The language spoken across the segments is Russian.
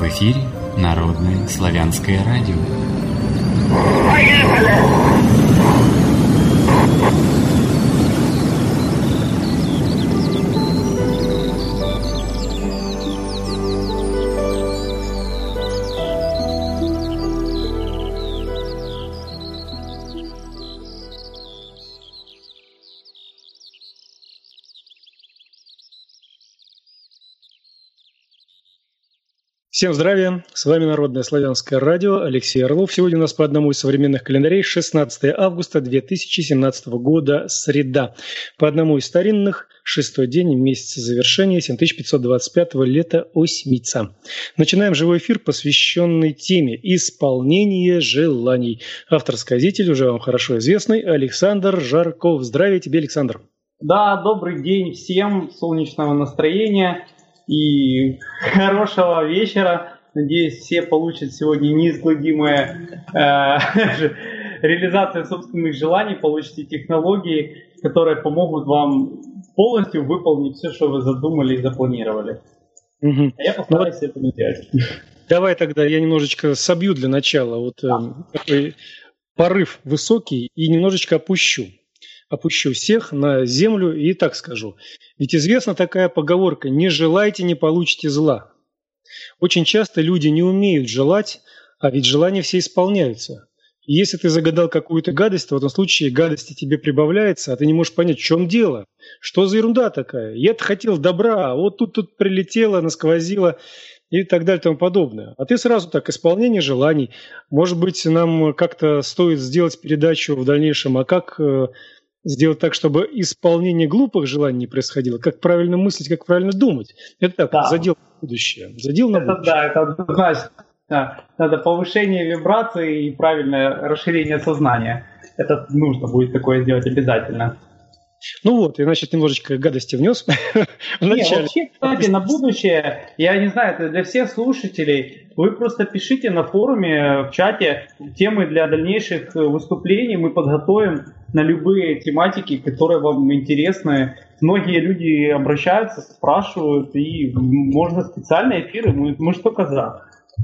эфире Народное славянское радио. Всем здравия! С вами Народное славянское радио, Алексей Орлов. Сегодня у нас по одному из современных календарей 16 августа 2017 года, среда. По одному из старинных, 6-й день месяца завершения 7525 лета Осьмица. Начинаем живой эфир, посвященный теме «Исполнение желаний». Автор-сказитель, уже вам хорошо известный, Александр Жарков. Здравия тебе, Александр! Да, добрый день всем, солнечного настроения и хорошего вечера. Надеюсь, все получат сегодня неизгладимую реализацию собственных желаний, получите технологии, которые помогут вам полностью выполнить все, что вы задумали и запланировали. А я постараюсь это делать. Давай тогда я немножечко собью для начала. Такой порыв высокий и немножечко опущу всех на землю и так скажу. Ведь известна такая поговорка: «Не желайте, не получите зла». Очень часто люди не умеют желать, а ведь желания все исполняются. И если ты загадал какую-то гадость, то в этом случае гадости тебе прибавляется, а ты не можешь понять, в чем дело, что за ерунда такая. Я-то хотел добра, а вот тут прилетело, насквозило и так далее и тому подобное. А ты сразу так: исполнение желаний. Может быть, нам как-то стоит сделать передачу в дальнейшем, а как сделать так, чтобы исполнение глупых желаний не происходило, как правильно мыслить, как правильно думать. Это так, да. Задел на будущее. Задел на будущее. Да, это однозначно. Надо повышение вибрации и правильное расширение сознания. Это нужно будет такое сделать обязательно. Ну вот, я, значит, немножечко гадости внес. Вообще, кстати, на будущее, я не знаю, это для всех слушателей, вы просто пишите на форуме, в чате темы для дальнейших выступлений, мы подготовим на любые тематики, которые вам интересны. Многие люди обращаются, спрашивают, и можно специальные эфиры, мы что только за.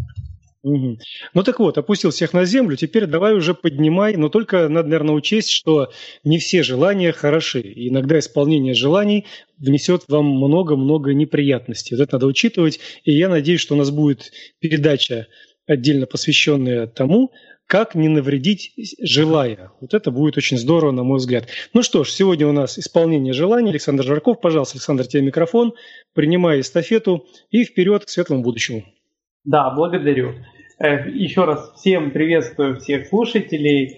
Угу. Ну так вот, опустил всех на землю, теперь давай уже поднимай, но только надо, наверное, учесть, что не все желания хороши. И иногда исполнение желаний внесет вам много-много неприятностей. Вот это надо учитывать, и я надеюсь, что у нас будет передача, отдельно посвященная тому, как не навредить, желая. Вот это будет очень здорово, на мой взгляд. Ну что ж, сегодня у нас исполнение желаний. Александр Жарков, пожалуйста, Александр, тебе микрофон, принимай эстафету и вперед к светлому будущему. Да, благодарю. Еще раз всем приветствую всех слушателей.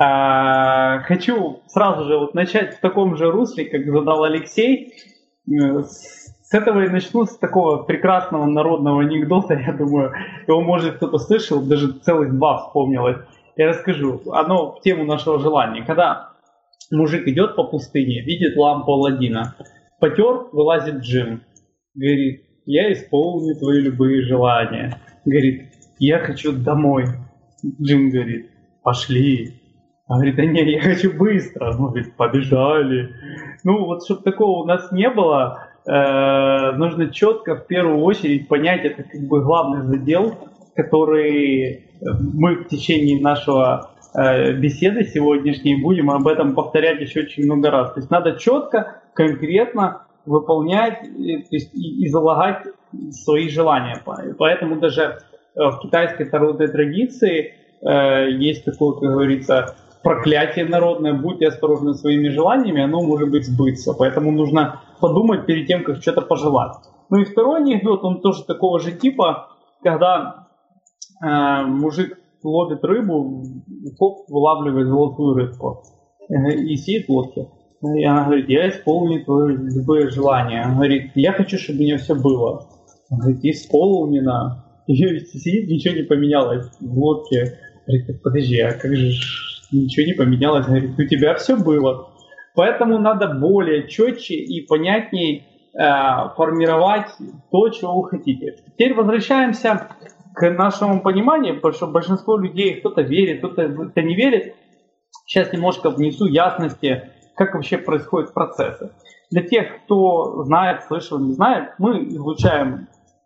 Хочу сразу же начать в таком же русле, как задал Алексей. С этого и начну, с такого прекрасного народного анекдота, я думаю, его, может, кто-то слышал, даже целых два вспомнилось. Я расскажу. Оно в тему нашего желания. Когда мужик идет по пустыне, видит лампу Аладдина, потер, вылазит джин, говорит: «Я исполню твои любые желания». Говорит: «Я хочу домой». Джин говорит: «Пошли». Он говорит: «Да нет, я хочу быстро». Он говорит: «Побежали». Ну вот, чтобы такого у нас не было, нужно четко в первую очередь понять, это как бы главный задел, который мы в течение нашего беседы сегодняшней будем об этом повторять еще очень много раз. То есть надо четко, конкретно выполнять, то есть и залагать свои желания. Поэтому даже в китайской народной традиции есть такое, как говорится, проклятие народное: будьте осторожны своими желаниями, оно может быть сбыться. Поэтому нужно подумать перед тем, как что-то пожелать. Ну и второй анекдот, он тоже такого же типа, когда мужик ловит рыбу, хоп, вылавливает золотую рыбку и сидит в лодке. И она говорит: «Я исполню твои любые желания». Она говорит: «Я хочу, чтобы у меня все было». Она говорит: «Исполнено». И сидит, ничего не поменялось в лодке. Говорит: «Подожди, а как же ничего не поменялось?» Она говорит: «У тебя все было». Поэтому надо более четче и понятнее формировать то, чего вы хотите. Теперь возвращаемся к нашему пониманию, потому что большинство людей, кто-то верит, кто-то не верит. Сейчас немножко внесу ясности, как вообще происходят процессы. Для тех, кто знает, слышал, не знает, мы излучаем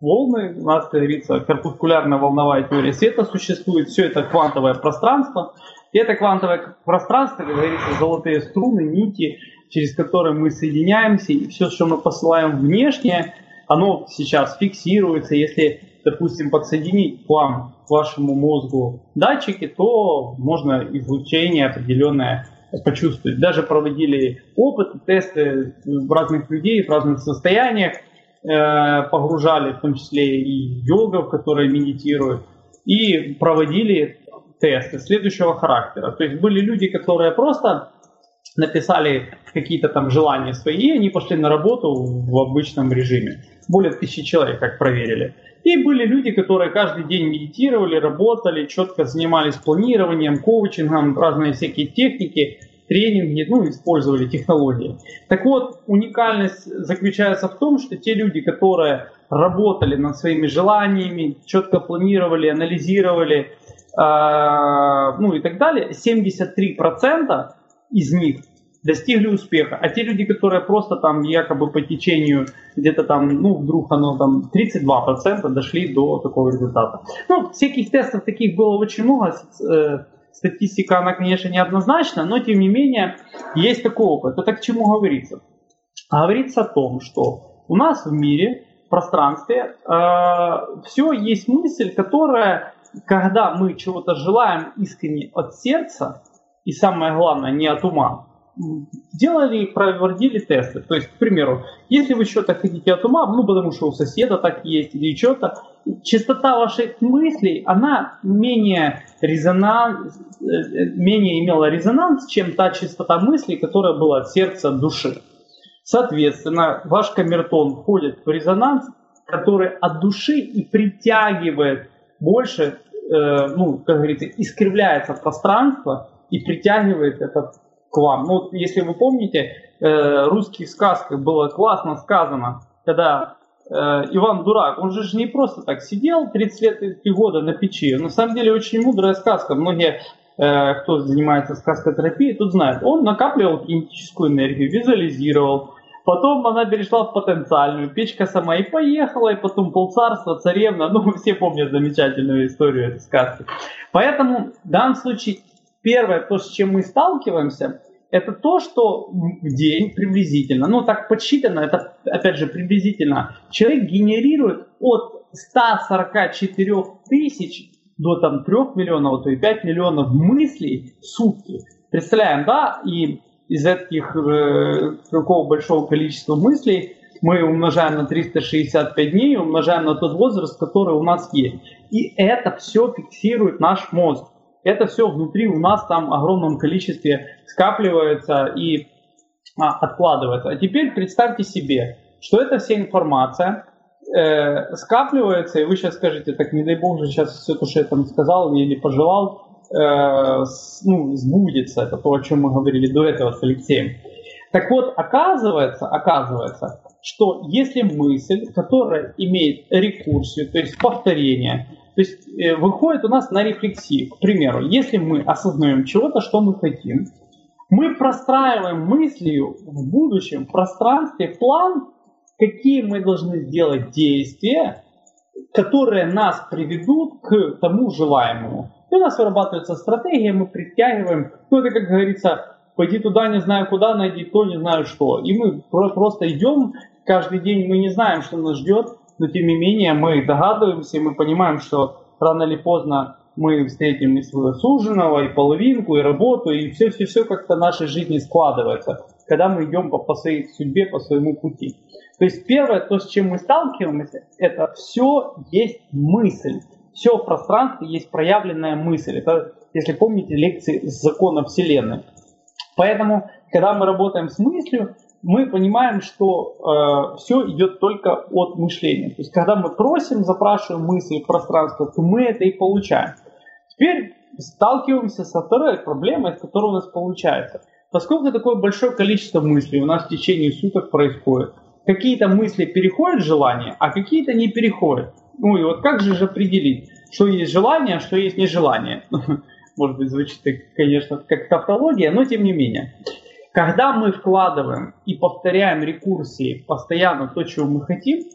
волны, у нас, как говорится, корпускулярно-волновая теория света существует, все это квантовое пространство. И это квантовое пространство, как говорится, золотые струны, нити, через которые мы соединяемся, и все, что мы посылаем внешне, оно сейчас фиксируется. Если, допустим, подсоединить к вам, к вашему мозгу датчики, то можно излучение определенное почувствовать. Даже проводили опыты, тесты разных людей в разных состояниях, погружали в том числе и йогов, которые медитируют, и проводили тесты следующего характера. То есть были люди, которые просто написали какие-то там желания свои, и они пошли на работу в обычном режиме. Более 1000 человек как проверили. И были люди, которые каждый день медитировали, работали, четко занимались планированием, коучингом, разные всякие техники, тренинги, использовали технологии. Так вот, уникальность заключается в том, что те люди, которые работали над своими желаниями, четко планировали, анализировали, и так далее, 73% из них достигли успеха. А те люди, которые просто там якобы по течению где-то там, вдруг оно там 32% дошли до такого результата. Всяких тестов таких было очень много. Статистика, она, конечно, неоднозначна, но тем не менее есть такой опыт. Это к чему говорится? Говорится о том, что у нас в мире, в пространстве, все есть мысль, которая, когда мы чего-то желаем искренне от сердца, и самое главное, не от ума, проводили тесты. То есть, к примеру, если вы что-то хотите от ума, потому что у соседа так есть или что-то, частота ваших мыслей, она менее имела резонанс, чем та частота мыслей, которая была от сердца, от души. Соответственно, ваш камертон входит в резонанс, который от души и притягивает больше, как говорится, искривляется пространство и притягивает это к вам. Если вы помните, в русских сказках было классно сказано, когда Иван Дурак, он же не просто так сидел 30 года на печи. На самом деле очень мудрая сказка. Многие, кто занимается сказкотерапией, тут знают. Он накапливал кинетическую энергию, визуализировал. Потом она перешла в потенциальную. Печка сама и поехала, и потом полцарства, царевна. Все помнят замечательную историю этой сказки. Поэтому в данном случае первое, то, с чем мы сталкиваемся, это то, что в день приблизительно, так подсчитано, это опять же приблизительно, человек генерирует от 144 тысяч до 3 миллионов, то и 5 миллионов мыслей в сутки. Представляем, да? И из этих такого большого количества мыслей мы умножаем на 365 дней, умножаем на тот возраст, который у нас есть. И это все фиксирует наш мозг. Это все внутри у нас там в огромном количестве скапливается и откладывается. А теперь представьте себе, что эта вся информация скапливается, и вы сейчас скажете, так не дай бог же сейчас все то, что я там сказал или пожелал, сбудется. Это то, о чем мы говорили до этого с Алексеем. Так вот, оказывается, что если мысль, которая имеет рекурсию, то есть повторение, то есть выходит у нас на рефлексию. К примеру, если мы осознаем чего-то, что мы хотим, мы простраиваем мыслью в будущем, в пространстве план, какие мы должны сделать действия, которые нас приведут к тому желаемому. И у нас вырабатывается стратегия, мы притягиваем, это, как говорится, пойди туда, не знаю куда, найди то, не знаю что. И мы просто идем, каждый день мы не знаем, что нас ждет, но тем не менее мы догадываемся, и мы понимаем, что рано или поздно мы встретим и своего суженого, и половинку, и работу, и все как-то в нашей жизни складывается, когда мы идем по своей судьбе, по своему пути. То есть первое, то, с чем мы сталкиваемся, это все есть мысль. Все в пространстве есть проявленная мысль. Это, если помните, лекции закона Вселенной. Поэтому, когда мы работаем с мыслью, мы понимаем, что все идет только от мышления. То есть, когда мы просим, запрашиваем мысли в пространство, то мы это и получаем. Теперь сталкиваемся со второй проблемой, с которой у нас получается. Поскольку такое большое количество мыслей у нас в течение суток происходит, какие-то мысли переходят в желание, а какие-то не переходят. И вот как же определить, что есть желание, а что есть нежелание? Может быть, звучит, конечно, как тавтология, но тем не менее. Когда мы вкладываем и повторяем рекурсии постоянно то, чего мы хотим,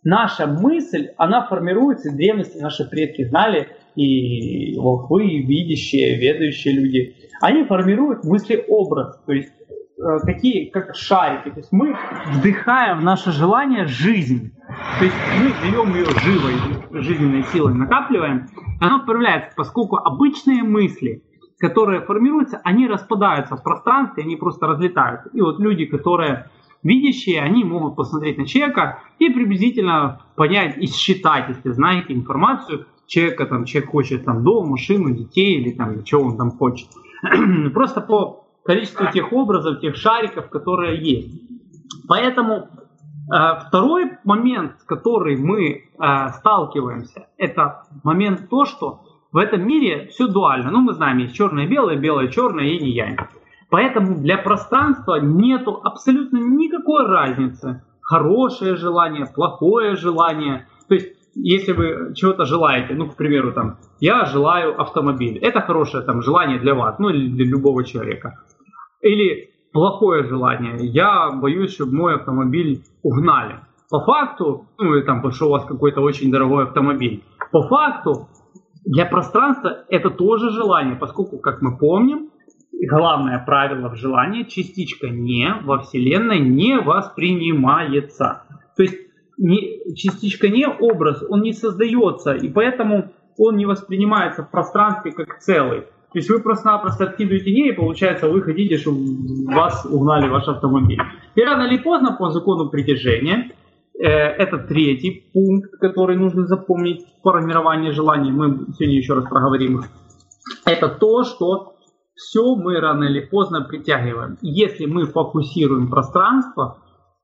наша мысль, она формируется, в древности наши предки знали, и волхвы, и видящие, ведающие люди, они формируют мыслеобраз, то есть такие, как шарики. То есть мы вдыхаем в наше желание жизнь. То есть мы живем ее живой, жизненной силой накапливаем, оно проявляется, поскольку обычные мысли, которые формируются, они распадаются в пространстве, они просто разлетаются. И вот люди, которые видящие, они могут посмотреть на человека и приблизительно понять и считать, если знаете информацию человека, там, человек хочет там, дом, машину, детей или там, чего он там хочет. Просто по количеству тех образов, тех шариков, которые есть. Поэтому второй момент, с которым мы сталкиваемся, это момент то, что в этом мире все дуально. Ну, мы знаем, есть черное, белое, черное и инь-янь. Поэтому для пространства нету абсолютно никакой разницы. Хорошее желание, плохое желание. То есть, если вы чего-то желаете, ну, к примеру, там, я желаю автомобиль. Это хорошее там, желание для вас, ну, или для любого человека. Или плохое желание. Я боюсь, чтобы мой автомобиль угнали. По факту, ну, или там, потому что у вас какой-то очень дорогой автомобиль. По факту, для пространства это тоже желание, поскольку, как мы помним, главное правило в желании, частичка «не» во Вселенной не воспринимается. То есть частичка «не» образ, он не создается, и поэтому он не воспринимается в пространстве как целый. То есть вы просто-напросто откидываете «не», и получается вы хотите, чтобы вас угнали ваш автомобиль. И рано или поздно по закону притяжения, это третий пункт, который нужно запомнить в формировании желаний, мы сегодня еще раз проговорим их, это то, что все мы рано или поздно притягиваем. Если мы фокусируем пространство,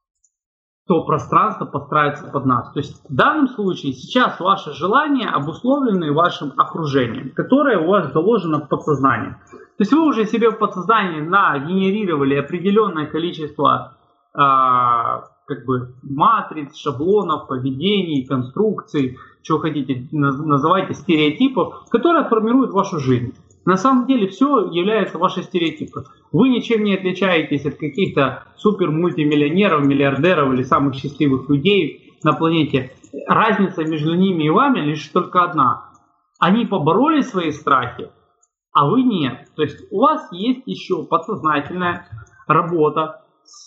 то пространство подстраивается под нас. То есть в данном случае сейчас ваши желания обусловлены вашим окружением, которое у вас заложено в подсознании. То есть вы уже себе в подсознании нагенерировали определенное количество матриц, шаблонов, поведений, конструкций, что хотите, называйте, стереотипов, которые формируют вашу жизнь. На самом деле все является вашей стереотипом. Вы ничем не отличаетесь от каких-то супер-мультимиллионеров, миллиардеров или самых счастливых людей на планете. Разница между ними и вами лишь только одна. Они побороли свои страхи, а вы нет. То есть у вас есть еще подсознательная работа,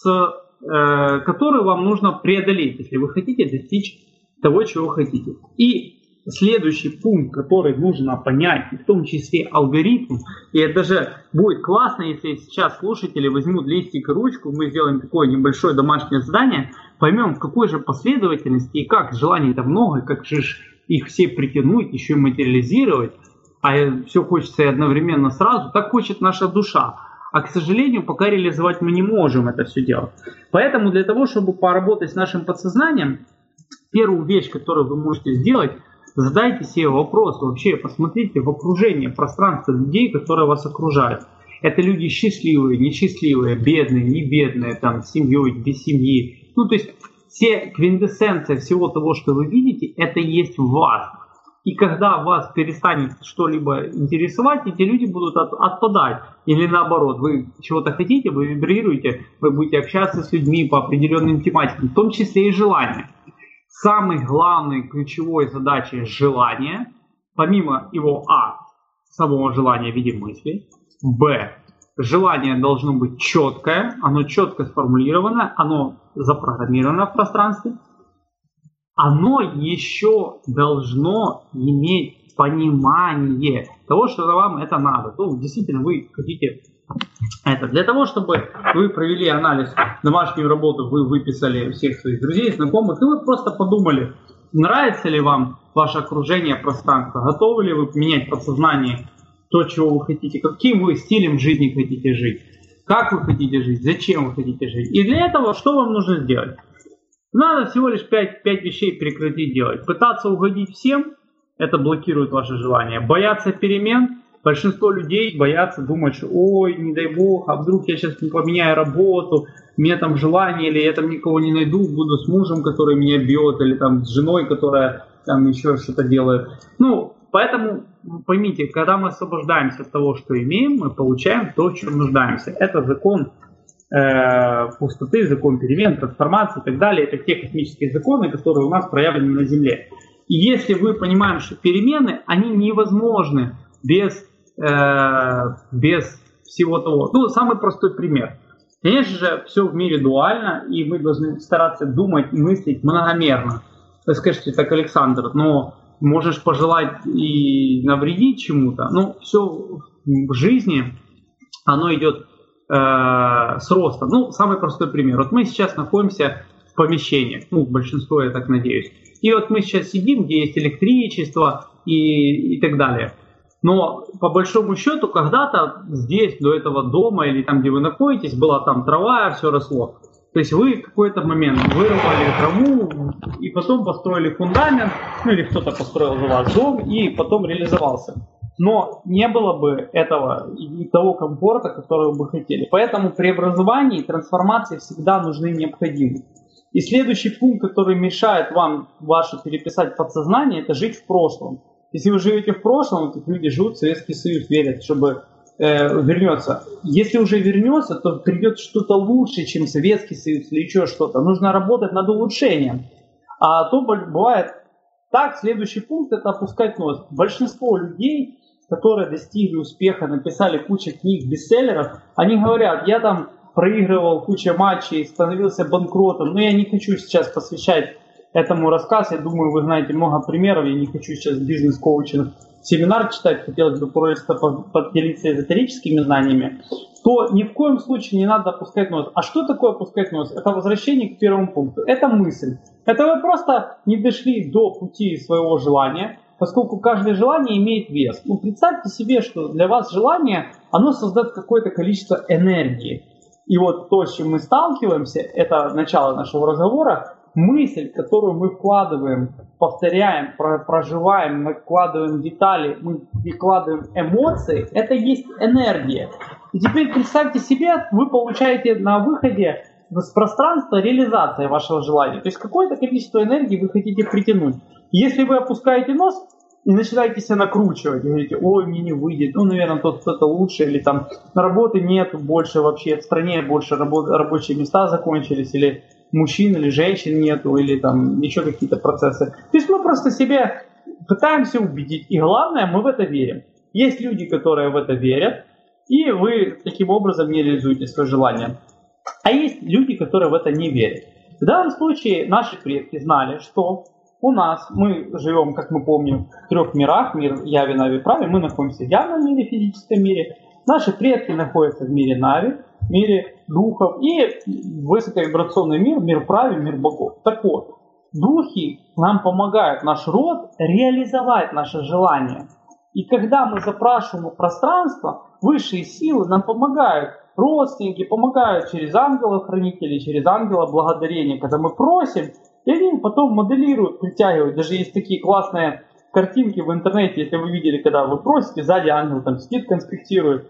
которую вам нужно преодолеть, если вы хотите достичь того, чего хотите. И следующий пункт, который нужно понять, в том числе алгоритм, и это даже будет классно, если сейчас слушатели возьмут листик и ручку, мы сделаем такое небольшое домашнее задание, поймем, в какой же последовательности и как, желаний-то много, и как же их все притянуть, еще и материализировать, а все хочется и одновременно сразу, так хочет наша душа. А, к сожалению, пока реализовать мы не можем это все делать. Поэтому для того, чтобы поработать с нашим подсознанием, первую вещь, которую вы можете сделать, задайте себе вопрос, вообще посмотрите в окружение пространство людей, которые вас окружают. Это люди счастливые, несчастливые, бедные, не бедные, там, с семьей, без семьи. Ну, то есть все квинтэссенция всего того, что вы видите, это есть в вас. И когда вас перестанет что-либо интересовать, эти люди будут отпадать. Или наоборот, вы чего-то хотите, вы вибрируете, вы будете общаться с людьми по определенным тематикам, в том числе и желания. Самой главной ключевой задачей желания, помимо его самого желания в виде мысли, желание должно быть четкое, оно четко сформулировано, оно запрограммировано в пространстве, оно еще должно иметь понимание того, что вам это надо. Ну, действительно, вы хотите это. Для того, чтобы вы провели анализ, домашнюю работу, вы выписали всех своих друзей, знакомых, и вы просто подумали, нравится ли вам ваше окружение, пространство, готовы ли вы менять подсознание то, чего вы хотите, каким вы стилем жизни хотите жить, как вы хотите жить, зачем вы хотите жить. И для этого что вам нужно сделать? Надо всего лишь 5 вещей прекратить делать. Пытаться угодить всем, это блокирует ваше желание. Бояться перемен. Большинство людей боятся думать, что ой, не дай бог, а вдруг я сейчас не поменяю работу, у меня там желание, или я там никого не найду, буду с мужем, который меня бьет, или там с женой, которая там еще что-то делает. Ну, поэтому поймите, когда мы освобождаемся от того, что имеем, мы получаем то, в чем нуждаемся. Это закон пустоты, закон перемен, трансформации и так далее. Это те космические законы, которые у нас проявлены на Земле. И если мы понимаем, что перемены, они невозможны без всего того. Ну, самый простой пример. Конечно же, все в мире дуально, и мы должны стараться думать и мыслить многомерно. Вы скажете, так, Александр, но можешь пожелать и навредить чему-то. Ну, все в жизни, оно идет с ростом. Ну, самый простой пример. Вот мы сейчас находимся в помещениях, ну, большинство, я так надеюсь. И вот мы сейчас сидим, где есть электричество и так далее. Но по большому счету, когда-то здесь, до этого дома или там, где вы находитесь, была там трава, все росло. То есть вы в какой-то момент вырвали траву и потом построили фундамент, ну или кто-то построил за вас дом и потом реализовался. Но не было бы этого и того комфорта, который вы бы хотели. Поэтому преобразования и трансформации всегда нужны и необходимы. И следующий пункт, который мешает вам ваше переписать подсознание, это жить в прошлом. Если вы живете в прошлом, то люди живут в Советский Союз, верят, чтобы вернется. Если уже вернется, то придет что-то лучше, чем Советский Союз или еще что-то. Нужно работать над улучшением. А то бывает так. Следующий пункт – это опускать нос. Большинство людей, которые достигли успеха, написали кучу книг, бестселлеров, они говорят, я там проигрывал кучу матчей, становился банкротом, но я не хочу сейчас посвящать этому рассказ. Я думаю, вы знаете много примеров, я не хочу сейчас бизнес-коучинг семинар читать, хотелось бы просто поделиться эзотерическими знаниями, то ни в коем случае не надо опускать нос. А что такое опускать нос? Это возвращение к первому пункту. Это мысль. Это вы просто не дошли до пути своего желания, поскольку каждое желание имеет вес. Ну, представьте себе, что для вас желание, оно создает какое-то количество энергии. И вот то, с чем мы сталкиваемся, это начало нашего разговора, мысль, которую мы вкладываем, повторяем, проживаем, мы вкладываем детали, мы вкладываем эмоции, это есть энергия. И теперь представьте себе, вы получаете на выходе с пространства реализация вашего желания. То есть какое-то количество энергии вы хотите притянуть. Если вы опускаете нос и начинаете себя накручивать, и говорите, ой, мне не выйдет, ну, наверное, тот кто-то лучше, или там на работе нет больше вообще, в стране больше рабочие места закончились, или мужчин или женщин нету, или там еще какие-то процессы. То есть мы просто себя пытаемся убедить. И главное, мы в это верим. Есть люди, которые в это верят, и вы таким образом не реализуете свое желание. А есть люди, которые в это не верят. В данном случае наши предки знали, что у нас, мы живем, как мы помним, в трех мирах, мир Яви, Нави, Прави, мы находимся в явном мире, физическом мире, наши предки находятся в мире Нави, в мире духов и высоковибрационный мир, мир Прави, мир богов. Так вот, духи нам помогают, наш род, реализовать наше желание. И когда мы запрашиваем у пространства, высшие силы нам помогают, родственники помогают через ангелов-хранителей, через ангела-благодарения, когда мы просим, и они потом моделируют, притягивают. Даже есть такие классные картинки в интернете, если вы видели, когда вы просите, сзади ангел там сидит, конспектирует,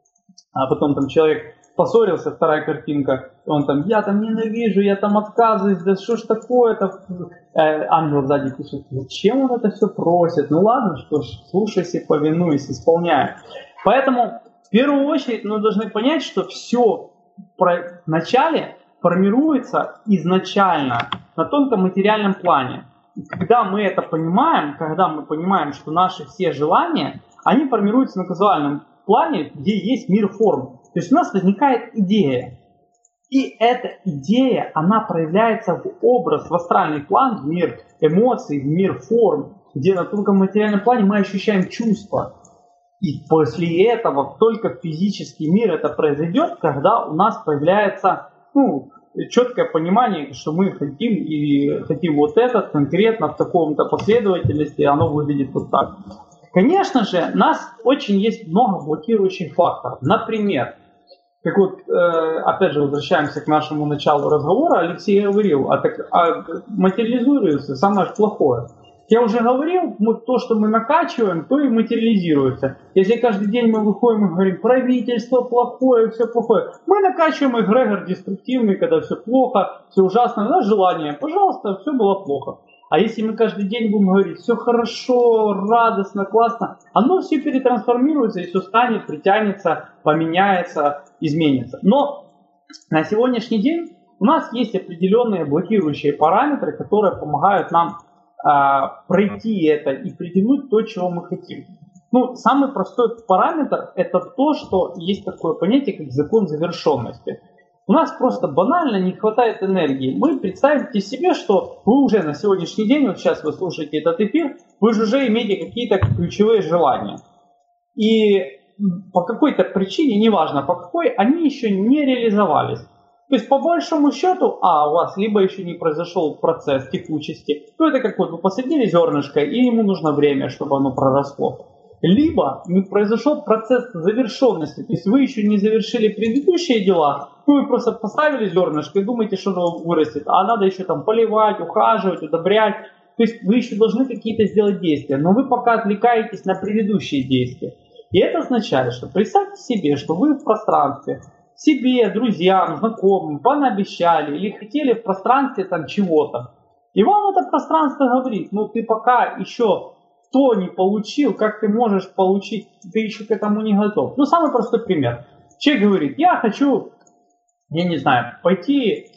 а потом там человек поссорился, вторая картинка, он там, я там ненавижу, я там отказываюсь, да что ж такое-то? Ангел сзади пишет, зачем он это все просит? Ну ладно, что ж, слушайся, повинуйся, исполняй. Поэтому в первую очередь мы должны понять, что все в начале формируется изначально на тонком материальном плане. И когда мы это понимаем, когда мы понимаем, что наши все желания, они формируются на казуальном плане, где есть мир форм. То есть у нас возникает идея. И эта идея, она проявляется в образ, в астральный план, в мир эмоций, в мир форм, где на тонком материальном плане мы ощущаем чувства. И после этого только физический мир это произойдет, когда у нас появляется четкое понимание, что мы хотим и хотим вот это конкретно в таком-то последовательности, оно выглядит вот так. Конечно же, нас очень есть много блокирующих факторов. Например, как вот, опять же, возвращаемся к нашему началу разговора, Алексей говорил, материализуется самое плохое. Я уже говорил, то, что мы накачиваем, то и материализируется. Если каждый день мы выходим и говорим, правительство плохое, все плохое, мы накачиваем эгрегор деструктивный, когда все плохо, все ужасно, у нас желание, пожалуйста, все было плохо. А если мы каждый день будем говорить, все хорошо, радостно, классно, оно все перетрансформируется и все станет, притянется, поменяется, изменится. Но на сегодняшний день у нас есть определенные блокирующие параметры, которые помогают нам пройти это и притянуть то, чего мы хотим. Ну, самый простой параметр – это то, что есть такое понятие, как закон завершенности. У нас просто банально не хватает энергии. Вы представьте себе, что вы уже на сегодняшний день, вот сейчас вы слушаете этот эфир, вы же уже имеете какие-то ключевые желания. И по какой-то причине, неважно по какой, они еще не реализовались. То есть, по большому счету, у вас либо еще не произошел процесс текучести, это как вот вы посадили зернышко, и ему нужно время, чтобы оно проросло. Либо не произошел процесс завершенности, то есть вы еще не завершили предыдущие дела, вы просто поставили зернышко и думаете, что оно вырастет, а надо еще там поливать, ухаживать, удобрять. То есть вы еще должны какие-то сделать действия, но вы пока отвлекаетесь на предыдущие действия. И это означает, что представьте себе, что вы в пространстве, себе, друзьям, знакомым понаобещали или хотели в пространстве там чего-то. И вам это пространство говорит, ты пока еще то не получил, как ты можешь получить, ты еще к этому не готов. Самый простой пример. Человек говорит, я хочу, пойти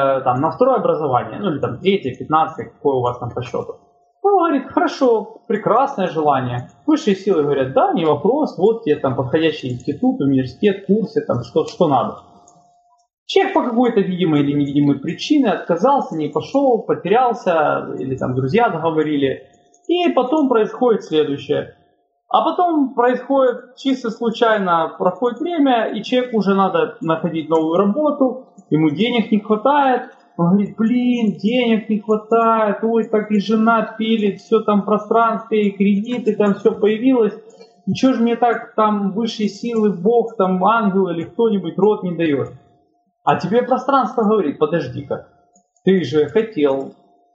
на второе образование, или там третье, 15, какое у вас там по счету. Он говорит, хорошо, прекрасное желание. Высшие силы говорят, да, не вопрос, вот тебе там подходящий институт, университет, курсы, там что надо. Человек по какой-то видимой или невидимой причине отказался, не пошел, потерялся, или там друзья договорили. И потом происходит следующее. А потом происходит чисто случайно, проходит время, и человеку уже надо находить новую работу, ему денег не хватает. Он говорит, денег не хватает, так и жена пилит, все там в пространстве, и кредиты, там все появилось. И что же мне так там высшие силы, Бог, там ангел или кто-нибудь рот не дает? А тебе пространство говорит, подожди-ка, ты же хотел,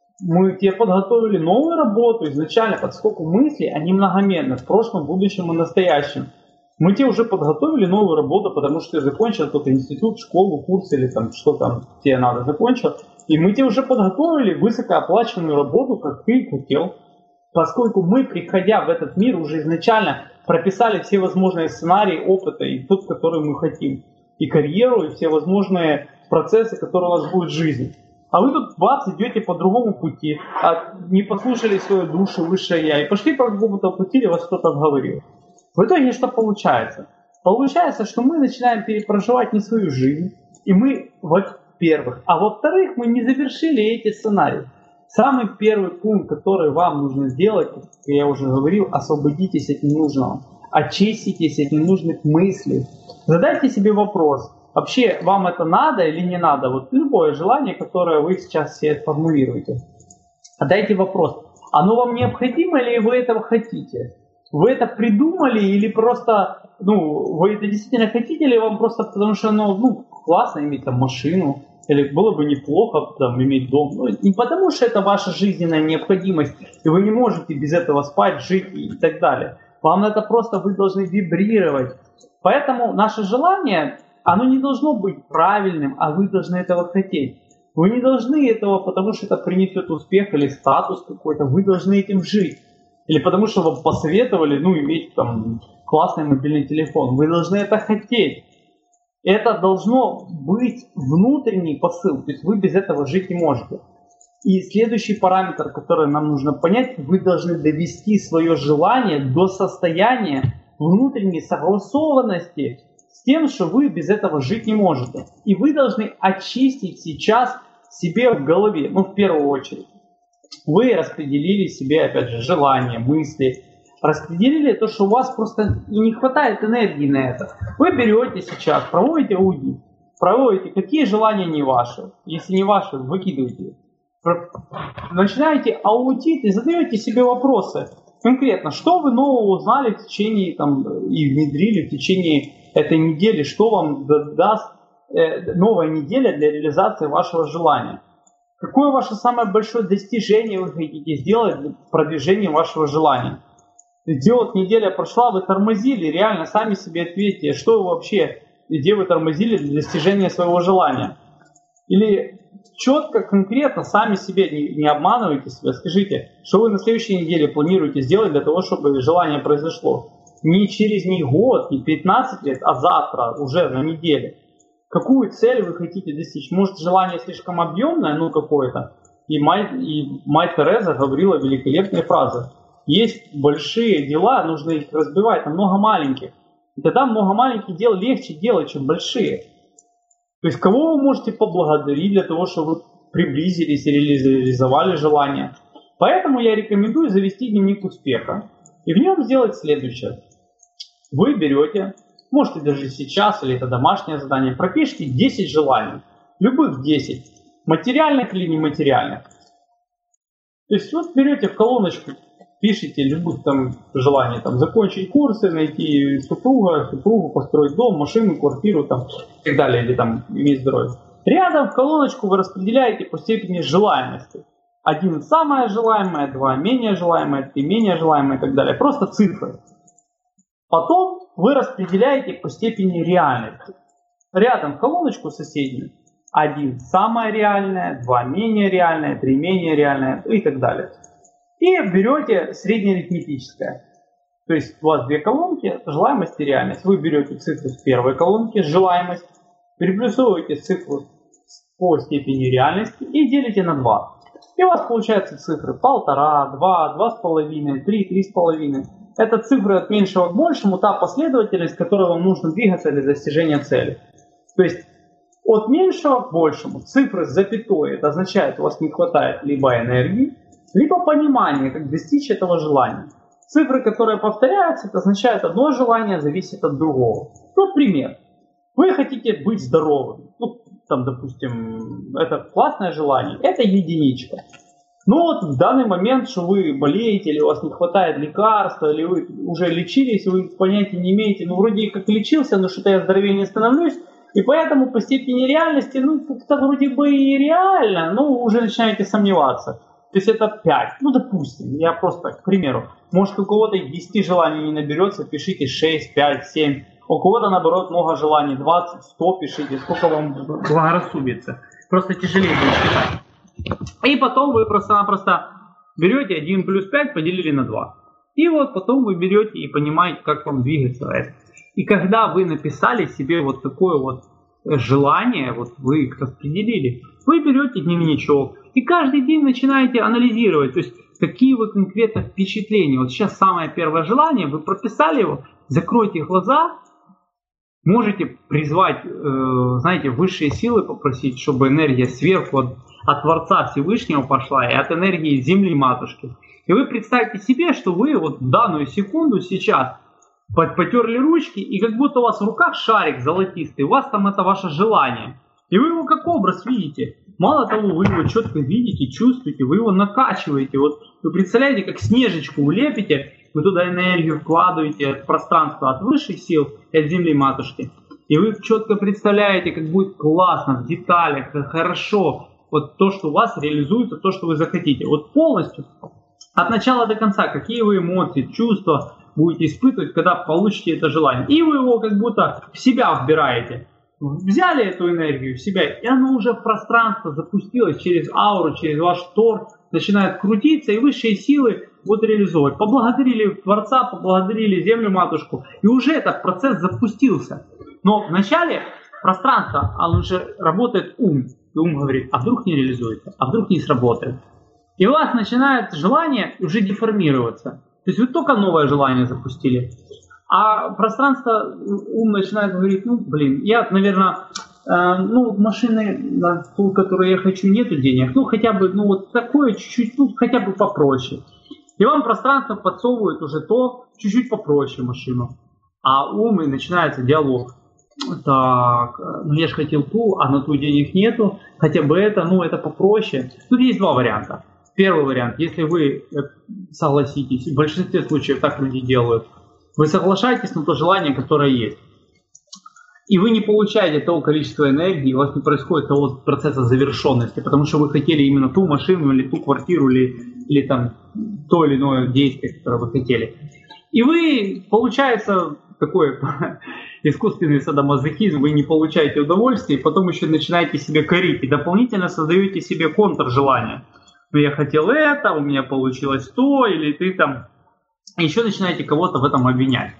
мы тебе подготовили новую работу изначально, поскольку мысли, они многомерны, в прошлом, будущем и настоящем. Мы тебе уже подготовили новую работу, потому что ты закончил какой-то институт, школу, курс или там что там тебе надо закончил. И мы тебе уже подготовили высокооплачиваемую работу, как ты хотел. Поскольку мы, приходя в этот мир, уже изначально прописали все возможные сценарии опыта и тот, который мы хотим. И карьеру, и все возможные процессы, которые у нас будут в жизни. А вы тут, идете по другому пути, не послушали свою душу, высшее я, и пошли по какому-то пути, и вас кто-то обговорил. В итоге что получается? Получается, что мы начинаем перепроживать не свою жизнь, и мы, во-первых, а во-вторых, мы не завершили эти сценарии. Самый первый пункт, который вам нужно сделать, как я уже говорил, освободитесь от ненужного, очиститесь от ненужных мыслей. Задайте себе вопрос, вообще вам это надо или не надо? Любое желание, которое вы сейчас себе формулируете. Задайте вопрос, оно вам необходимо или вы этого хотите? Вы это придумали или просто, вы это действительно хотите, или вам просто потому что классно иметь там машину, или было бы неплохо там иметь дом. Не потому что это ваша жизненная необходимость, и вы не можете без этого спать, жить и так далее. Вам это просто, вы должны вибрировать. Поэтому наше желание, оно не должно быть правильным, а вы должны этого хотеть. Вы не должны этого, потому что это принесет успех или статус какой-то, вы должны этим жить. Или потому что вам посоветовали, иметь там классный мобильный телефон. Вы должны это хотеть. Это должно быть внутренний посыл. То есть вы без этого жить не можете. И следующий параметр, который нам нужно понять, вы должны довести свое желание до состояния внутренней согласованности с тем, что вы без этого жить не можете. И вы должны очистить сейчас себе в голове, в первую очередь. Вы распределили себе, опять же, желания, мысли, распределили то, что у вас просто не хватает энергии на это. Вы берете сейчас, проводите аудит, проводите, какие желания не ваши. Если не ваши, выкидывайте. Начинаете аудит и задаете себе вопросы. Конкретно, что вы нового узнали в течение и внедрили в течение этой недели, что вам даст новая неделя для реализации вашего желания. Какое ваше самое большое достижение вы хотите сделать для продвижения вашего желания? Неделя прошла, вы тормозили, реально сами себе ответьте, что вы вообще, где вы тормозили для достижения своего желания. Или четко, конкретно, сами себе не обманывайте себя, скажите, что вы на следующей неделе планируете сделать для того, чтобы желание произошло. Не через год, не 15 лет, а завтра, уже на неделе. какую цель вы хотите достичь. Может, желание слишком объемное, ну какое-то. И мать Тереза говорила великолепные фразы. Есть большие дела, нужно их разбивать на много маленьких. И тогда много маленьких дел легче делать, чем большие. То есть кого вы можете поблагодарить для того, чтобы вы приблизились или реализовали желание. Поэтому я рекомендую завести дневник успеха. И в нем сделать следующее. Вы берете, можете даже сейчас, или это домашнее задание, пропишите 10 желаний. Любых 10. Материальных или нематериальных. То есть вот берете в колоночку, пишите любых там желаний, там закончить курсы, найти супругу, построить дом, машину, квартиру там, и так далее, или там иметь здоровье. Рядом в колоночку вы распределяете по степени желаемости. 1 самое желаемое, 2 менее желаемое, 3 менее желаемое и так далее. Просто цифры. Потом вы распределяете по степени реальности. Рядом в колоночку соседнюю. 1 самое реальное, 2 менее реальное, 3 менее реальное и так далее. И берете среднеарифметическое. То есть у вас 2 колонки, желаемость и реальность. Вы берете цифру с первой колонки, желаемость, переплюсовываете цифру по степени реальности и делите на 2. И у вас получаются цифры 1,5, 2, 2,5, 3, 3,5. Это цифры от меньшего к большему, та последовательность, которой вам нужно двигаться для достижения цели. То есть от меньшего к большему цифры с запятой, это означает, у вас не хватает либо энергии, либо понимания, как достичь этого желания. Цифры, которые повторяются, это означает, одно желание зависит от другого. Вот пример. Вы хотите быть здоровым. Ну, там, допустим, это классное желание, это единичка. Но вот в данный момент, что вы болеете, или у вас не хватает лекарства, или вы уже лечились, вы понятия не имеете, ну, вроде как лечился, но что-то я здоровее не становлюсь, и поэтому по степени реальности, ну, как-то вроде бы и реально, но уже начинаете сомневаться. То есть это 5, ну, допустим, я просто, к примеру, может, у кого-то 10 желаний не наберется, пишите 6, 5, 7. У кого-то, наоборот, много желаний, 20, 100 пишите, сколько вам благорассудится. Просто тяжелее будет считать. И потом вы просто-напросто берете 1 плюс 5, поделили на 2. И вот потом вы берете и понимаете, как вам двигаться. И когда вы написали себе вот такое вот желание, вот вы их распределили, вы берете дневничок и каждый день начинаете анализировать, то есть какие вы конкретно впечатления. Вот сейчас самое первое желание, вы прописали его, закройте глаза, можете призвать, знаете, высшие силы попросить, чтобы энергия сверху от Творца Всевышнего пошла и от энергии Земли Матушки. И вы представьте себе, что вы вот в данную секунду сейчас потерли ручки, и как будто у вас в руках шарик золотистый, у вас там это ваше желание. И вы его как образ видите. Мало того, вы его четко видите, чувствуете, вы его накачиваете. Вот вы представляете, как снежечку вы лепите, вы туда энергию вкладываете от пространства, от высших сил, от Земли Матушки. И вы четко представляете, как будет классно, в деталях, хорошо. Вот то, что у вас реализуется, то, что вы захотите. Вот полностью, от начала до конца, какие вы эмоции, чувства будете испытывать, когда получите это желание. И вы его как будто в себя вбираете. Взяли эту энергию в себя, и она уже в пространство запустилась через ауру, через ваш тор, начинает крутиться, и высшие силы будут реализовывать. Поблагодарили Творца, поблагодарили Землю Матушку, и уже этот процесс запустился. Но вначале пространство, оно уже работает ум, и ум говорит, а вдруг не реализуется, а вдруг не сработает. И у вас начинает желание уже деформироваться. То есть вы только новое желание запустили. А пространство, ум начинает говорить, ну, блин, я, наверное, машины, на ту, которую я хочу, нету денег. Ну, хотя бы, ну, вот такое чуть-чуть, ну, хотя бы попроще. И вам пространство подсовывает уже то, чуть-чуть попроще машину. А ум, и начинается диалог. Так, ну, я же хотел ту, а на ту денег нету. Хотя бы это, ну, это попроще. Тут есть 2 варианта. Первый вариант, если вы согласитесь, в большинстве случаев так люди делают, вы соглашаетесь на то желание, которое есть. И вы не получаете того количества энергии, у вас не происходит того процесса завершенности, потому что вы хотели именно ту машину, или ту квартиру, или там то или иное действие, которое вы хотели. И вы, получается, такой искусственный садомазохизм, вы не получаете удовольствия, и потом еще начинаете себя корить, и дополнительно создаете себе контржелание. Ну, я хотел это, у меня получилось то, или ты там... Еще начинаете кого-то в этом обвинять.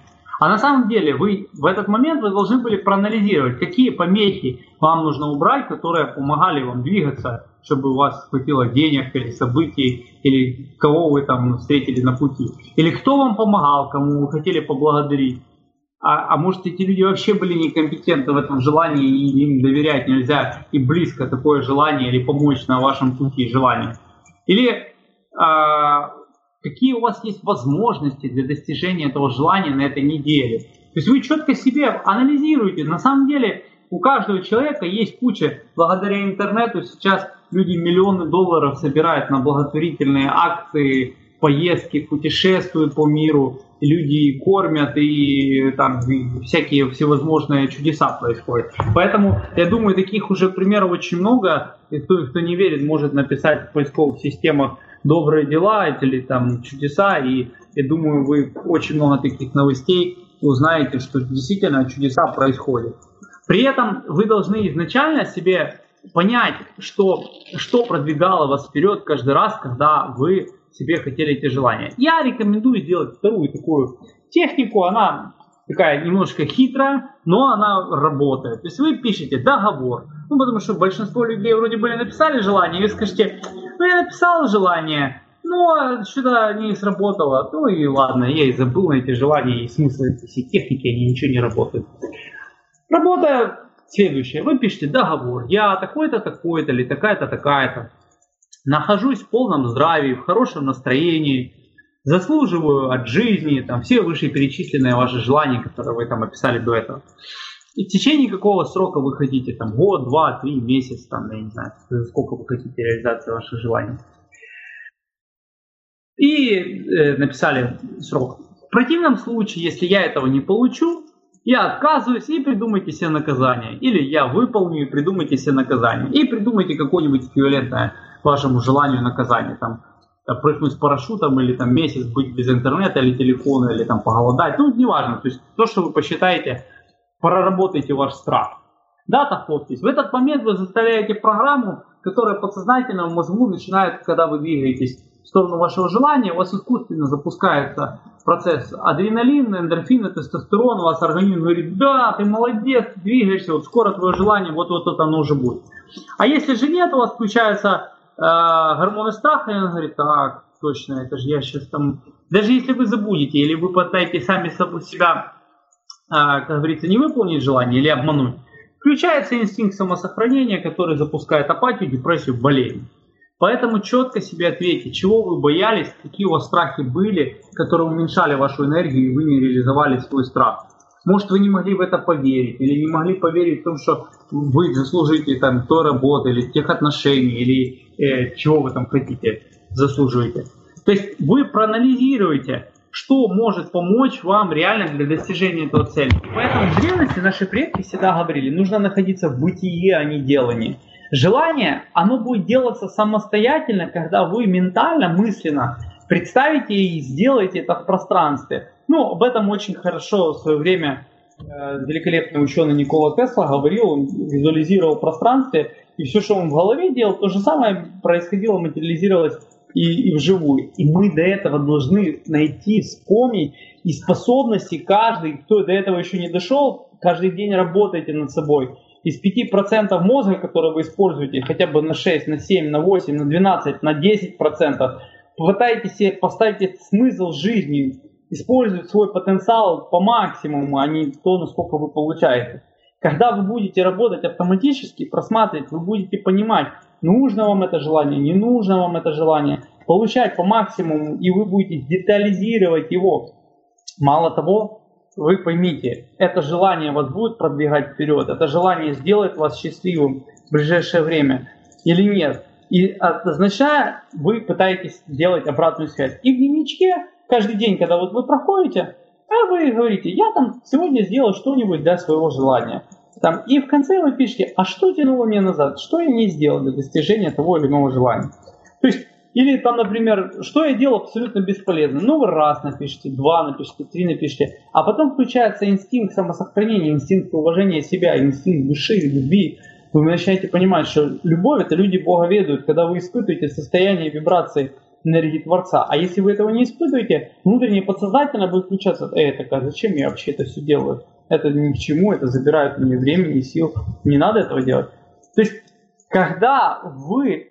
А на самом деле вы в этот момент вы должны были проанализировать, какие помехи вам нужно убрать, которые помогали вам двигаться, чтобы у вас хватило денег или событий, или кого вы там встретили на пути, или кто вам помогал, кому вы хотели поблагодарить. А может, эти люди вообще были некомпетентны в этом желании, и им доверять нельзя, и близко такое желание или помочь на вашем пути желания. Или какие у вас есть возможности для достижения этого желания на этой неделе. То есть вы четко себе анализируете. На самом деле у каждого человека есть куча, благодаря интернету сейчас люди миллионы долларов собирают на благотворительные акции, поездки, путешествуют по миру, люди кормят и там всякие всевозможные чудеса происходят. Поэтому я думаю, таких уже примеров очень много. И кто не верит, может написать в поисковых системах добрые дела или там чудеса. И я думаю, вы очень много таких новостей узнаете, что действительно чудеса происходят. При этом вы должны изначально себе понять, что продвигало вас вперед каждый раз, когда вы себе хотели эти желания. Я рекомендую сделать вторую такую технику. Она такая немножко хитрая, но она работает. То есть вы пишете договор. Потому что большинство людей вроде бы написали желание, и вы скажете, я написал желание, но что-то не сработало. Ну и ладно, я и забыл на эти желания, и смысл этой всей техники, они ничего не работают. Работа следующая. Вы пишете договор. Я такой-то, такой-то, или такая-то, такая-то. Нахожусь в полном здравии, в хорошем настроении, заслуживаю от жизни, там, все вышеперечисленные ваши желания, которые вы там описали до этого. И в течение какого срока вы хотите, там, год, 2, 3, месяц, там, я не знаю, сколько вы хотите реализации ваших желаний. И написали срок. В противном случае, если я этого не получу, я отказываюсь, и придумайте себе наказание. Или я выполню, и придумайте себе наказание. И придумайте какое-нибудь эквивалентное вашему желанию наказание. Там, прыгнуть с парашютом, или там месяц быть без интернета, или телефона, или там поголодать. Ну, неважно. То есть то, что вы посчитаете, проработайте ваш страх. Дата подпись. В этот момент вы заставляете программу, которая подсознательно в мозгу начинает, когда вы двигаетесь в сторону вашего желания, у вас искусственно запускается процесс адреналина, эндорфина, тестостерон, у вас организм говорит, да, ты молодец, двигаешься, вот скоро твое желание, вот оно уже будет. А если же нет, у вас включаются гормоны страха, и он говорит, так, точно, это же я сейчас там... Даже если вы забудете, или вы пытаетесь сами себя, как говорится, не выполнить желание или обмануть, включается инстинкт самосохранения, который запускает апатию, депрессию, болезнь. Поэтому четко себе ответьте, чего вы боялись, какие у вас страхи были, которые уменьшали вашу энергию, и вы не реализовали свой страх. Может, вы не могли в это поверить, или не могли поверить в том, что вы заслужите там той работы, или тех отношений, или чего вы там хотите, заслуживаете. То есть вы проанализируете, что может помочь вам реально для достижения этого цели. Поэтому в древности наши предки всегда говорили, нужно находиться в бытие, а не делании. Желание, оно будет делаться самостоятельно, когда вы ментально, мысленно представите и сделаете это в пространстве. Ну, об этом очень хорошо в свое время великолепный ученый Никола Тесла говорил, он визуализировал пространство, и все, что он в голове делал, то же самое происходило, материализировалось и вживую. И мы до этого должны найти, вспомнить и способности каждый, кто до этого еще не дошел, каждый день работайте над собой. Из 5% мозга, которые вы используете, хотя бы на 6, на 7, на 8, на 12, на 10%, попытайтесь себе поставить смысл жизни, использовать свой потенциал по максимуму, а не то, насколько вы получаете. Когда вы будете работать автоматически, просматривать, вы будете понимать, нужно вам это желание, не нужно вам это желание, получать по максимуму, и вы будете детализировать его. Мало того, вы поймите, это желание вас будет продвигать вперед, это желание сделает вас счастливым в ближайшее время или нет. И означает, вы пытаетесь сделать обратную связь. И в дневничке каждый день, когда вот вы проходите, вы говорите, я там сегодня сделал что-нибудь для своего желания. Там, и в конце вы пишете, а что тянуло меня назад, что я не сделал для достижения того или иного желания. То есть, или там, например, что я делал абсолютно бесполезно. Ну, вы раз напишите, 2 напишите, 3 напишите. А потом включается инстинкт самосохранения, инстинкт уважения себя, инстинкт души, любви. Вы начинаете понимать, что любовь — это люди Бога ведают. Когда вы испытываете состояние вибрации энергии Творца. А если вы этого не испытываете, внутренне подсознательно будет включаться, так а зачем я вообще это все делаю? Это ни к чему, это забирает у меня времени, сил. Не надо этого делать. То есть, когда вы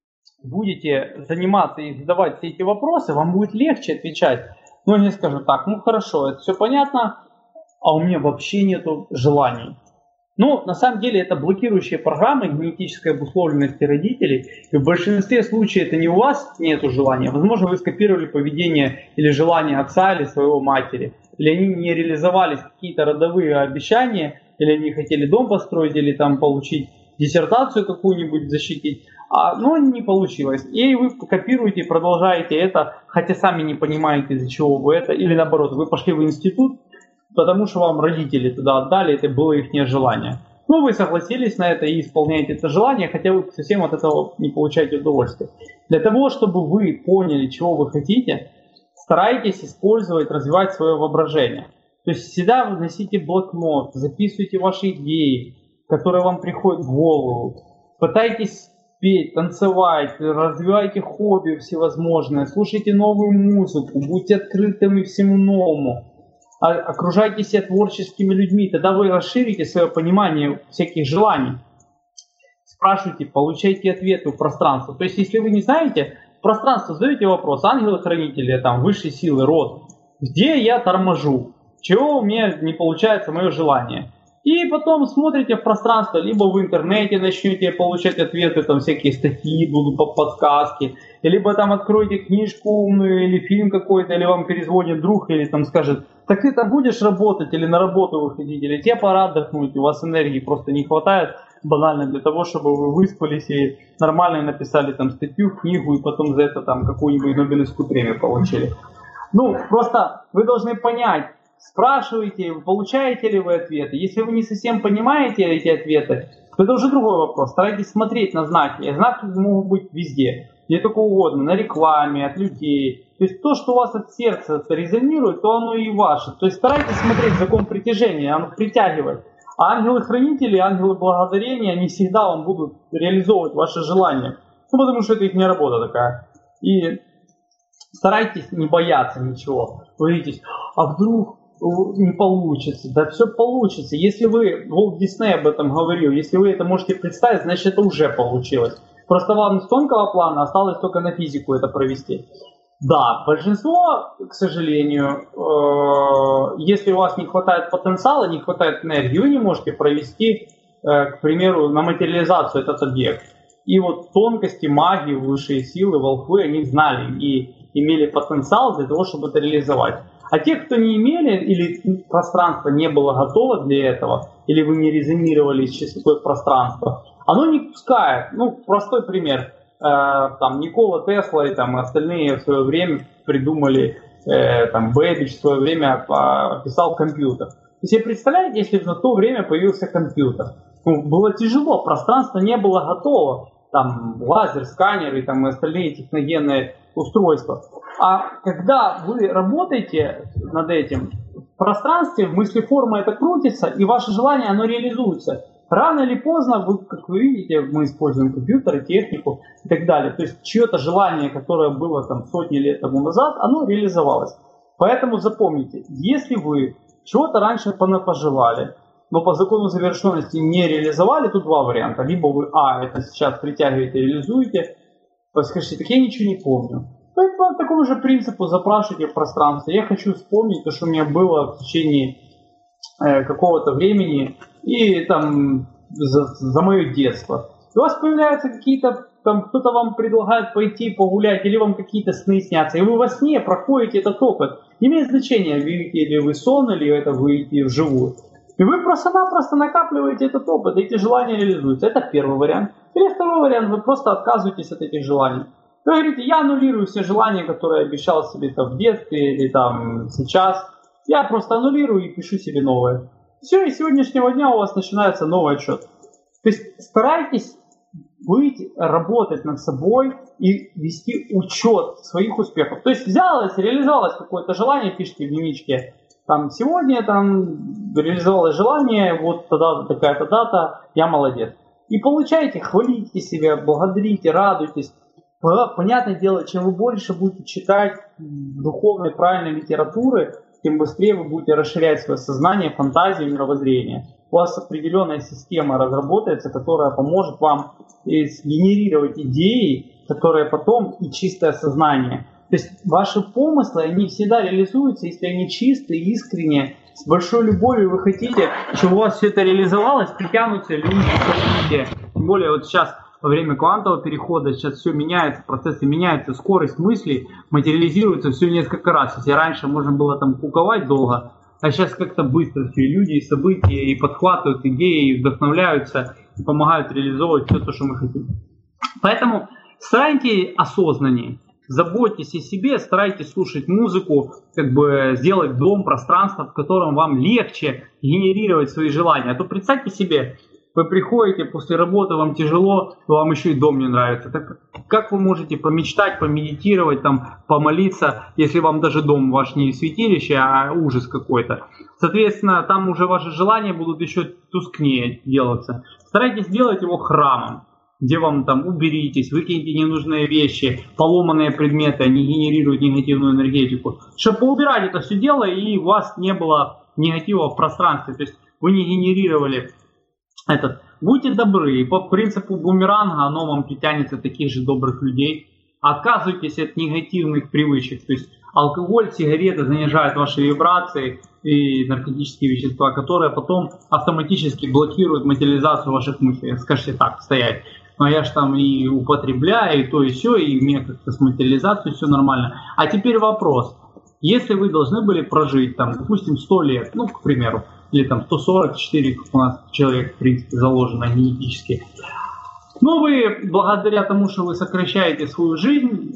будете заниматься и задавать все эти вопросы, вам будет легче отвечать. Но они скажут так, хорошо, это все понятно, а у меня вообще нету желаний. На самом деле это блокирующие программы генетической обусловленности родителей. И в большинстве случаев это не у вас нету желания. Возможно, вы скопировали поведение или желание отца или своего матери. Или они не реализовались какие-то родовые обещания, или они хотели дом построить, или там получить диссертацию какую-нибудь защитить. Но не получилось. И вы копируете, продолжаете это, хотя сами не понимаете, из-за чего вы это. Или наоборот, вы пошли в институт, потому что вам родители туда отдали, это было их желание. Вы согласились на это и исполняете это желание, хотя вы совсем от этого не получаете удовольствия. Для того, чтобы вы поняли, чего вы хотите, старайтесь использовать, развивать свое воображение. То есть всегда носите блокнот, записывайте ваши идеи, которые вам приходят в голову. Пытайтесь петь, танцевать, развивайте хобби всевозможные, слушайте новую музыку, будьте открытыми всему новому. Окружайте себя творческими людьми, тогда вы расширите свое понимание всяких желаний. Спрашивайте, получайте ответы в пространство. То есть, если вы не знаете, в пространство задаете вопрос, ангелы-хранители, высшие силы, род, где я торможу, чего у меня не получается мое желание. И потом смотрите в пространство, либо в интернете начнете получать ответы, всякие статьи будут по подсказке, либо откроете книжку умную, или фильм какой-то, или вам перезвонит друг, или скажет, так ты будешь работать, или на работу выходить, или тебе пора отдохнуть, у вас энергии просто не хватает банально для того, чтобы вы выспались и нормально написали статью, книгу, и потом за это какую-нибудь Нобелевскую премию получили. Просто вы должны понять, спрашиваете, получаете ли вы ответы. Если вы не совсем понимаете эти ответы, то это уже другой вопрос. Старайтесь смотреть на знаки. И знаки могут быть везде, где только угодно, на рекламе, от людей. То есть то, что у вас от сердца резонирует, то оно и ваше. То есть старайтесь смотреть закон притяжения, оно притягивает. А ангелы-хранители, ангелы благодарения, они всегда вам будут реализовывать ваши желания. Потому что это их не работа такая. И старайтесь не бояться ничего. Говорите, а вдруг не получится? Да все получится. Если вы, Уолт Дисней об этом говорил, если вы это можете представить, значит это уже получилось. Просто вам с тонкого плана осталось только на физику это провести. Да, большинство, к сожалению, если у вас не хватает потенциала, не хватает энергии, вы не можете провести, к примеру, на материализацию этот объект. И тонкости, магии, высшие силы, волхвы, они знали и имели потенциал для того, чтобы это реализовать. А те, кто не имели, или пространство не было готово для этого, или вы не резонировали с частотой пространства, оно не пускает. Простой пример. Никола Тесла и остальные в свое время придумали, Бэббидж в свое время описал компьютер. То есть, представляете, если бы на то время появился компьютер? Было тяжело, пространство не было готово. Лазер, сканеры и остальные техногенные устройства. А когда вы работаете над этим, в пространстве, в мыслеформе это крутится, и ваше желание, оно реализуется. Рано или поздно, как вы видите, мы используем компьютеры, технику и так далее. То есть чье-то желание, которое было сотни лет тому назад, оно реализовалось. Поэтому запомните, если вы чего-то раньше пожелали, но по закону завершенности не реализовали, тут два варианта. Либо вы, это сейчас притягиваете и реализуете, вы скажете, так я ничего не помню. То есть по такому же принципу запрашивайте в пространстве. Я хочу вспомнить то, что у меня было в течение какого-то времени и за мое детство. И у вас появляются какие-то, кто-то вам предлагает пойти погулять, или вам какие-то сны снятся, и вы во сне проходите этот опыт. Не имеет значения, видите ли вы сон, или это вы видите вживую. И вы просто-напросто накапливаете этот опыт, эти желания реализуются. Это первый вариант. Или второй вариант, вы просто отказываетесь от этих желаний. Вы говорите, я аннулирую все желания, которые обещал себе в детстве или сейчас. Я просто аннулирую и пишу себе новое. Все, и с сегодняшнего дня у вас начинается новый отчет. То есть старайтесь работать над собой и вести учет своих успехов. То есть реализовалось какое-то желание, пишите в дневничке. Сегодня реализовалось желание, вот тогда такая-то дата, я молодец. И получайте, хвалите себя, благодарите, радуйтесь. понятное дело, чем вы больше будете читать духовной, правильной литературы, тем быстрее вы будете расширять свое сознание, фантазию, мировоззрение. У вас определенная система разработается, которая поможет вам сгенерировать идеи, которые потом и чистое сознание. То есть ваши помыслы, они всегда реализуются, если они чистые, искренние, с большой любовью вы хотите, чтобы у вас все это реализовалось, притянутся люди, хотите. Тем более вот сейчас во время квантового перехода сейчас все меняется, процессы меняются, скорость мыслей материализируется все несколько раз. Если раньше можно было там куковать долго, а сейчас как-то быстро все люди и события и подхватывают идеи, и вдохновляются, и помогают реализовывать все то, что мы хотим. Поэтому станьте осознаннее, заботьтесь о себе, старайтесь слушать музыку, как бы сделать дом, пространство, в котором вам легче генерировать свои желания. А то представьте себе, вы приходите после работы, вам тяжело, вам еще и дом не нравится. Так как вы можете помечтать, помедитировать, там, помолиться, если вам даже дом ваш не святилище, а ужас какой-то? Соответственно, там уже ваши желания будут еще тускнее делаться. Старайтесь сделать его храмом, где вам там уберитесь, выкиньте ненужные вещи, поломанные предметы, они генерируют негативную энергетику. Чтобы поубирать это все дело, и у вас не было негатива в пространстве. То есть вы не генерировали будьте добры, и по принципу бумеранга оно вам притянется таких же добрых людей. Отказывайтесь от негативных привычек, то есть алкоголь, сигареты занижают ваши вибрации и наркотические вещества, которые потом автоматически блокируют материализацию ваших мыслей. Скажите так, стоять. Но я же там и употребляю, и то, и все, и у меня как-то с материализацией все нормально. А теперь вопрос. Если вы должны были прожить, там, допустим, 100 лет, ну, к примеру, или там 144, как у нас человек, в принципе, заложено генетически. Но вы, благодаря тому, что вы сокращаете свою жизнь,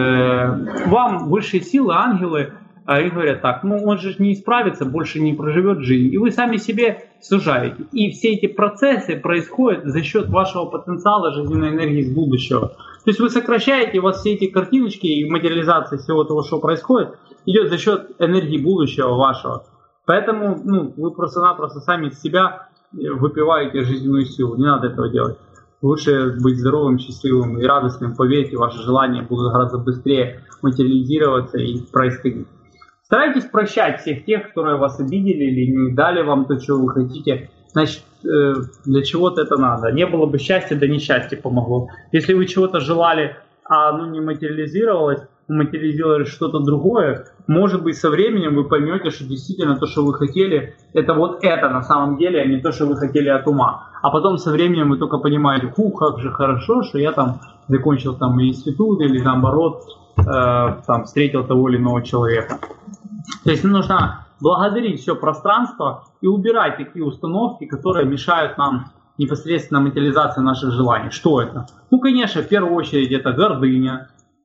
вам высшие силы, ангелы, и говорят так, ну он же не исправится, больше не проживет жизнь. И вы сами себе сужаете. И все эти процессы происходят за счет вашего потенциала жизненной энергии из будущего. То есть вы сокращаете, у вас все эти картиночки и материализация всего того, что происходит, идет за счет энергии будущего вашего. Поэтому вы просто-напросто сами из себя выпиваете жизненную силу. Не надо этого делать. Лучше быть здоровым, счастливым и радостным. Поверьте, ваши желания будут гораздо быстрее материализироваться и происходить. Старайтесь прощать всех тех, которые вас обидели или не дали вам то, что вы хотите. Значит, для чего-то это надо. Не было бы счастья, да несчастье помогло. Если вы чего-то желали, а оно не материализировалось, материализировали что-то другое, может быть, со временем вы поймете, что действительно то, что вы хотели, это вот это на самом деле, а не то, что вы хотели от ума. А потом со временем вы только понимаете, как же хорошо, что я там закончил там институт или наоборот там встретил того или иного человека. То есть нужно благодарить все пространство и убирать такие установки, которые мешают нам непосредственно материализации наших желаний. Что это? Ну, конечно, в первую очередь это гордыня.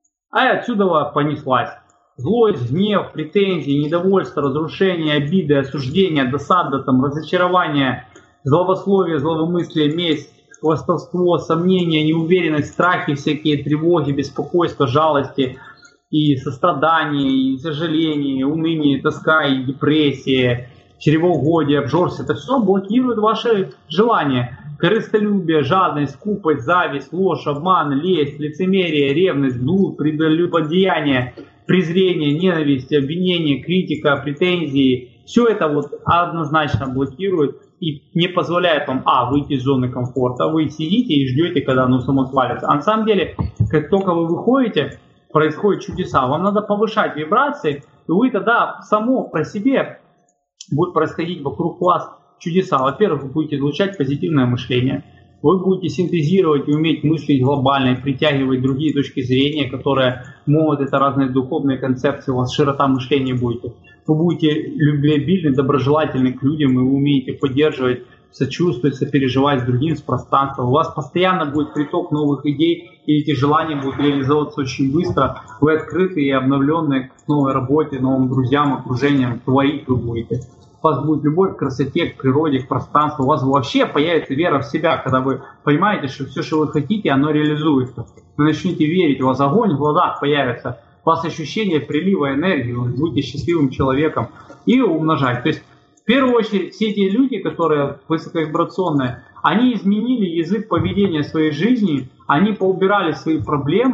А отсюда понеслась злость, гнев, претензии, недовольство, разрушение, обиды, осуждение, досада, разочарование, злословие, зловомыслие, месть, хвастовство, сомнения, неуверенность, страхи всякие, тревоги, беспокойство, жалости и сострадание, и сожаление, уныние, тоска и депрессия, чревоугодие, обжорство. Это все блокирует ваши желания. Корыстолюбие, жадность, скупость, зависть, ложь, обман, лесть, лицемерие, ревность, блуд, прелюбодеяние, презрение, ненависть, обвинение, критика, претензии. Все это однозначно блокирует и не позволяет вам, выйти из зоны комфорта. Вы сидите и ждете, когда оно само свалится. А на самом деле, как только вы выходите, происходят чудеса. Вам надо повышать вибрации, и вы тогда само по себе будет происходить вокруг вас чудеса. Во-первых, вы будете излучать позитивное мышление. Вы будете синтезировать и уметь мыслить глобально и притягивать другие точки зрения, которые могут, это разные духовные концепции, у вас широта мышления будет. Вы будете любвеобильны, доброжелательны к людям, и вы умеете поддерживать, сочувствовать, сопереживать с другим, с пространством. У вас постоянно будет приток новых идей, и эти желания будут реализовываться очень быстро. Вы открыты и обновленные к новой работе, новым друзьям, окружениям, творить вы будете. У вас будет любовь к красоте, к природе, к пространству. У вас вообще появится вера в себя, когда вы понимаете, что все, что вы хотите, оно реализуется. Вы начнете верить, у вас огонь в глазах появится, у вас ощущение прилива энергии, вы будете счастливым человеком и умножать. То есть, в первую очередь, все эти люди, которые высоковибрационные, они изменили язык поведения своей жизни, они поубирали свои проблемы,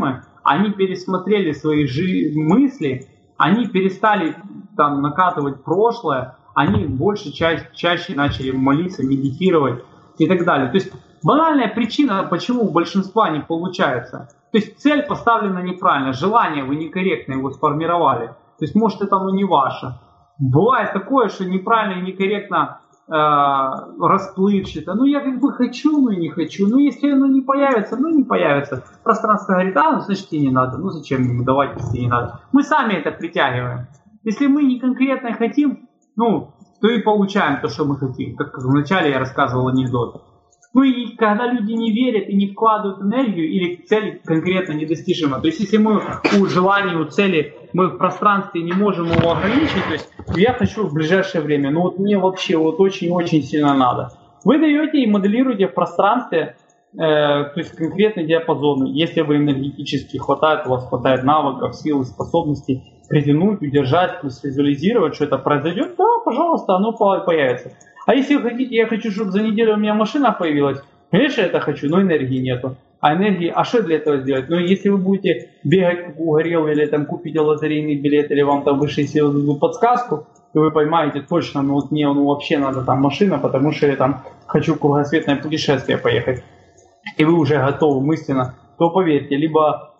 они пересмотрели свои мысли, они перестали там накатывать прошлое, они чаще начали молиться, медитировать и так далее. То есть банальная причина, почему у большинства не получается. То есть цель поставлена неправильно, желание вы некорректно его сформировали. То есть может это не ваше. Бывает такое, что неправильно и некорректно расплывчато. Я как бы хочу, но и не хочу. Если оно не появится, не появится. Пространство говорит, значит и не надо. Зачем ему давать, если не надо? Мы сами это притягиваем. Если мы не конкретно хотим, то и получаем то, что мы хотим. Как вначале я рассказывал анекдот. И когда люди не верят и не вкладывают энергию, или цель конкретно недостижима. То есть если мы у желания, у цели, мы в пространстве не можем его ограничить, то есть я хочу в ближайшее время, мне вообще очень-очень сильно надо. Вы даете и моделируете в пространстве, то есть конкретные диапазоны. Если вы энергетически у вас хватает навыков, сил и способностей притянуть, удержать, визуализировать, что это произойдет, да, пожалуйста, оно появится. А если вы хотите, я хочу, чтобы за неделю у меня машина появилась, конечно, я это хочу, но энергии нету. А что для этого сделать? Если вы будете бегать как угорелый, или там купите лотерейный билет, или вам там высшие силы дадут подсказку, и вы поймаете точно, мне вообще надо там машина, потому что я там хочу в кругосветное путешествие поехать. И вы уже готовы мысленно, то поверьте, либо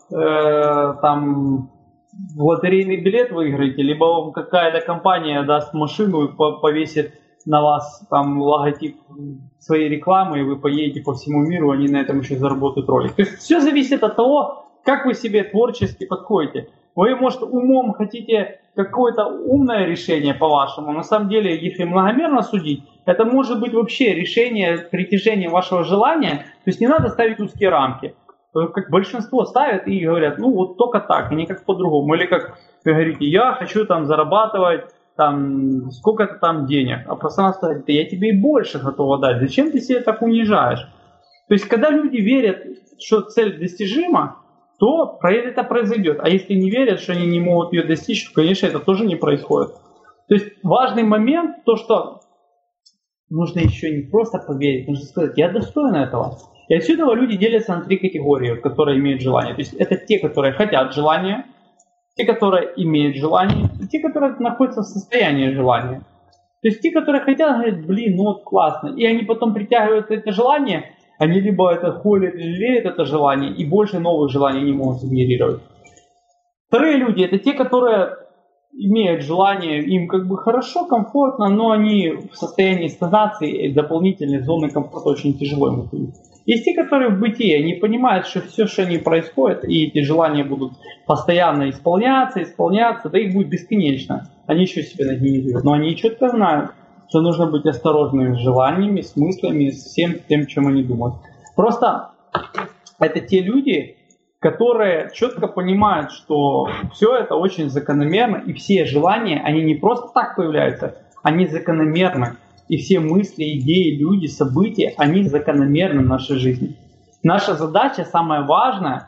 там лотерейный билет выиграете, либо вам какая-то компания даст машину и повесит на вас там логотип своей рекламы, и вы поедете по всему миру, они на этом еще заработают ролик. То есть все зависит от того, как вы себе творчески подходите. Вы, может, умом хотите какое-то умное решение по-вашему. На самом деле, если многомерно судить, это может быть вообще решение притяжения вашего желания. То есть не надо ставить узкие рамки. Как большинство ставят и говорят, только так, и никак по-другому. Или как вы говорите, я хочу там зарабатывать сколько-то там денег, а пространство говорит, я тебе и больше готова дать, зачем ты себя так унижаешь? То есть, когда люди верят, что цель достижима, то это произойдет. А если не верят, что они не могут ее достичь, то, конечно, это тоже не происходит. То есть, важный момент, то, что нужно еще не просто поверить, нужно сказать, я достоин этого. И отсюда люди делятся на 3 категории, которые имеют желание. То есть, это те, которые хотят желания, те, которые имеют желание, и те, которые находятся в состоянии желания. То есть те, которые хотят, говорят, классно. И они потом притягивают это желание, они либо это холят, жалеют это желание, и больше новых желаний не могут сгенерировать. Вторые люди, это те, которые имеют желание, им как бы хорошо, комфортно, но они в состоянии стагнации и дополнительной зоны комфорта очень тяжело им выходить. Есть те, которые в бытии, они понимают, что все, что они происходит, и эти желания будут постоянно исполняться, да их будет бесконечно. Они еще себе нагенерируют. Но они четко знают, что нужно быть осторожными с желаниями, с мыслями, с всем тем, чем они думают. Просто это те люди, которые четко понимают, что все это очень закономерно, и все желания, они не просто так появляются, они закономерны. И все мысли, идеи, люди, события, они закономерны в нашей жизни. Наша задача, самая важная,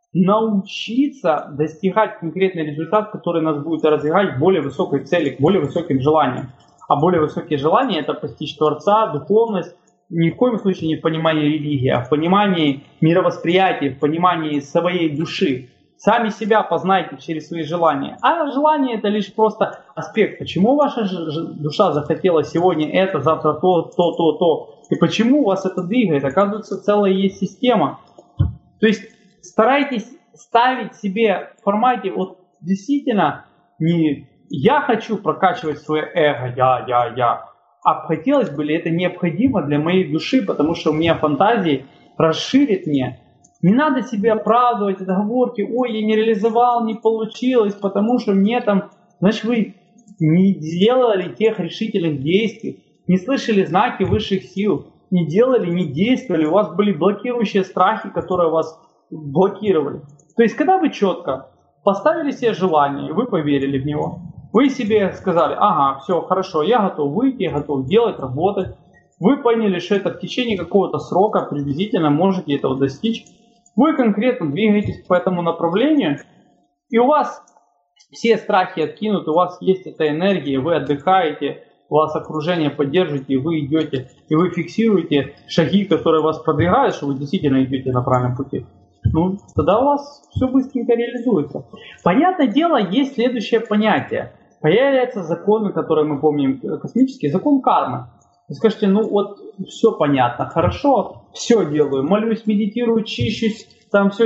научиться достигать конкретный результат, который нас будет развивать к более высокой цели, к более высоким желаниям. А более высокие желания – это постичь Творца, духовность, ни в коем случае не в понимании религии, а в понимании мировосприятия, в понимании своей души. Сами себя познайте через свои желания. А желание – это лишь просто аспект. Почему ваша душа захотела сегодня это, завтра то. И почему вас это двигает? Оказывается, целая есть система. То есть старайтесь ставить себе в формате действительно не «я хочу прокачивать свое эго, я». А хотелось бы ли это необходимо для моей души, потому что у меня фантазии расширит мне. Не надо себе оправдывать отговорки, ой, я не реализовал, не получилось, потому что мне там... Значит, вы не сделали тех решительных действий, не слышали знаки высших сил, не делали, не действовали, у вас были блокирующие страхи, которые вас блокировали. То есть, когда вы четко поставили себе желание, вы поверили в него, вы себе сказали, ага, все, хорошо, я готов выйти, я готов делать, работать, вы поняли, что это в течение какого-то срока приблизительно можете этого достичь, вы конкретно двигаетесь по этому направлению, и у вас все страхи откинуты, у вас есть эта энергия, вы отдыхаете, у вас окружение поддерживаете, и вы идете, и вы фиксируете шаги, которые вас продвигают, что вы действительно идете на правильном пути. ну, тогда у вас все быстренько реализуется. Понятное дело, есть следующее понятие. Появляются законы, которые мы помним, космический закон кармы. Вы скажете, ну вот все понятно, хорошо, все делаю, молюсь, медитирую, чищусь, там все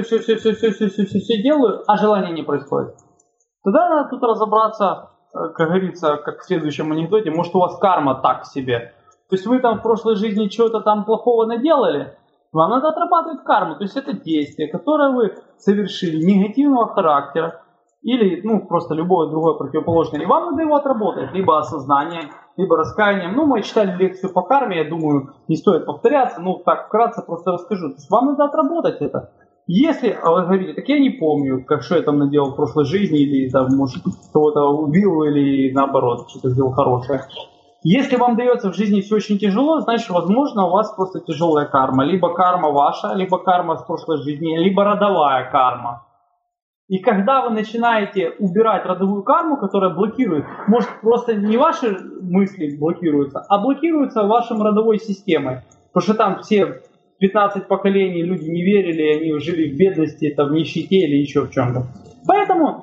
делаю, а желания не происходит. Тогда надо тут разобраться, как говорится, как в следующем анекдоте, может у вас карма так себе. То есть вы там в прошлой жизни чего-то там плохого наделали, вам надо отрабатывать карму. То есть это действие, которое вы совершили негативного характера или просто любое другое противоположное. И вам надо его отработать, либо осознанием, либо раскаянием. Мы читали лекцию по карме, я думаю, не стоит повторяться, так вкратце просто расскажу. То есть вам надо отработать это. Если вы говорите, так я не помню, что я там наделал в прошлой жизни, или там, может, кого-то убил, или наоборот, что-то сделал хорошее. Если вам дается в жизни все очень тяжело, значит, возможно, у вас просто тяжелая карма. Либо карма ваша, либо карма с прошлой жизни, либо родовая карма. И когда вы начинаете убирать родовую карму, которая блокирует, может, просто не ваши мысли блокируются, а блокируются вашей родовой системой. Потому что там все 15 поколений люди не верили, они жили в бедности, в нищете или еще в чем-то. Поэтому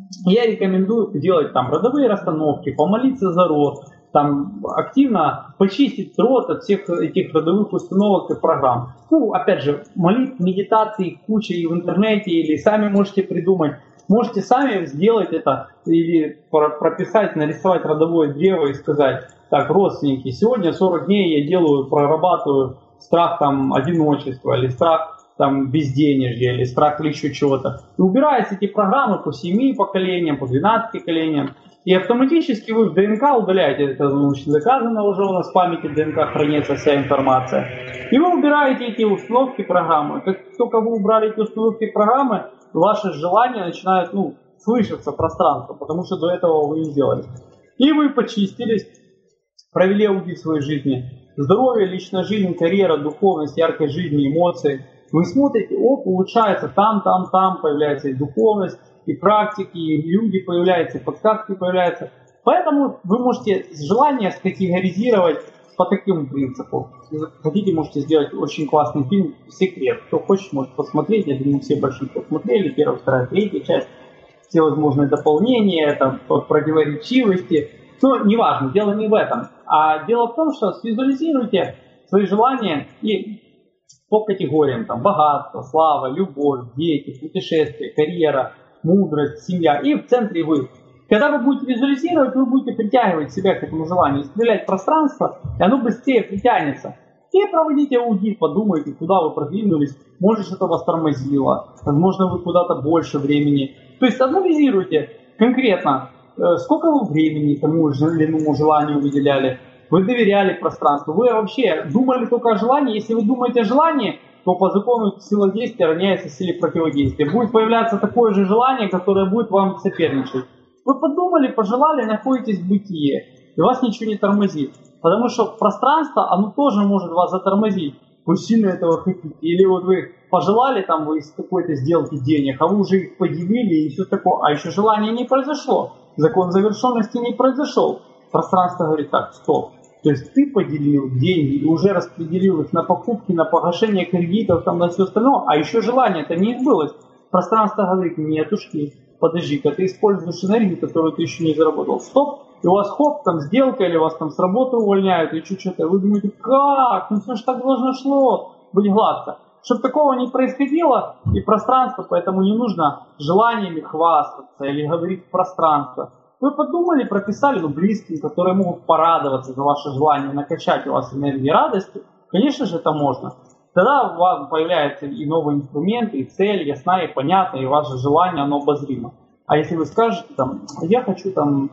я рекомендую делать там родовые расстановки, помолиться за род, там активно почистить род от всех этих родовых установок и программ. Опять же, молитв, медитаций куча и в интернете, или сами можете придумать. Можете сами сделать это, или прописать, нарисовать родовое древо и сказать, так, родственники, сегодня 40 дней я делаю, прорабатываю страх одиночества, или страх безденежья, или страх или еще чего-то. И убираете эти программы по 7 поколениям, по 12 поколениям. И автоматически вы в ДНК удаляете, это научно доказано уже, у нас в памяти ДНК хранится вся информация. И вы убираете эти установки программы. Как только вы убрали эти установки программы, ваши желания начинают слышаться в пространстве, потому что до этого вы не сделали. И вы почистились, провели аудит своей жизни. Здоровье, личная жизнь, карьера, духовность, яркость жизни, эмоции. Вы смотрите, улучшается там, появляется и духовность, и практики, и люди появляются, и подсказки появляются. Поэтому вы можете желание скатегоризировать по таким принципу. Если хотите, можете сделать очень классный фильм «Секрет». Кто хочет, может посмотреть. Я думаю, все большинство посмотрели. 1, 2, 3 часть. Все возможные дополнения, противоречивости. Но неважно, дело не в этом. А дело в том, что визуализируйте свои желания и по категориям. Богатство, слава, любовь, дети, путешествия, карьера, мудрость, семья. И в центре вы. Когда вы будете визуализировать, вы будете притягивать себя к этому желанию, стрелять в пространство, и оно быстрее притянется. И проводите аудит, подумайте, куда вы продвинулись, может, что-то вас тормозило, возможно, вы куда-то больше времени. То есть анализируйте конкретно, сколько вы времени тому или иному желанию выделяли, вы доверяли пространству, вы вообще думали только о желании. Если вы думаете о желании, то по закону сила действия равняется силе противодействия. Будет появляться такое же желание, которое будет вам соперничать. Вы подумали, пожелали, находитесь в бытие, и вас ничего не тормозит. Потому что пространство, оно тоже может вас затормозить. Вы сильно этого хотите. Или вы пожелали вы из какой-то сделки денег, а вы уже их поделили и все такое. А еще желание не произошло. Закон завершенности не произошел. Пространство говорит так, стоп. То есть ты поделил деньги и уже распределил их на покупки, на погашение кредитов, на все остальное, а еще желание-то не сбылось. Пространство говорит, нетушки, подожди-ка, ты используешь энергию, которую ты еще не заработал. Стоп, и у вас сделка, или вас с работы увольняют, или что-то. Вы думаете, как? Все же так должно шло быть гладко. Чтобы такого не происходило, и пространство, поэтому не нужно желаниями хвастаться или говорить в пространство. Вы подумали, прописали близким, которые могут порадоваться за ваше желание, накачать у вас энергии радости. Конечно же, это можно. Тогда у вас появляются и новые инструменты, и цель ясна и понятна, и ваше желание, оно обозримо. А если вы скажете, я хочу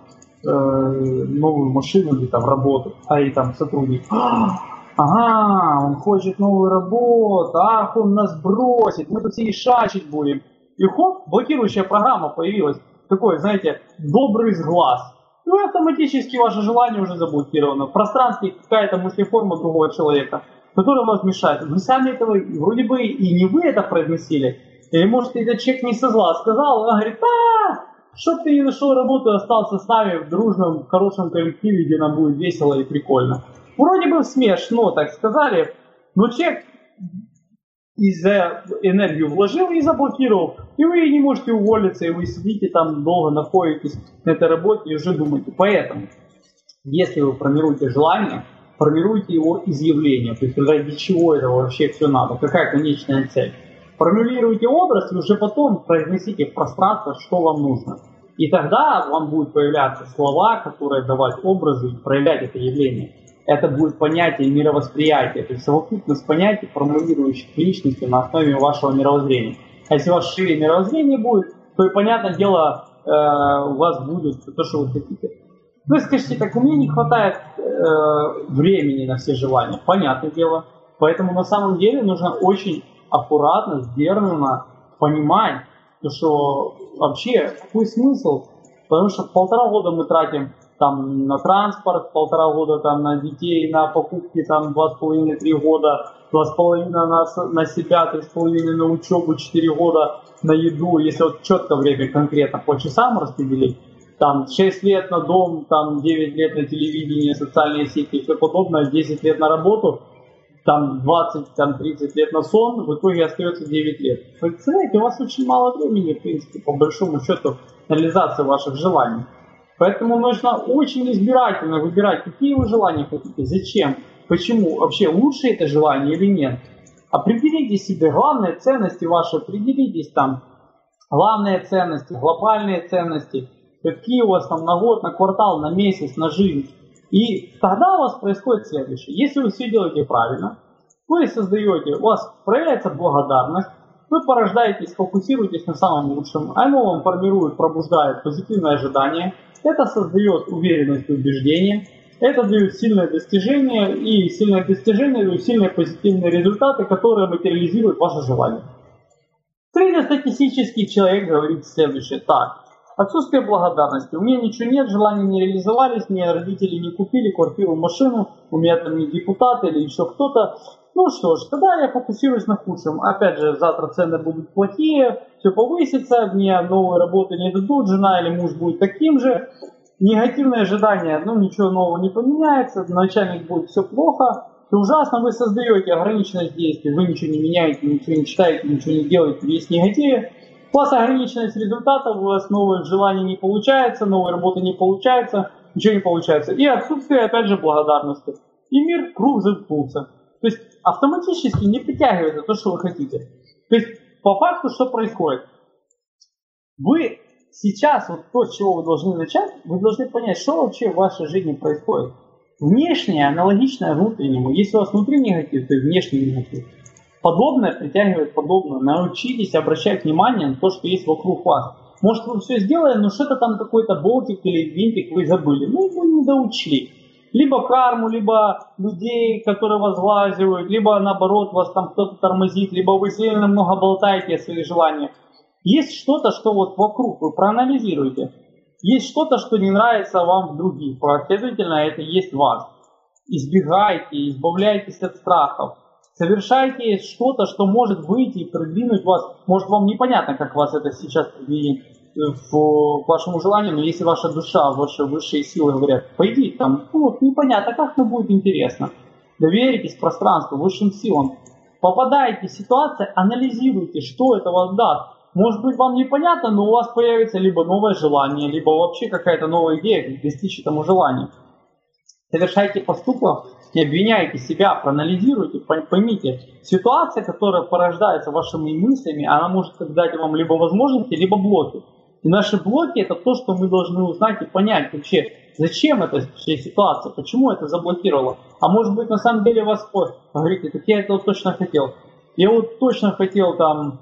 новую машину или работу, и сотрудник, ага, он хочет новую работу, ах, он нас бросит, мы тут все ишачить будем. И блокирующая программа появилась. Такой, добрый глаз. И автоматически ваше желание уже заблокировано. В пространстве какая-то мыслеформа другого человека, которая вас мешает. Вы сами этого, вроде бы и не вы это произносили. Или может этот человек не со зла сказал, он говорит, что ты не нашел работу и остался с нами в дружном, хорошем коллективе, где нам будет весело и прикольно. Вроде бы смешно, так сказали, но человек энергию вложил и заблокировал. И вы не можете уволиться, и вы сидите там долго, находитесь на этой работе и уже думаете. Поэтому, если вы формируете желание, формируйте его изъявление. То есть ради чего это вообще все надо, какая конечная цель. Формулируйте образ и уже потом произнесите в пространство, что вам нужно. И тогда вам будут появляться слова, которые давать образы и проявлять это явление. Это будет понятие мировосприятия, то есть совокупность понятий, формулирующих личности на основе вашего мировоззрения. А если у вас шире мировоззрение будет, то, и, понятное дело, у вас будет то, что вы хотите. Вы скажете, так у меня не хватает времени на все желания. Понятное дело. Поэтому на самом деле нужно очень аккуратно, сдержанно понимать, что вообще какой смысл. Потому что 1,5 года мы тратим там на транспорт, 1,5 года там на детей, на покупки, там 2,5-3 года, 2,5 на себя, 3,5 на учебу, 4 года на еду. Если вот четко время конкретно по часам распределить, там 6 лет на дом, там 9 лет на телевидение, социальные сети и все подобное, 10 лет на работу, там 20, там 30 лет на сон, в итоге остается 9 лет. Представляете, у вас очень мало времени, в принципе, по большому счету, на реализацию ваших желаний. Поэтому нужно очень избирательно выбирать, какие вы желания хотите, зачем, почему, вообще лучше это желание или нет. Определите себе главные ценности ваши, определитесь там, главные ценности, глобальные ценности, какие у вас там на год, на квартал, на месяц, на жизнь. И тогда у вас происходит следующее. Если вы все делаете правильно, вы создаете, у вас проявляется благодарность, вы порождаетесь, фокусируетесь на самом лучшем, оно вам формирует, пробуждает позитивное ожидание, это создает уверенность и убеждение, это дает сильное достижение, и сильное достижение дает сильные позитивные результаты, которые материализируют ваше желание. Среднестатистический человек говорит следующее. Так, отсутствие благодарности. У меня ничего нет, желания не реализовались, мне родители не купили квартиру, машину, у меня там не депутат или еще кто-то. Ну что ж, тогда я фокусируюсь на худшем. Опять же, завтра цены будут плохие, все повысится, мне новые работы не дадут, жена или муж будет таким же. Негативные ожидания, ничего нового не поменяется, начальник будет все плохо, все ужасно, вы создаете ограниченность действий, вы ничего не меняете, ничего не читаете, ничего не делаете, есть негатив. У вас ограниченность результатов, у вас новых желаний не получается, новой работы не получается, ничего не получается. И отсутствие, опять же, благодарности. И мир круг замкнулся. То есть автоматически не притягивается то, что вы хотите. То есть по факту что происходит? Вы сейчас, вот то, с чего вы должны начать, вы должны понять, что вообще в вашей жизни происходит. Внешнее аналогичное внутреннему. Если у вас внутри негатив, то и внешний негатив. Подобное притягивает подобное. Научитесь обращать внимание на то, что есть вокруг вас. Может, вы все сделали, но что-то там какой-то болтик или винтик вы забыли. Вы не доучли. Либо карму, либо людей, которые вас глазивают, либо наоборот вас там кто-то тормозит, либо вы сильно много болтаете о своих желаниях. Есть что-то, что вот вокруг, вы проанализируете. Есть что-то, что не нравится вам в других. Следовательно, это есть в вас. Избегайте, избавляйтесь от страхов. Совершайте что-то, что может выйти и продвинуть вас. Может, вам непонятно, как вас это сейчас продвинет к вашему желанию, но если ваша душа, ваши высшие силы говорят, пойди там, непонятно, как это будет интересно. Доверитесь пространству, высшим силам. Попадайте в ситуацию, анализируйте, что это вас даст. Может быть, вам непонятно, но у вас появится либо новое желание, либо вообще какая-то новая идея, как достичь этому желанию. Совершайте поступок, не обвиняйте себя, проанализируйте, поймите. Ситуация, которая порождается вашими мыслями, она может дать вам либо возможности, либо блоки. И наши блоки — это то, что мы должны узнать и понять вообще, зачем эта ситуация, почему это заблокировало. А может быть, на самом деле вас говорите, так я этого точно хотел. Я вот точно хотел там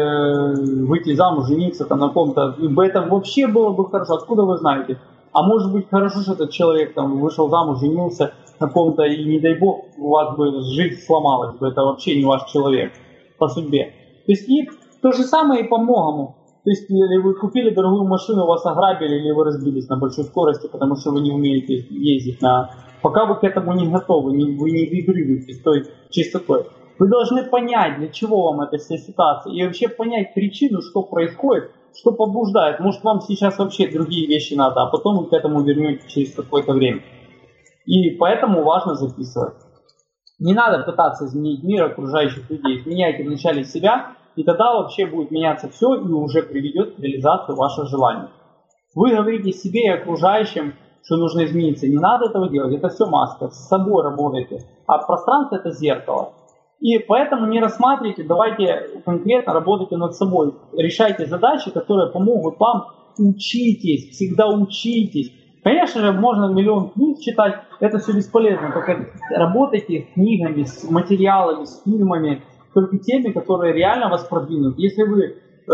выйти замуж, жениться там на ком-то. Это вообще было бы хорошо. Откуда вы знаете? А может быть, хорошо, что этот человек там вышел замуж, женился на ком-то, и не дай бог, у вас бы жизнь сломалась бы. Это вообще не ваш человек по судьбе. То есть и то же самое и по многому. То есть, если вы купили дорогую машину, вас ограбили, или вы разбились на большой скорости, потому что вы не умеете ездить пока вы к этому не готовы, вы не вибрируете с той частотой. Вы должны понять, для чего вам эта вся ситуация, и вообще понять причину, что происходит, что побуждает. Может, вам сейчас вообще другие вещи надо, а потом вы к этому вернетесь через какое-то время. И поэтому важно записывать. Не надо пытаться изменить мир окружающих людей. Изменяйте вначале себя, и тогда вообще будет меняться все и уже приведет к реализации ваших желаний. Вы говорите себе и окружающим, что нужно измениться. Не надо этого делать, это все маска. С собой работайте. А пространство это зеркало. И поэтому не рассматривайте, давайте конкретно работайте над собой. Решайте задачи, которые помогут вам. Учитесь, всегда учитесь. Конечно же, можно миллион книг читать, это все бесполезно. Только работайте с книгами, с материалами, с фильмами, только теми, которые реально вас продвинут. Если вы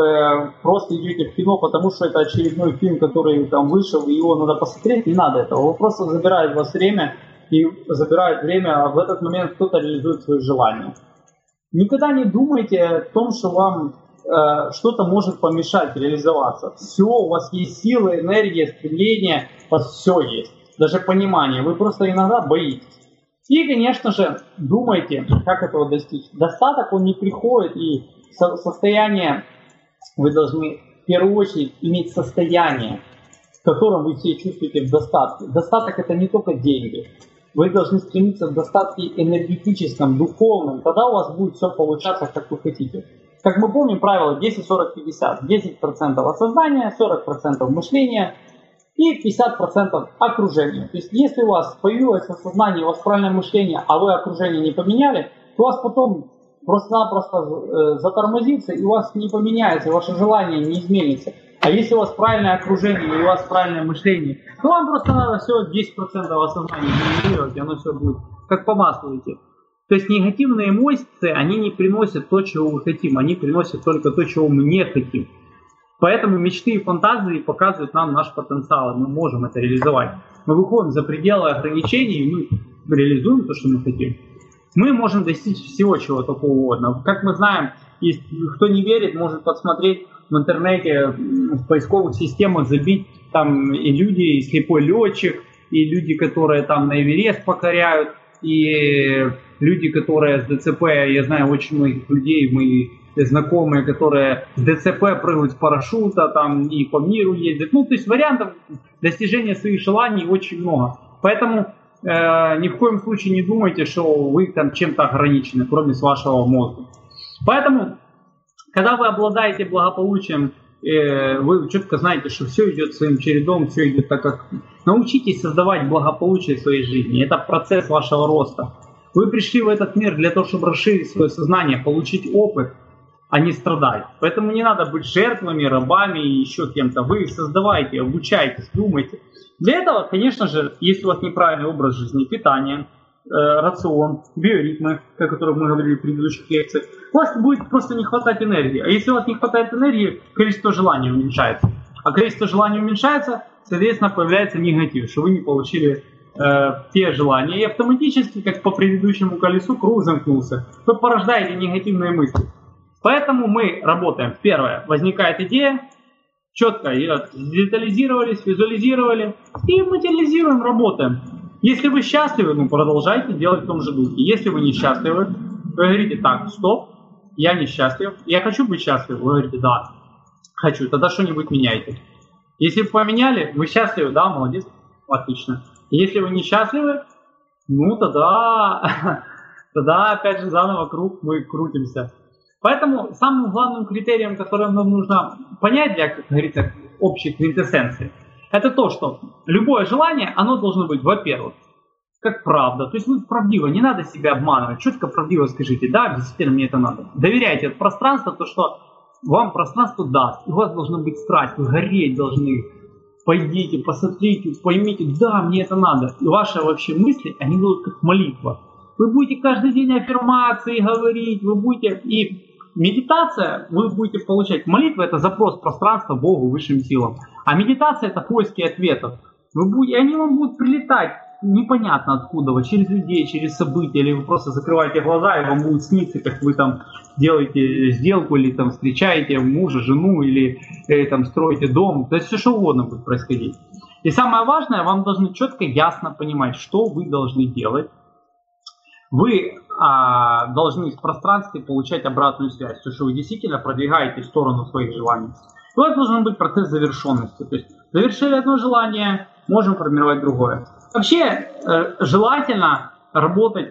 просто идете в кино, потому что это очередной фильм, который там вышел, и его надо посмотреть, не надо этого. Вы просто забирает у вас время, и забирает время, а в этот момент кто-то реализует свои желания. Никогда не думайте о том, что вам что-то может помешать реализоваться. Все, у вас есть силы, энергия, стремление, у вас все есть. Даже понимание. Вы просто иногда боитесь. И, конечно же, думайте, как этого достичь. Достаток, он не приходит, и состояние, вы должны в первую очередь иметь состояние, в котором вы все чувствуете в достатке. Достаток это не только деньги. Вы должны стремиться к достатке энергетическом, духовном. Тогда у вас будет все получаться, как вы хотите. Как мы помним, правило 10-40-50. 10% осознания, 40% мышления и 50% окружения. То есть, если у вас появилось осознание, у вас правильное мышление, а вы окружение не поменяли, то у вас потом просто-напросто затормозится, и у вас не поменяется, ваше желание не изменится. А если у вас правильное окружение и у вас правильное мышление, то вам просто надо всего 10% осознания генерировать, и оно все будет как по маслу идти. То есть негативные эмоции, они не приносят то, чего мы хотим, они приносят только то, чего мы не хотим. Поэтому мечты и фантазии показывают нам наш потенциал, и мы можем это реализовать. Мы выходим за пределы ограничений, и мы реализуем то, что мы хотим. Мы можем достичь всего, чего только угодно. Как мы знаем, если кто не верит, может посмотреть в интернете, в поисковых системах забить там и люди, и слепой летчик, и люди, которые там на Эверест покоряют, и люди, которые с ДЦП, я знаю очень многих людей, мои знакомые, которые с ДЦП прыгают с парашюта, там и по миру ездят. Ну, то есть вариантов достижения своих желаний очень много. Поэтому ни в коем случае не думайте, что вы там чем-то ограничены, кроме с вашего мозга. Поэтому, когда вы обладаете благополучием, вы четко знаете, что все идет своим чередом, все идет так, как... Научитесь создавать благополучие в своей жизни. Это процесс вашего роста. Вы пришли в этот мир для того, чтобы расширить свое сознание, получить опыт, а не страдать. Поэтому не надо быть жертвами, рабами и еще кем-то. Вы создавайте, обучайтесь, думайте. Для этого, конечно же, если у вас неправильный образ жизни, питание, рацион, биоритмы, о которых мы говорили в предыдущих лекциях, у вас будет просто не хватать энергии. А если у вас не хватает энергии, количество желаний уменьшается. А количество желаний уменьшается, соответственно, появляется негатив, что вы не получили те желания. И автоматически, как по предыдущему колесу, круг замкнулся. Вы порождаете негативные мысли. Поэтому мы работаем. Первое. Возникает идея. Четко ее детализировали, визуализировали. И материализируем, работаем. Если вы счастливы, продолжайте делать в том же духе. Если вы несчастливы, вы говорите так, стоп, я несчастлив. Я хочу быть счастливым. Вы говорите, да, хочу. Тогда что-нибудь меняйте. Если вы поменяли, вы счастливы, да, молодец, отлично. Если вы несчастливы, тогда опять же заново круг мы крутимся. Поэтому самым главным критерием, который нам нужно понять для, как говорится, общей квинтэссенции, это то, что любое желание, оно должно быть, во-первых, как правда. То есть вы правдиво, не надо себя обманывать. Четко правдиво скажите, да, действительно мне это надо. Доверяйте от пространства, то, что вам пространство даст. И у вас должна быть страсть, вы гореть должны. Пойдите, посмотрите, поймите, да, мне это надо. И ваши вообще мысли, они будут как молитва. Вы будете каждый день аффирмации говорить, вы будете... И медитация, вы будете получать. Молитва — это запрос пространства Богу, высшим силам. А медитация — это поиски ответов. И они вам будут прилетать непонятно откуда, через людей, через события, или вы просто закрываете глаза, и вам будет сниться, как вы там делаете сделку, или там встречаете мужа, жену, или там строите дом. То есть все что угодно будет происходить. И самое важное, вам должны четко, ясно понимать, что вы должны делать. Вы должны в пространстве получать обратную связь, то, что вы действительно продвигаете в сторону своих желаний. И у вас должен быть процесс завершенности. То есть завершили одно желание, можем формировать другое. Вообще желательно работать,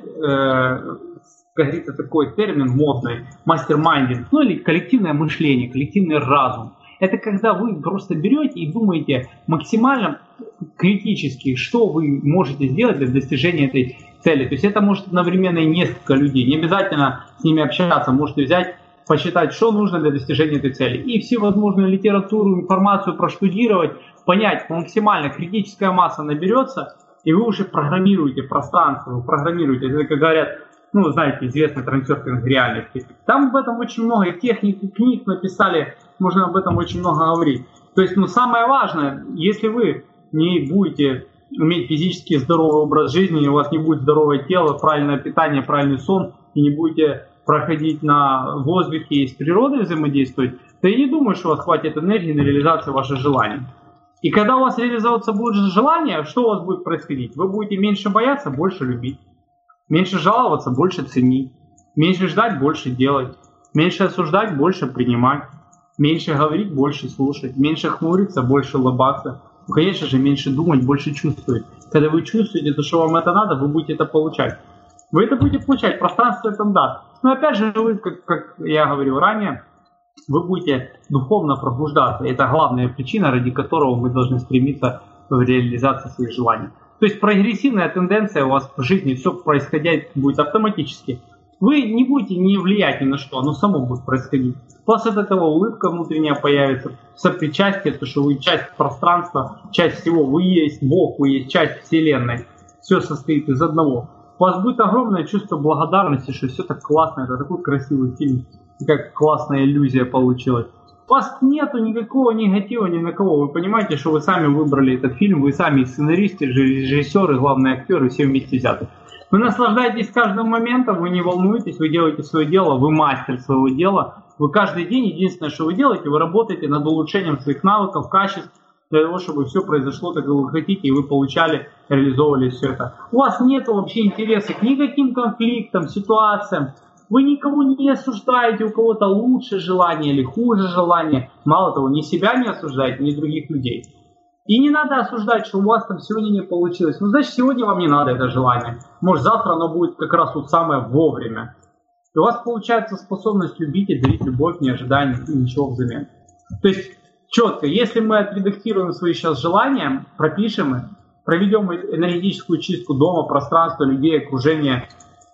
как говорится, такой термин модный, мастермайндинг, ну или коллективное мышление, коллективный разум. Это когда вы просто берете и думаете максимально критически, что вы можете сделать для достижения этой цели. То есть это может одновременно и несколько людей. Не обязательно с ними общаться. Можете взять, посчитать, что нужно для достижения этой цели. И всевозможную литературу, информацию проштудировать, понять, максимально критическая масса наберется, и вы уже программируете пространство, вы программируете. Это, как говорят, ну, вы знаете, известный трансерфинг реальности. Там об этом очень много техник и книг написали, можно об этом очень много говорить. То есть, ну, самое важное, если вы не будете иметь физически здоровый образ жизни, у вас не будет здоровое тело, правильное питание, правильный сон, и не будете проходить на воздухе и с природой взаимодействовать, то я не думаю, что у вас хватит энергии на реализацию ваших желаний. И когда у вас реализовываться будет желание, что у вас будет происходить? Вы будете меньше бояться, больше любить. Меньше жаловаться, больше ценить. Меньше ждать, больше делать. Меньше осуждать, больше принимать. Меньше говорить, больше слушать. Меньше хмуриться, больше улыбаться. Ну, конечно же, меньше думать, больше чувствовать. Когда вы чувствуете, то, что вам это надо, вы будете это получать. Вы это будете получать, пространство это даст. Но опять же, вы, как я говорил ранее, вы будете духовно пробуждаться. Это главная причина, ради которого мы должны стремиться в реализации своих желаний. То есть прогрессивная тенденция у вас в жизни, все происходить будет автоматически. Вы не будете не влиять ни на что, оно само будет происходить. У вас от этого улыбка внутренняя появится, сопричастие, то, что вы часть пространства, часть всего, вы есть Бог, вы есть часть Вселенной. Все состоит из одного. У вас будет огромное чувство благодарности, что все так классно, это такой красивый фильм, как классная иллюзия получилась. У вас нету никакого негатива ни на кого. Вы понимаете, что вы сами выбрали этот фильм, вы сами сценаристы, режиссеры, главные актеры, все вместе взяты. Вы наслаждаетесь каждым моментом, вы не волнуетесь, вы делаете свое дело, вы мастер своего дела. Вы каждый день, единственное, что вы делаете, вы работаете над улучшением своих навыков, качеств, для того, чтобы все произошло так, как вы хотите, и вы получали, реализовывали все это. У вас нет вообще интереса к никаким конфликтам, ситуациям. Вы никого не осуждаете, у кого-то лучше желание или хуже желание. Мало того, ни себя не осуждаете, ни других людей. И не надо осуждать, что у вас там сегодня не получилось. Ну, значит, сегодня вам не надо это желание. Может, завтра оно будет как раз вот самое вовремя. И у вас получается способность любить и дарить любовь, не ожидая ничего взамен. То есть, четко, если мы отредактируем свои сейчас желания, пропишем их, проведем энергетическую чистку дома, пространства, людей, окружения,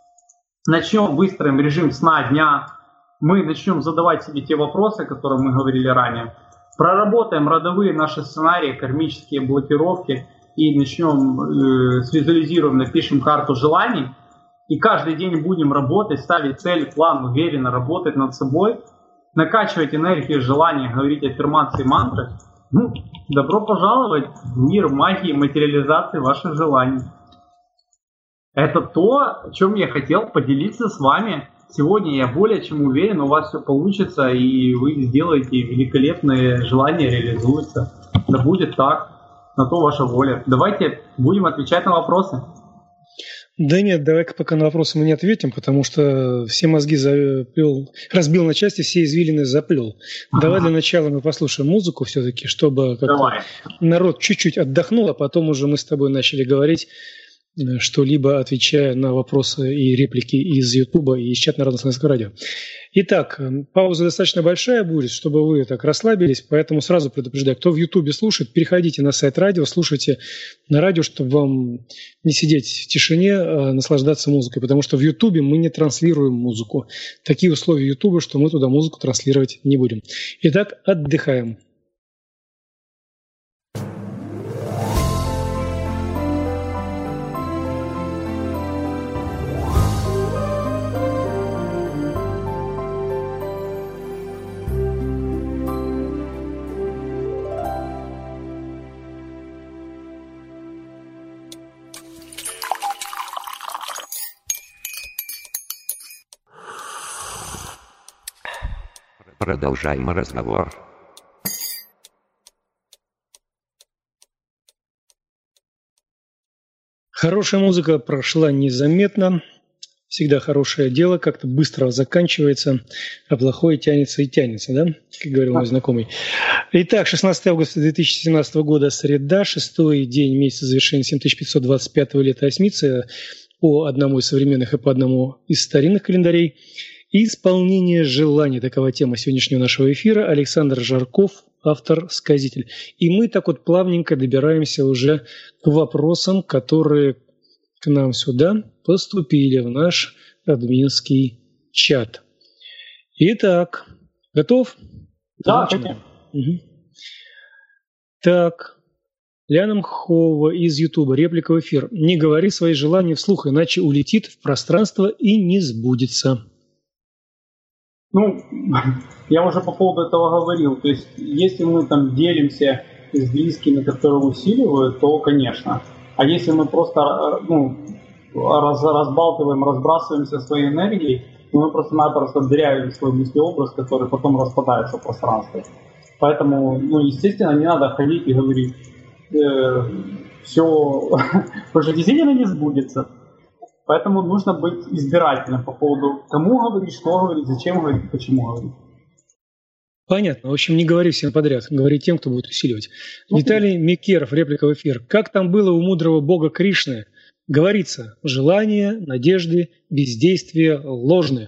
начнем, выстроим режим сна, дня, мы начнем задавать себе те вопросы, о которых мы говорили ранее, проработаем родовые наши сценарии, кармические блокировки и начнем, свизуализируем, напишем карту желаний, и каждый день будем работать, ставить цель, план, уверенно работать над собой, накачивать энергию желания, говорить аффирмации, мантры. Ну, добро пожаловать в мир магии материализации ваших желаний. Это то, о чем я хотел поделиться с вами. Сегодня я более чем уверен, у вас все получится, и вы сделаете великолепные желания, реализуются. Да будет так, на то ваша воля. Давайте будем отвечать на вопросы. Да нет, давай-ка пока на вопросы мы не ответим, потому что все мозги разбил на части, все извилины заплел. Давай для начала мы послушаем музыку все-таки, чтобы народ чуть-чуть отдохнул, а потом уже мы с тобой начали говорить что-либо, отвечая на вопросы и реплики из Ютуба и из чата Народного славянского радио. Итак, пауза достаточно большая будет, чтобы вы так расслабились, поэтому сразу предупреждаю, кто в Ютубе слушает, переходите на сайт радио, слушайте на радио, чтобы вам не сидеть в тишине, а наслаждаться музыкой, потому что в Ютубе мы не транслируем музыку. Такие условия Ютуба, что мы туда музыку транслировать не будем. Итак, отдыхаем. Продолжаем разговор. Хорошая музыка прошла незаметно. Всегда хорошее дело, как-то быстро заканчивается, а плохое тянется и тянется, да? Как говорил мой знакомый. Итак, 16 августа 2017 года, среда, 6-й день месяца завершения 7525 лета Осьмицы. по одному из современных и по одному из старинных календарей. «Исполнение желаний» – такова тема сегодняшнего нашего эфира. Александр Жарков, автор-сказитель. И мы так вот плавненько добираемся уже к вопросам, которые к нам сюда поступили в наш админский чат. Итак, готов? Да, конечно. Угу. Так, Ляна Мхова из Ютуба, реплика в эфир. «Не говори свои желания вслух, иначе улетит в пространство и не сбудется». Ну, я уже по поводу этого говорил. То есть, если мы там делимся с близкими, которые усиливают, то, конечно. А если мы просто разбалтываем, разбрасываемся своей энергией, то мы просто-напросто дырявим свой мыслеобраз, который потом распадается в пространстве. Поэтому, естественно, не надо ходить и говорить, все, потому что действительно не сбудется. Поэтому нужно быть избирательным по поводу, кому говорить, что говорить, зачем говорить, почему говорить. Понятно. В общем, не говори всем подряд. Говори тем, кто будет усиливать. Виталий Микеров, реплика в эфир. «Как там было у мудрого бога Кришны? Говорится, желания, надежды, бездействия ложные».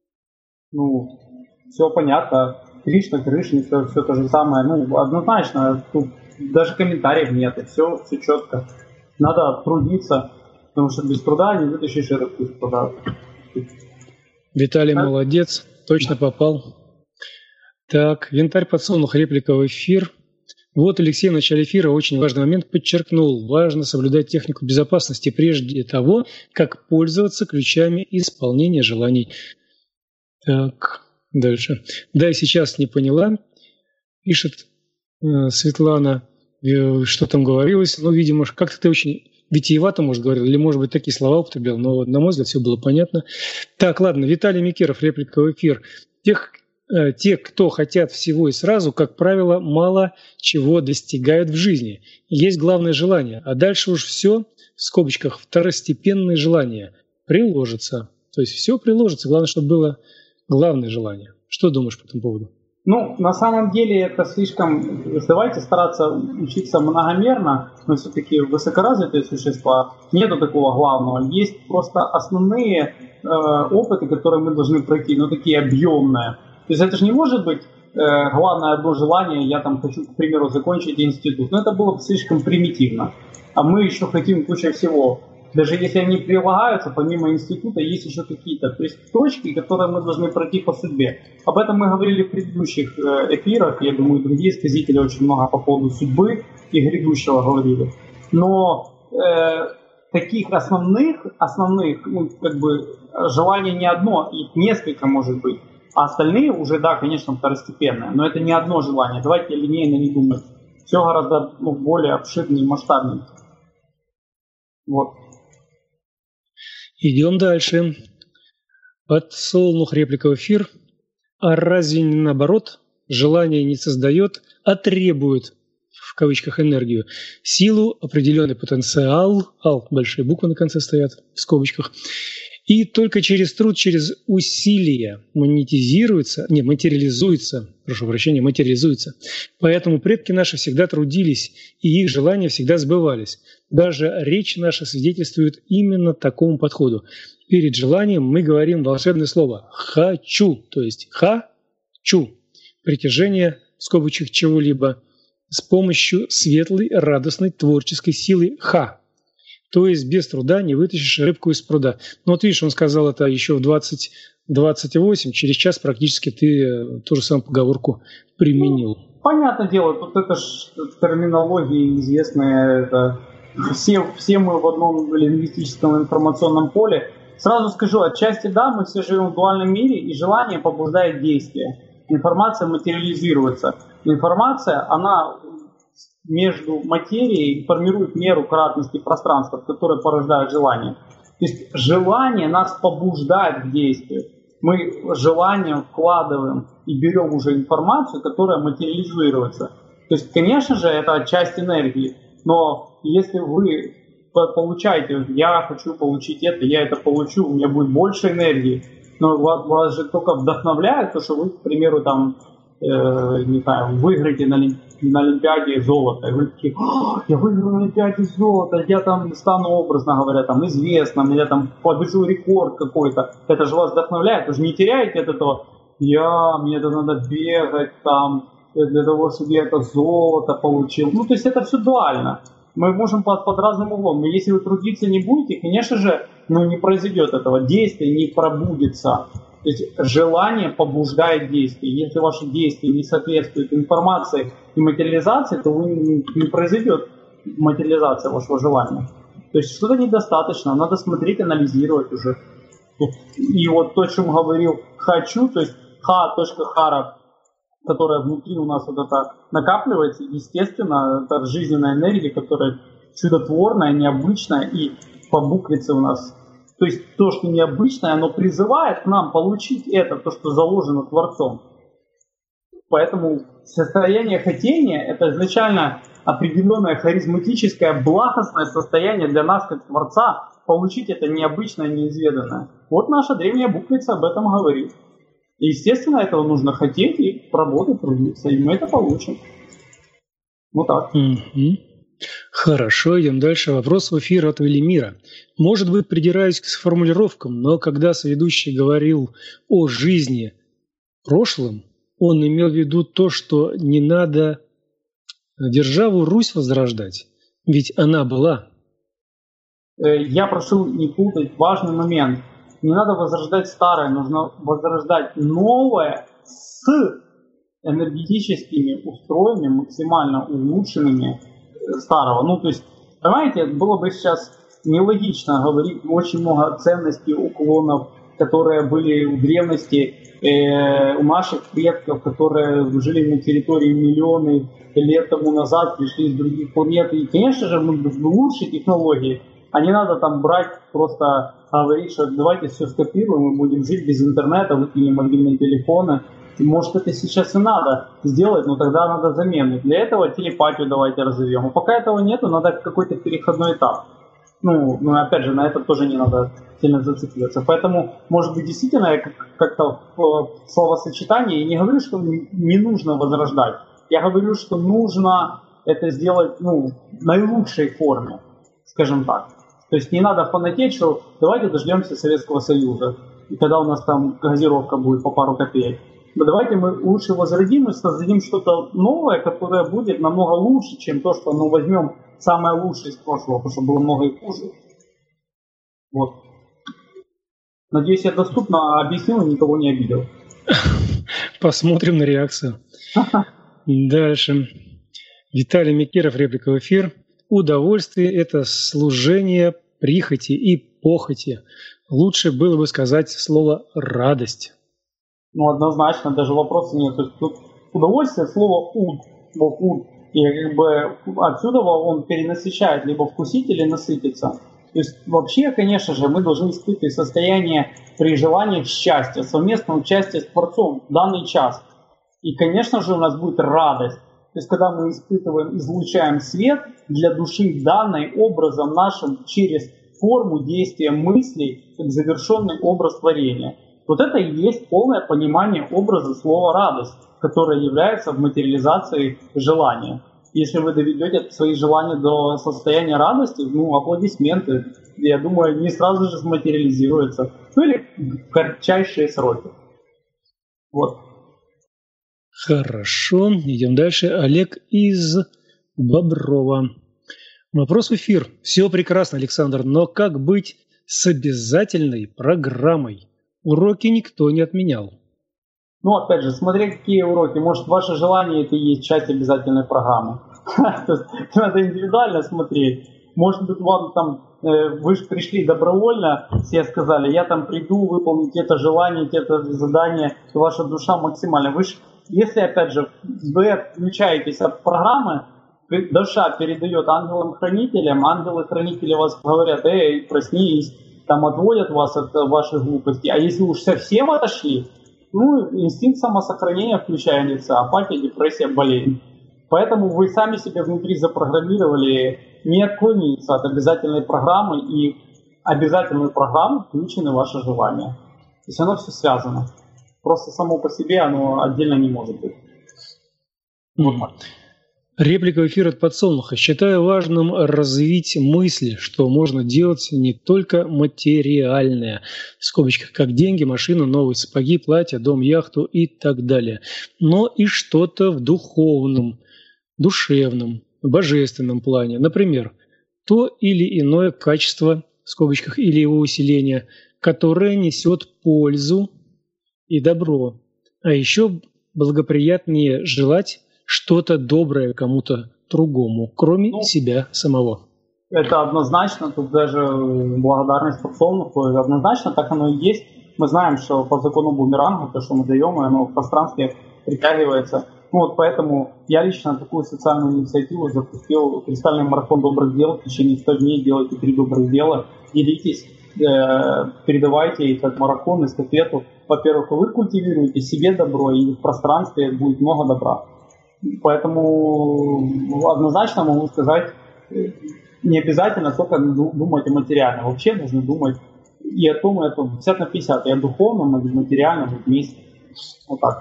Все понятно. Кришна, все то же самое. Однозначно. Тут даже комментариев нет. Все четко. Надо трудиться. Потому что без труда не вытащишь рыбку из пруда. Виталий молодец, точно попал. Так, Янтарь подсолнух, реплика в эфир. Вот Алексей в начале эфира очень важный момент подчеркнул. Важно соблюдать технику безопасности прежде того, как пользоваться ключами исполнения желаний. Так, дальше. Да, я сейчас не поняла, пишет Светлана, что там говорилось. Видимо, как-то ты очень... витиевато, может, говорил, или, может быть, такие слова употреблял, но, на мой взгляд, все было понятно. Так, ладно, Виталий Микеров, реплика в эфир. Те, кто хотят всего и сразу, как правило, мало чего достигают в жизни. Есть главное желание, а дальше уж все, в скобочках, второстепенные желания, приложится. То есть все приложится, главное, чтобы было главное желание. Что думаешь по этому поводу? На самом деле это слишком... Давайте стараться учиться многомерно, но все-таки высокоразвитые существа. Нету такого главного. Есть просто основные опыты, которые мы должны пройти, но такие объемные. То есть это же не может быть главное одно желание, я там хочу, к примеру, закончить институт. Это было бы слишком примитивно. А мы еще хотим кучу всего. Даже если они прилагаются, помимо института, есть еще какие-то точки, которые мы должны пройти по судьбе. Об этом мы говорили в предыдущих эфирах. Я думаю, другие сказители очень много по поводу судьбы и грядущего говорили. Но таких основных желаний не одно, их несколько может быть. А остальные уже, да, конечно, второстепенные. Но это не одно желание. Давайте линейно не думать. Все гораздо более обширнее и масштабнее. Вот. Идем дальше. Подсолнух, реплика в эфир. А разве не наоборот? Желание не создает, а требует, в кавычках, энергию, силу, определенный потенциал, большие буквы на конце стоят, в скобочках, и только через труд, через усилия материализуется. Поэтому предки наши всегда трудились, и их желания всегда сбывались. Даже речь наша свидетельствует именно такому подходу. Перед желанием мы говорим волшебное слово «хочу», то есть «хочу», притяжение, в скобочках, чего-либо, с помощью светлой, радостной, творческой силы «ха». То есть без труда не вытащишь рыбку из пруда. Видишь, он сказал это еще в 20:28, через час практически ты ту же самую поговорку применил. Понятное дело, тут это ж терминология известная, это все мы в одном лингвистическом информационном поле. Сразу скажу, отчасти да, мы все живем в дуальном мире, и желание побуждает действие. Информация материализируется. Информация, она между материей формирует меру кратности пространства, которое порождает желание. То есть желание нас побуждает к действию. Мы желанием вкладываем и берем уже информацию, которая материализуется. То есть, конечно же, это часть энергии. Но если вы получаете, я хочу получить это, я это получу, у меня будет больше энергии, но вас же только вдохновляет то, что вы, к примеру, выиграете на на Олимпиаде золото. И вы такие: я выиграл на Олимпиаде золото, я там стану, образно говоря, там известным, я там побежу рекорд какой-то. Это же вас вдохновляет, вы же не теряете от этого. Мне это надо бегать там, для того, чтобы я это золото получил. Ну, то есть это все дуально. Мы можем под разным углом. Но если вы трудиться не будете, конечно же, не произойдет этого. Действие не пробудится. То есть желание побуждает действие. Если ваши действия не соответствуют информации и материализации, то не произойдет материализация вашего желания. То есть что-то недостаточно, надо смотреть, анализировать уже. И вот то, о чем говорил «хочу», то есть ха.хара, которая внутри у нас вот это накапливается, естественно, это жизненная энергия, которая чудотворная, необычная, и по буквице у нас. То есть то, что необычное, оно призывает к нам получить это, то, что заложено Творцом. Поэтому состояние хотения – это изначально определенное харизматическое, благостное состояние для нас, как Творца, получить это необычное, неизведанное. Вот наша древняя буквица об этом говорит. И, естественно, этого нужно хотеть и работать, трудиться, и мы это получим. Вот так. Хорошо, идем дальше. Вопрос в эфир от Велимира. Может быть, придираюсь к формулировкам, но когда соведущий говорил о жизни прошлом, он имел в виду то, что не надо державу Русь возрождать, ведь она была. Я прошу не путать важный момент. Не надо возрождать старое, нужно возрождать новое с энергетическими устроениями, максимально улучшенными старого. Ну, то есть, понимаете, было бы сейчас нелогично говорить очень много ценностей, уклонов, которые были в древности у наших предков, которые жили на территории миллионы лет тому назад, пришли из других планет. И, конечно же, лучшие технологии, а не надо там брать, просто говорить, что давайте все скопируем, мы будем жить без интернета, выкинем мобильные телефоны. Может, это сейчас и надо сделать, но тогда надо замену. Для этого телепатию давайте разовьем. А пока этого нету, надо какой-то переходной этап. Ну, опять же, на это тоже не надо сильно зацикливаться. Поэтому, может быть, действительно, я как-то в словосочетании не говорю, что не нужно возрождать. Я говорю, что нужно это сделать в наилучшей форме, скажем так. То есть не надо фанатеть, что давайте дождемся Советского Союза, и когда у нас там газировка будет по пару копеек. Но давайте мы лучше возродим и создадим что-то новое, которое будет намного лучше, чем то, что мы возьмем самое лучшее из прошлого, потому что было много и хуже. Вот. Надеюсь, я доступно объяснил и никого не обидел. Посмотрим на реакцию. Дальше. Виталий Микеров, реплика в эфир. Удовольствие – это служение прихоти и похоти. Лучше было бы сказать слово «радость». Однозначно, даже вопроса нет. То есть тут удовольствие, слово «уд», бог «уд», и отсюда он перенасыщает, либо вкусить или насытиться. То есть вообще, конечно же, мы должны испытывать состояние при желании счастья, совместного участия с Творцом в данный час. И, конечно же, у нас будет радость. То есть, когда мы испытываем, излучаем свет для души, данной образом нашим через форму действия мыслей, как завершенный образ творения. Вот это и есть полное понимание образа слова «радость», которое является в материализации желания. Если вы доведете свои желания до состояния радости, аплодисменты, я думаю, не сразу же сматериализируются. Или в кратчайшие сроки. Вот. Хорошо, идем дальше. Олег из Боброва. Вопрос в эфир. Все прекрасно, Александр, но как быть с обязательной программой? Уроки никто не отменял. Опять же, смотри, какие уроки. Может, ваше желание это и есть часть обязательной программы. То есть надо индивидуально смотреть. Может быть, вам там, вы же пришли добровольно, все сказали, я там приду, выполнить это желание, это задание, и ваша душа максимально. Вы же, если, опять же, вы отключаетесь от программы, душа передает ангелам-хранителям, ангелы-хранители вас говорят, проснись, там отводят вас от вашей глупости. А если уж совсем отошли, инстинкт самосохранения включается, апатия, депрессия, болезнь. Поэтому вы сами себя внутри запрограммировали не отклониться от обязательной программы, и в обязательную программу включены ваши желания. То есть оно все связано. Просто само по себе оно отдельно не может быть. Реплика в эфир от подсолнуха. Считаю важным развить мысль, что можно делать не только материальное, в скобочках, как деньги, машина, новые сапоги, платья, дом, яхту и так далее, но и что-то в духовном, душевном, божественном плане. Например, то или иное качество, в скобочках, или его усиление, которое несет пользу и добро. А еще благоприятнее желать что-то доброе кому-то другому, кроме себя самого. Это однозначно, тут даже благодарность подсолнуху, однозначно так оно и есть. Мы знаем, что по закону бумеранга, то, что мы даем, оно в пространстве притягивается. Ну вот поэтому я лично такую социальную инициативу запустил, кристальный марафон добрых дел, в течение 100 дней делайте 3 добрых дела, делитесь, передавайте этот марафон, эстафету. Во-первых, вы культивируете себе добро, и в пространстве будет много добра. Поэтому однозначно могу сказать, не обязательно только думать о материальном. Вообще нужно думать и о том, и о том. 50 на 50. И о духовном, и о материальном вместе. Вот так.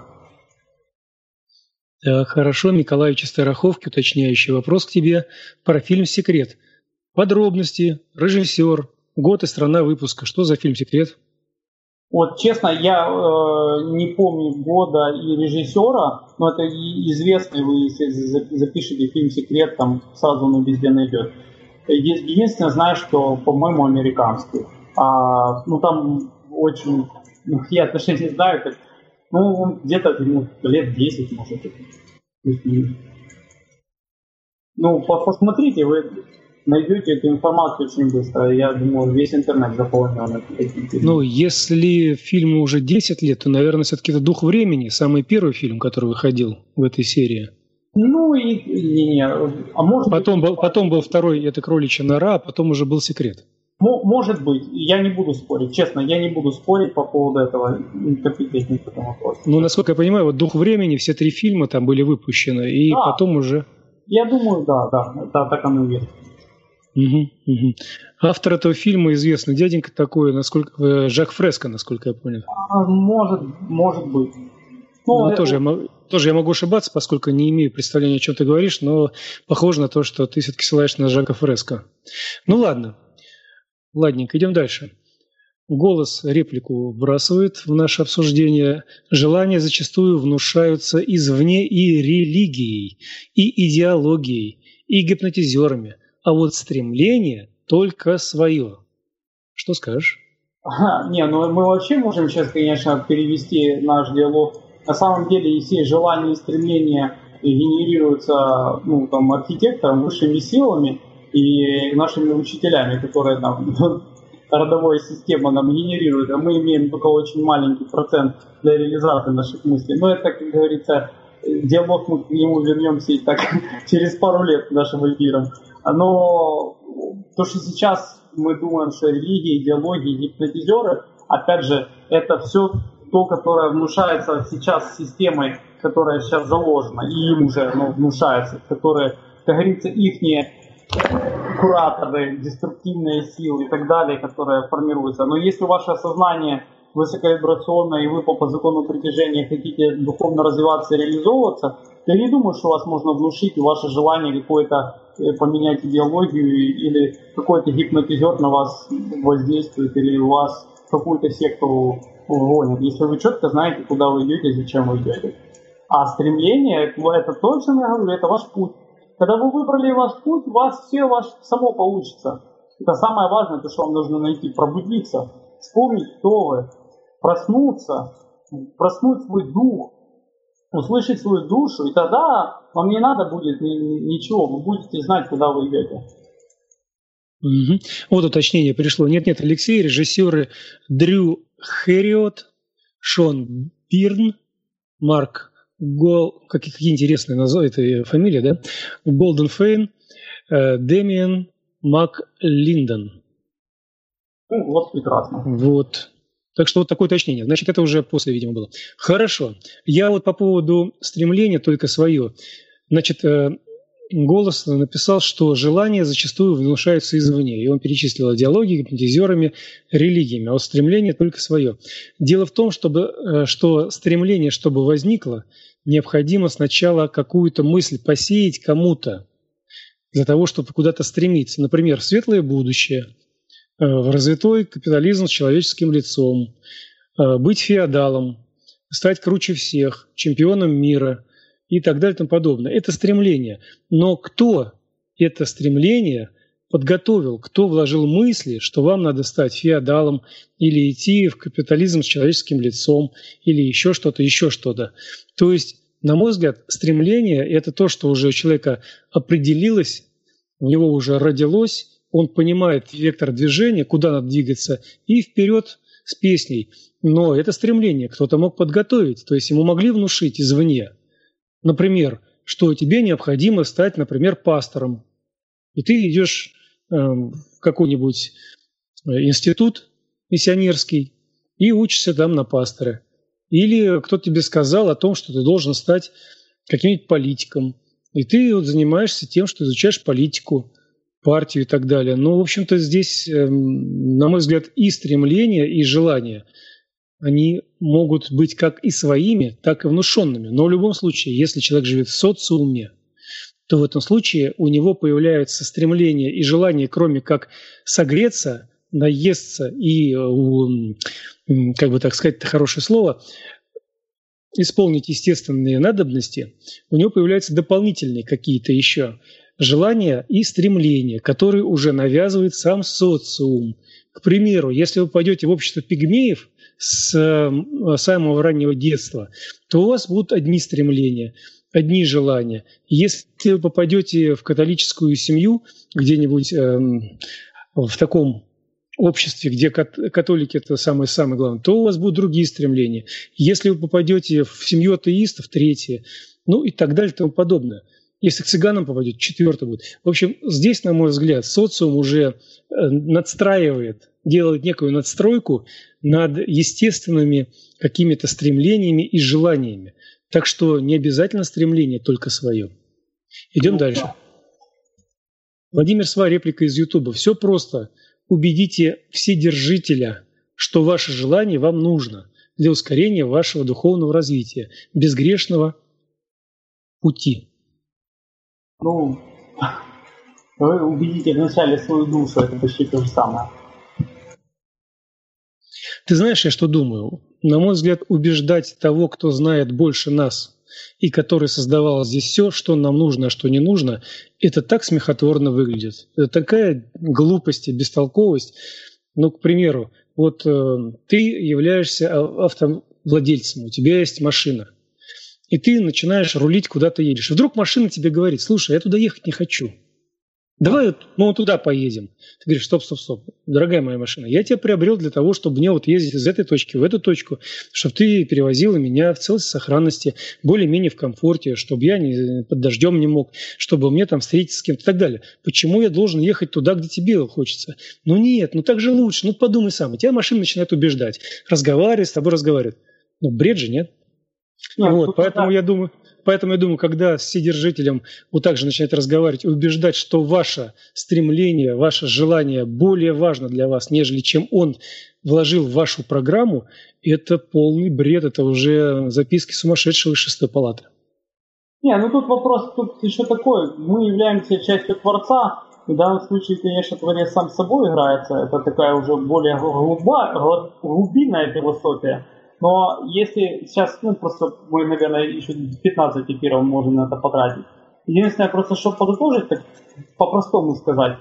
Так, хорошо. Николай из Староховки, уточняющий вопрос к тебе про фильм «Секрет». Подробности, режиссер, год и страна выпуска. Что за фильм «Секрет»? Вот честно, я не помню года и режиссера, но это известный, вы если запишете фильм «Секрет», там сразу он везде найдет. Единственное, знаю, что, по-моему, американский. Ну там очень, я точно не знаю, как, ну где-то лет 10, может. Ну, посмотрите, вы найдете эту информацию очень быстро. Я думаю, весь интернет заполнен. Ну, если фильму уже 10 лет, то, наверное, все-таки это «Дух времени», самый первый фильм, который выходил в этой серии. Ну, а может потом был второй «Это кроличья нора», а потом уже был «Секрет». Может быть. Я не буду спорить. Честно, я не буду спорить по поводу этого. Компетентный по этому вопросу. Ну, насколько я понимаю, вот «Дух времени», все 3 фильма там были выпущены, и да. Потом уже... Я думаю, да, так оно и есть. Автор этого фильма известный дяденька такой, насколько Жак Фреско, насколько я понял. Может быть. Ну, тоже я могу ошибаться, поскольку не имею представления, о чем ты говоришь, но похоже на то, что ты все-таки ссылаешься на Жака Фреско. Ну ладно. Ладненько, идем дальше. Голос реплику вбрасывает в наше обсуждение. Желания зачастую внушаются извне и религией, и идеологией, и гипнотизерами. А вот стремление только свое. Что скажешь? Мы вообще можем сейчас, конечно, перевести наш диалог. На самом деле, все желания и стремления генерируются архитектором, высшими силами и нашими учителями, которые нам родовая система нам генерирует, а мы имеем только очень маленький процент для реализации наших мыслей. Но это, как говорится, диалог, мы к нему вернемся и так через пару лет нашим эфиром. Но то, что сейчас мы думаем, что религия, идеология, гипнотизеры, опять же, это все то, которое внушается сейчас системой, которая сейчас заложена, и им уже внушается, которые, как говорится, ихние кураторы, деструктивные силы и так далее, которые формируются. Но если ваше сознание высоковибрационное, и вы по закону притяжения хотите духовно развиваться и реализовываться, я не думаю, что вас можно внушить, и ваше желание какое-то поменять идеологию, или какой-то гипнотизер на вас воздействует, или у вас какую-то секту гонит. Если вы четко знаете, куда вы идете, зачем вы идете. А стремление, это то, о чем я говорю, это ваш путь. Когда вы выбрали ваш путь, у вас все само получится. Это самое важное, то, что вам нужно найти, пробудиться, вспомнить, кто вы, проснуться, проснуть свой дух, услышать свою душу, и тогда вам не надо будет ничего, вы будете знать, куда вы идете. Угу. Вот уточнение пришло. Нет, Алексей, режиссеры Дрю Хэриот, Шон Бирн, Марк какие интересные это фамилии, да? Голден Фейн, Дэмиан МакЛиндон. Вот прекрасно. Вот. Так что вот такое уточнение. Значит, это уже после, видимо, было. Хорошо. Я вот по поводу стремления только свое. Значит, Голос написал, что желания зачастую внушаются извне. И он перечислил идеологии, гипнотизерами, религиями, а вот стремление только свое. Дело в том, что стремление, чтобы возникло, необходимо сначала какую-то мысль посеять кому-то для того, чтобы куда-то стремиться. Например, в светлое будущее, в развитой капитализм с человеческим лицом, быть феодалом, стать круче всех, чемпионом мира и так далее и тому подобное. Это стремление. Но кто это стремление подготовил, кто вложил мысли, что вам надо стать феодалом или идти в капитализм с человеческим лицом или еще что-то, еще что-то. То есть, на мой взгляд, стремление – это то, что уже у человека определилось, у него уже родилось, он понимает вектор движения, куда надо двигаться, и вперед с песней. Но это стремление кто-то мог подготовить, то есть ему могли внушить извне. Например, что тебе необходимо стать, например, пастором. И ты идешь в какой-нибудь институт миссионерский и учишься там на пастора. Или кто-то тебе сказал о том, что ты должен стать каким-нибудь политиком. И ты вот занимаешься тем, что изучаешь политику, партию и так далее. Но, в общем-то, здесь, на мой взгляд, и стремления, и желания, они могут быть как и своими, так и внушенными. Но в любом случае, если человек живет в социуме, то в этом случае у него появляется стремление и желание, кроме как согреться, наесться и, как бы так сказать, это хорошее слово, исполнить естественные надобности, у него появляются дополнительные какие-то еще желания и стремления, которые уже навязывает сам социум. К примеру, если вы пойдете в общество пигмеев с самого раннего детства, то у вас будут одни стремления, одни желания. Если вы попадете в католическую семью где-нибудь в таком обществе, где католики – это самое главное, то у вас будут другие стремления. Если вы попадете в семью атеистов – третье, ну и так далее и тому подобное. Если к цыганам попадете – четвертое будет. В общем, здесь, на мой взгляд, социум уже надстраивает, делает некую надстройку над естественными какими-то стремлениями и желаниями. Так что не обязательно стремление только свое. Идем дальше. Владимир Сва, реплика из Ютуба. Все просто. Убедите вседержителя, что ваше желание вам нужно для ускорения вашего духовного развития, безгрешного пути. Ну, вы убедите вначале свою душу, это почти то же самое. Ты знаешь, я что думаю? На мой взгляд, убеждать того, кто знает больше нас и который создавал здесь все, что нам нужно, а что не нужно, это так смехотворно выглядит. Это такая глупость и бестолковость. Ну, к примеру, вот ты являешься автовладельцем, у тебя есть машина, и ты начинаешь рулить, куда ты едешь. Вдруг машина тебе говорит: слушай, я туда ехать не хочу. Давай мы вот туда поедем. Ты говоришь: стоп. Дорогая моя машина, я тебя приобрел для того, чтобы мне вот ездить из этой точки в эту точку, чтобы ты перевозила меня в целости и сохранности, более-менее в комфорте, чтобы я под дождем не мог, чтобы мне там встретиться с кем-то и так далее. Почему я должен ехать туда, где тебе хочется? Ну нет, ну так же лучше, ну подумай сам. И тебя машина начинает убеждать, разговаривать, с тобой разговаривать. Ну бред же, нет? Вот, поэтому я думаю, когда с вседержителем вот так же начинает разговаривать и убеждать, что ваше стремление, ваше желание более важно для вас, нежели чем он вложил в вашу программу, это полный бред, это уже записки сумасшедшего из 6-й палаты. Не, ну тут вопрос тут еще такой. Мы являемся частью Творца. В данном случае, конечно, Творец сам с собой играется. Это такая уже более глубинная философия. Но если сейчас, просто мы, наверное, еще 15 эфиров можем на это потратить. Единственное, просто чтобы подытожить, так по-простому сказать,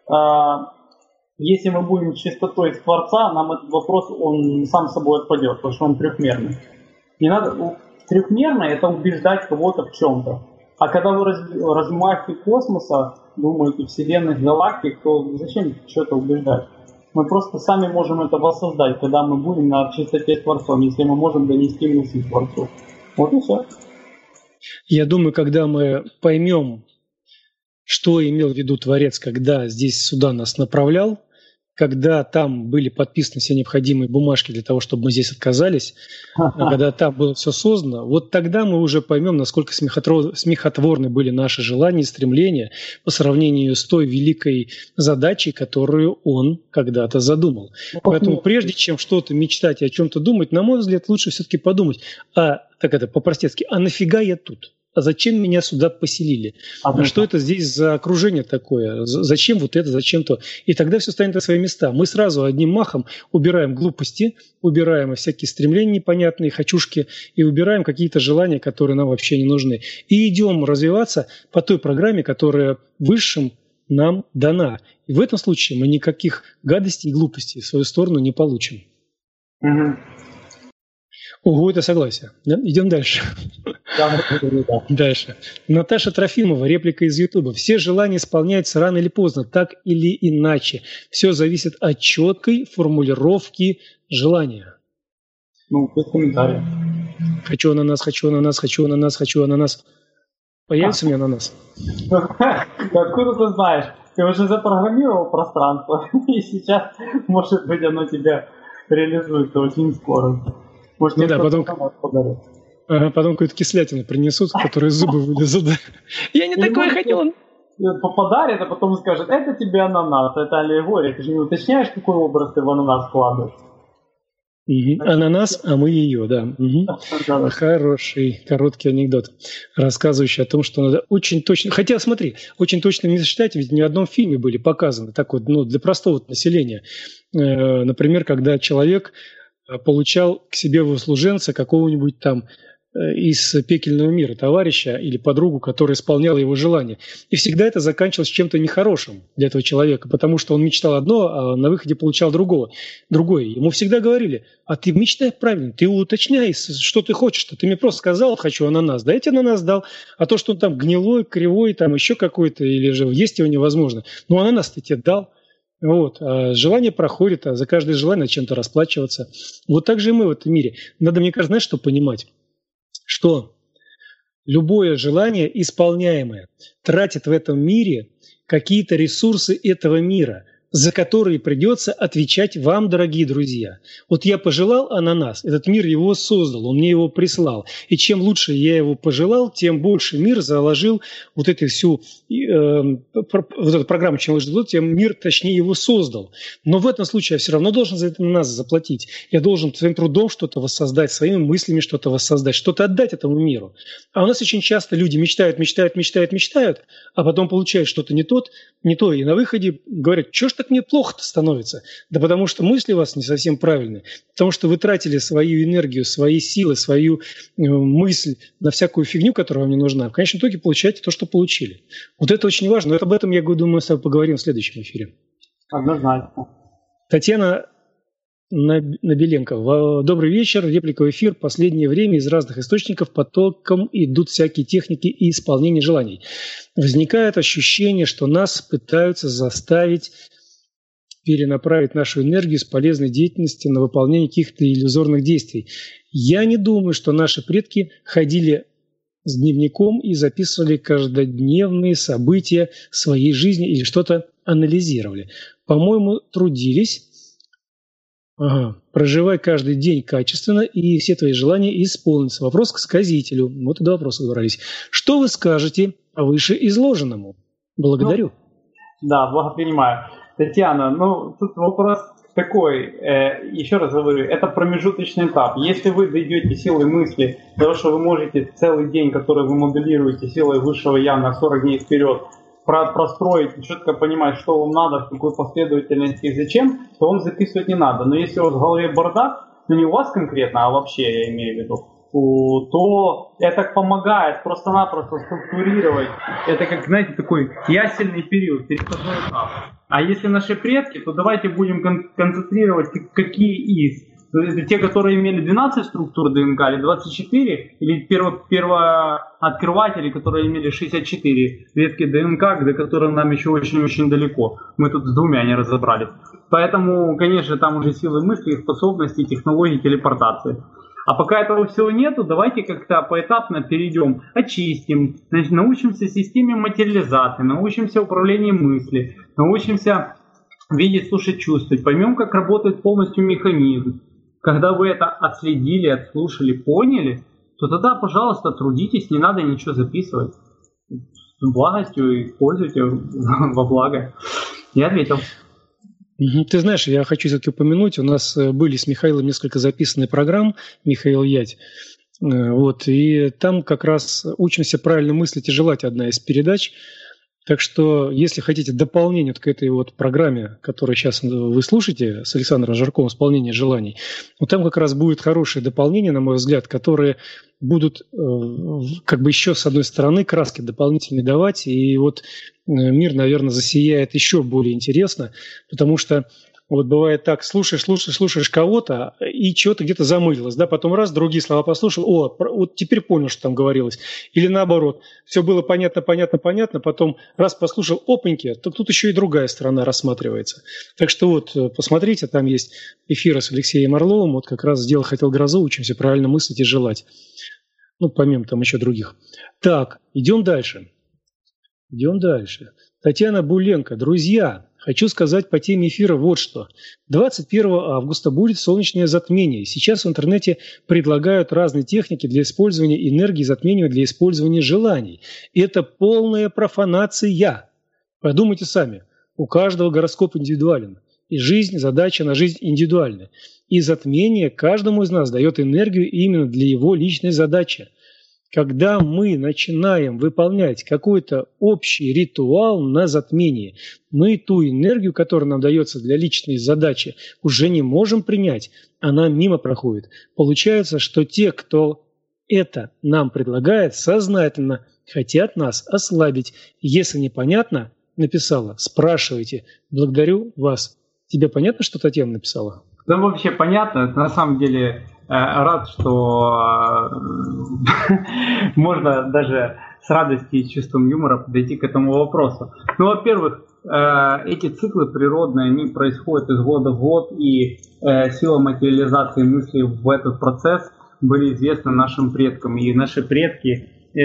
если мы будем чистотой Творца, нам этот вопрос, он сам собой отпадет, потому что он трехмерный. Не надо, трехмерно это убеждать кого-то в чем-то. А когда вы размахи космоса, думаете, вселенных, галактик, то зачем что-то убеждать? Мы просто сами можем это воссоздать, когда мы будем на чистоте с Творцом, если мы можем донести мысль Творцу. Вот и все. Я думаю, когда мы поймем, что имел в виду Творец, когда здесь сюда нас направлял, когда там были подписаны все необходимые бумажки для того, чтобы мы здесь отказались, когда там было все создано, вот тогда мы уже поймем, насколько смехотворны были наши желания и стремления по сравнению с той великой задачей, которую он когда-то задумал. Поэтому прежде чем что-то мечтать и о чем-то думать, на мой взгляд, лучше все-таки подумать, по-простецки, а нафига я тут? А зачем меня сюда поселили? А что это здесь за окружение такое? Зачем вот это, зачем то? И тогда все станет на свои места. Мы сразу одним махом убираем глупости, убираем всякие стремления непонятные, хочушки, и убираем какие-то желания, которые нам вообще не нужны. И идем развиваться по той программе, которая высшим нам дана. И в этом случае мы никаких гадостей и глупостей в свою сторону не получим. Ого, это согласие. Да? Идем дальше. Дальше. Наташа Трофимова, реплика из Ютуба. Все желания исполняются рано или поздно, так или иначе. Все зависит от четкой формулировки желания. Без комментариев. Хочу ананас, хочу ананас, хочу ананас, хочу ананас. Появится у меня ананас? Откуда ты знаешь? Ты уже запрограммировал пространство, и сейчас, может быть, оно тебя реализуется очень скоро. Может, потом какую-то кислятину принесут, которые зубы вылезут. Я не такое хотел. Подарит, а потом скажет, это тебе ананас, это аллегория. Ты же не уточняешь, какой образ ты в ананас вкладываешь. Ананас, а мы ее, да. Хороший, короткий анекдот, рассказывающий о том, что надо очень точно... Хотя, смотри, очень точно не считать, ведь ни в одном фильме были показаны, так вот, для простого населения. Например, когда человек получал к себе в услуженца какого-нибудь там из пекельного мира товарища или подругу, которая исполняла его желание. И всегда это заканчивалось чем-то нехорошим для этого человека, потому что он мечтал одно, а на выходе получал другое. Ему всегда говорили, а ты мечтай правильно, ты уточняй, что ты хочешь. Ты мне просто сказал, хочу ананас, да я тебе ананас дал, а то, что он там гнилой, кривой, там еще какой-то, или же есть его невозможно. Ну, ананас ты тебе дал. А желание проходит, а за каждое желание надо чем-то расплачиваться. Вот так же и мы в этом мире. Надо, мне кажется, знаешь, что понимать? Что любое желание исполняемое тратит в этом мире какие-то ресурсы этого мира, за которые придется отвечать вам, дорогие друзья. Вот я пожелал ананас, этот мир его создал, он мне его прислал. И чем лучше я его пожелал, тем больше мир заложил вот эту всю вот эту программу, чем лучше, тем мир, точнее, его создал. Но в этом случае я все равно должен за это ананас заплатить. Я должен своим трудом что-то воссоздать, своими мыслями что-то воссоздать, что-то отдать этому миру. А у нас очень часто люди мечтают, а потом получают что-то не то, и на выходе говорят, что ж так мне плохо-то становится? Да потому что мысли у вас не совсем правильные. Потому что вы тратили свою энергию, свои силы, свою мысль на всякую фигню, которая вам не нужна. В конечном итоге получаете то, что получили. Вот это очень важно. Но об этом, я думаю, мы с тобой поговорим в следующем эфире. Однозначно. Татьяна Набеленко. Добрый вечер. Реплика в эфир. Последнее время из разных источников потоком идут всякие техники и исполнение желаний. Возникает ощущение, что нас пытаются заставить перенаправить нашу энергию с полезной деятельности на выполнение каких-то иллюзорных действий. Я не думаю, что наши предки ходили с дневником и записывали каждодневные события своей жизни или что-то анализировали. По-моему, трудились, проживай каждый день качественно, и все твои желания исполнятся. Вопрос к сказителю. Вот и до вопроса добрались. Что вы скажете о вышеизложенному? Благодарю. Да, благопринимаю. Татьяна, тут вопрос такой, еще раз говорю, это промежуточный этап. Если вы дойдете силой мысли до того, что вы можете целый день, который вы моделируете силой высшего я на 40 дней вперед, простроить, четко понимать, что вам надо, в какой последовательности и зачем, то вам записывать не надо. Но если у вас в голове бардак, не у вас конкретно, а вообще, я имею в виду, то это помогает просто-напросто структурировать. Это как, знаете, такой ясельный период, переходной этап. А если наши предки, то давайте будем концентрировать, какие из. Это те, которые имели 12 структур ДНК, или 24, или первооткрыватели, которые имели 64 ветки ДНК, до которых нам еще очень-очень далеко. Мы тут с двумя не разобрались. Поэтому, конечно, там уже силы мысли, способности, технологии, телепортации. А пока этого всего нету, давайте как-то поэтапно перейдем, очистим, научимся системе материализации, научимся управлению мысли, научимся видеть, слушать, чувствовать, поймем, как работает полностью механизм. Когда вы это отследили, отслушали, поняли, то тогда, пожалуйста, трудитесь, не надо ничего записывать. С благостью и пользуйте во благо. Я ответил. Ты знаешь, я хочу все-таки упомянуть, у нас были с Михаилом несколько записанных программ, Михаил Ять, вот, и там как раз «Учимся правильно мыслить и желать» одна из передач. Так что, если хотите дополнение к этой вот программе, которую сейчас вы слушаете с Александром Жарковым «Исполнение желаний», вот там как раз будет хорошее дополнение, на мой взгляд, которые будут как бы еще с одной стороны краски дополнительные давать, и вот мир, наверное, засияет еще более интересно, потому что вот бывает так, слушаешь кого-то, и чего-то где-то замылилось, да, потом раз, другие слова послушал, вот теперь понял, что там говорилось. Или наоборот, все было понятно, потом раз послушал, опаньки, то тут еще и другая сторона рассматривается. Так что вот, посмотрите, там есть эфиры с Алексеем Орловым, вот как раз «Сделал, хотел грозу», учимся правильно мыслить и желать. Ну, помимо там еще других. Так, идем дальше. Татьяна Буленко. Друзья, хочу сказать по теме эфира вот что. 21 августа будет солнечное затмение. Сейчас в интернете предлагают разные техники для использования энергии затмения для использования желаний. Это полная профанация. Подумайте сами. У каждого гороскоп индивидуален. И жизнь, задача на жизнь индивидуальна. И затмение каждому из нас дает энергию именно для его личной задачи. Когда мы начинаем выполнять какой-то общий ритуал на затмение, мы ту энергию, которая нам дается для личной задачи, уже не можем принять, она мимо проходит. Получается, что те, кто это нам предлагает, сознательно хотят нас ослабить. Если непонятно, написала, спрашивайте. Благодарю вас. Тебе понятно, что Татьяна написала? Да, вообще понятно. На самом деле рад, что можно даже с радостью и чувством юмора подойти к этому вопросу. Ну, во-первых, эти циклы природные, они происходят из года в год, и сила материализации мыслей в этот процесс были известны нашим предкам. И наши предки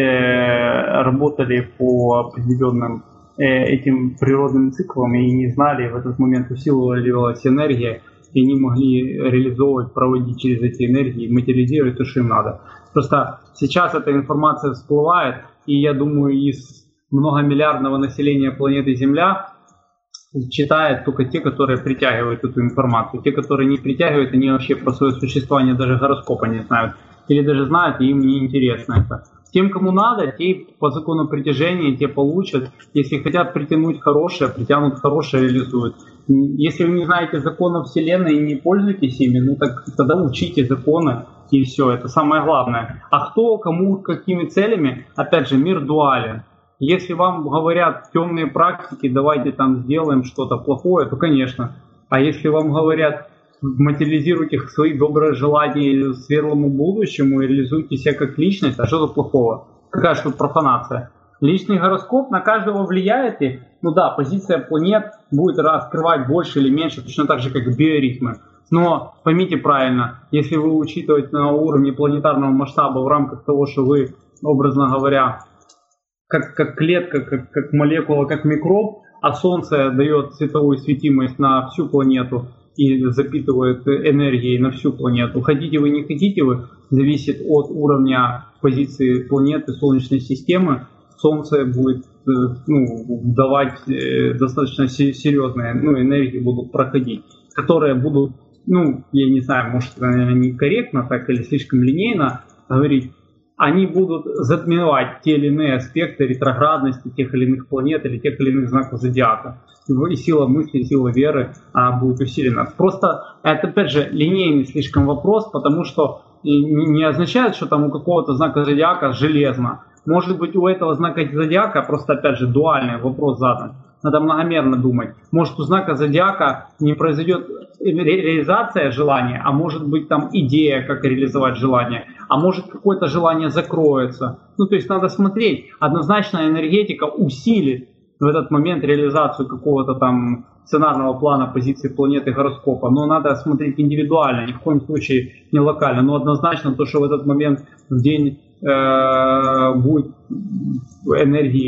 работали по определенным этим природным циклам и не знали, в этот момент усиливалась энергия, и они могли реализовывать, проводить через эти энергии, материализировать то, что им надо. Просто сейчас эта информация всплывает, и я думаю, из многомиллиардного населения планеты Земля читают только те, которые притягивают эту информацию. Те, которые не притягивают, они вообще про свое существование даже гороскопа не знают. Или даже знают, и им не интересно это. Тем, кому надо, те по закону притяжения, те получат. Если хотят притянуть хорошее, притянут хорошее, реализуют. Если вы не знаете законов Вселенной и не пользуетесь ими, ну так тогда учите законы, и все, это самое главное. А кто, кому, какими целями, опять же, мир дуален. Если вам говорят темные практики, давайте там сделаем что-то плохое, то конечно. А если вам говорят, материализируйте свои добрые желания светлому будущему и реализуйте себя как личность, а что за плохого? Какая же тут профанация? Личный гороскоп на каждого влияет, и, ну да, позиция планет будет раскрывать больше или меньше, точно так же, как биоритмы. Но поймите правильно, если вы учитываете на уровне планетарного масштаба в рамках того, что вы, образно говоря, как клетка, как молекула, как микроб, а Солнце дает световую светимость на всю планету и запитывает энергией на всю планету. Хотите вы, не хотите вы, зависит от уровня позиции планеты, Солнечной системы. Солнце будет давать достаточно серьезные энергии, будут проходить, которые будут, я не знаю, может, это, наверное, некорректно так или слишком линейно говорить, они будут затмевать те или иные аспекты ретроградности тех или иных планет или тех или иных знаков зодиака. И сила мысли, сила веры будет усилена. Просто это, опять же, линейный слишком вопрос, потому что не означает, что там у какого-то знака зодиака железно. Может быть, у этого знака зодиака просто, опять же, дуальный вопрос задан. Надо многомерно думать. Может, у знака зодиака не произойдет реализация желания, а может быть там идея, как реализовать желание, а может какое-то желание закроется. То есть надо смотреть. Однозначно энергетика усилит в этот момент реализацию какого-то там сценарного плана позиции планеты гороскопа, но надо смотреть индивидуально, ни в коем случае не локально. Но однозначно то, что в этот момент в день будет энергии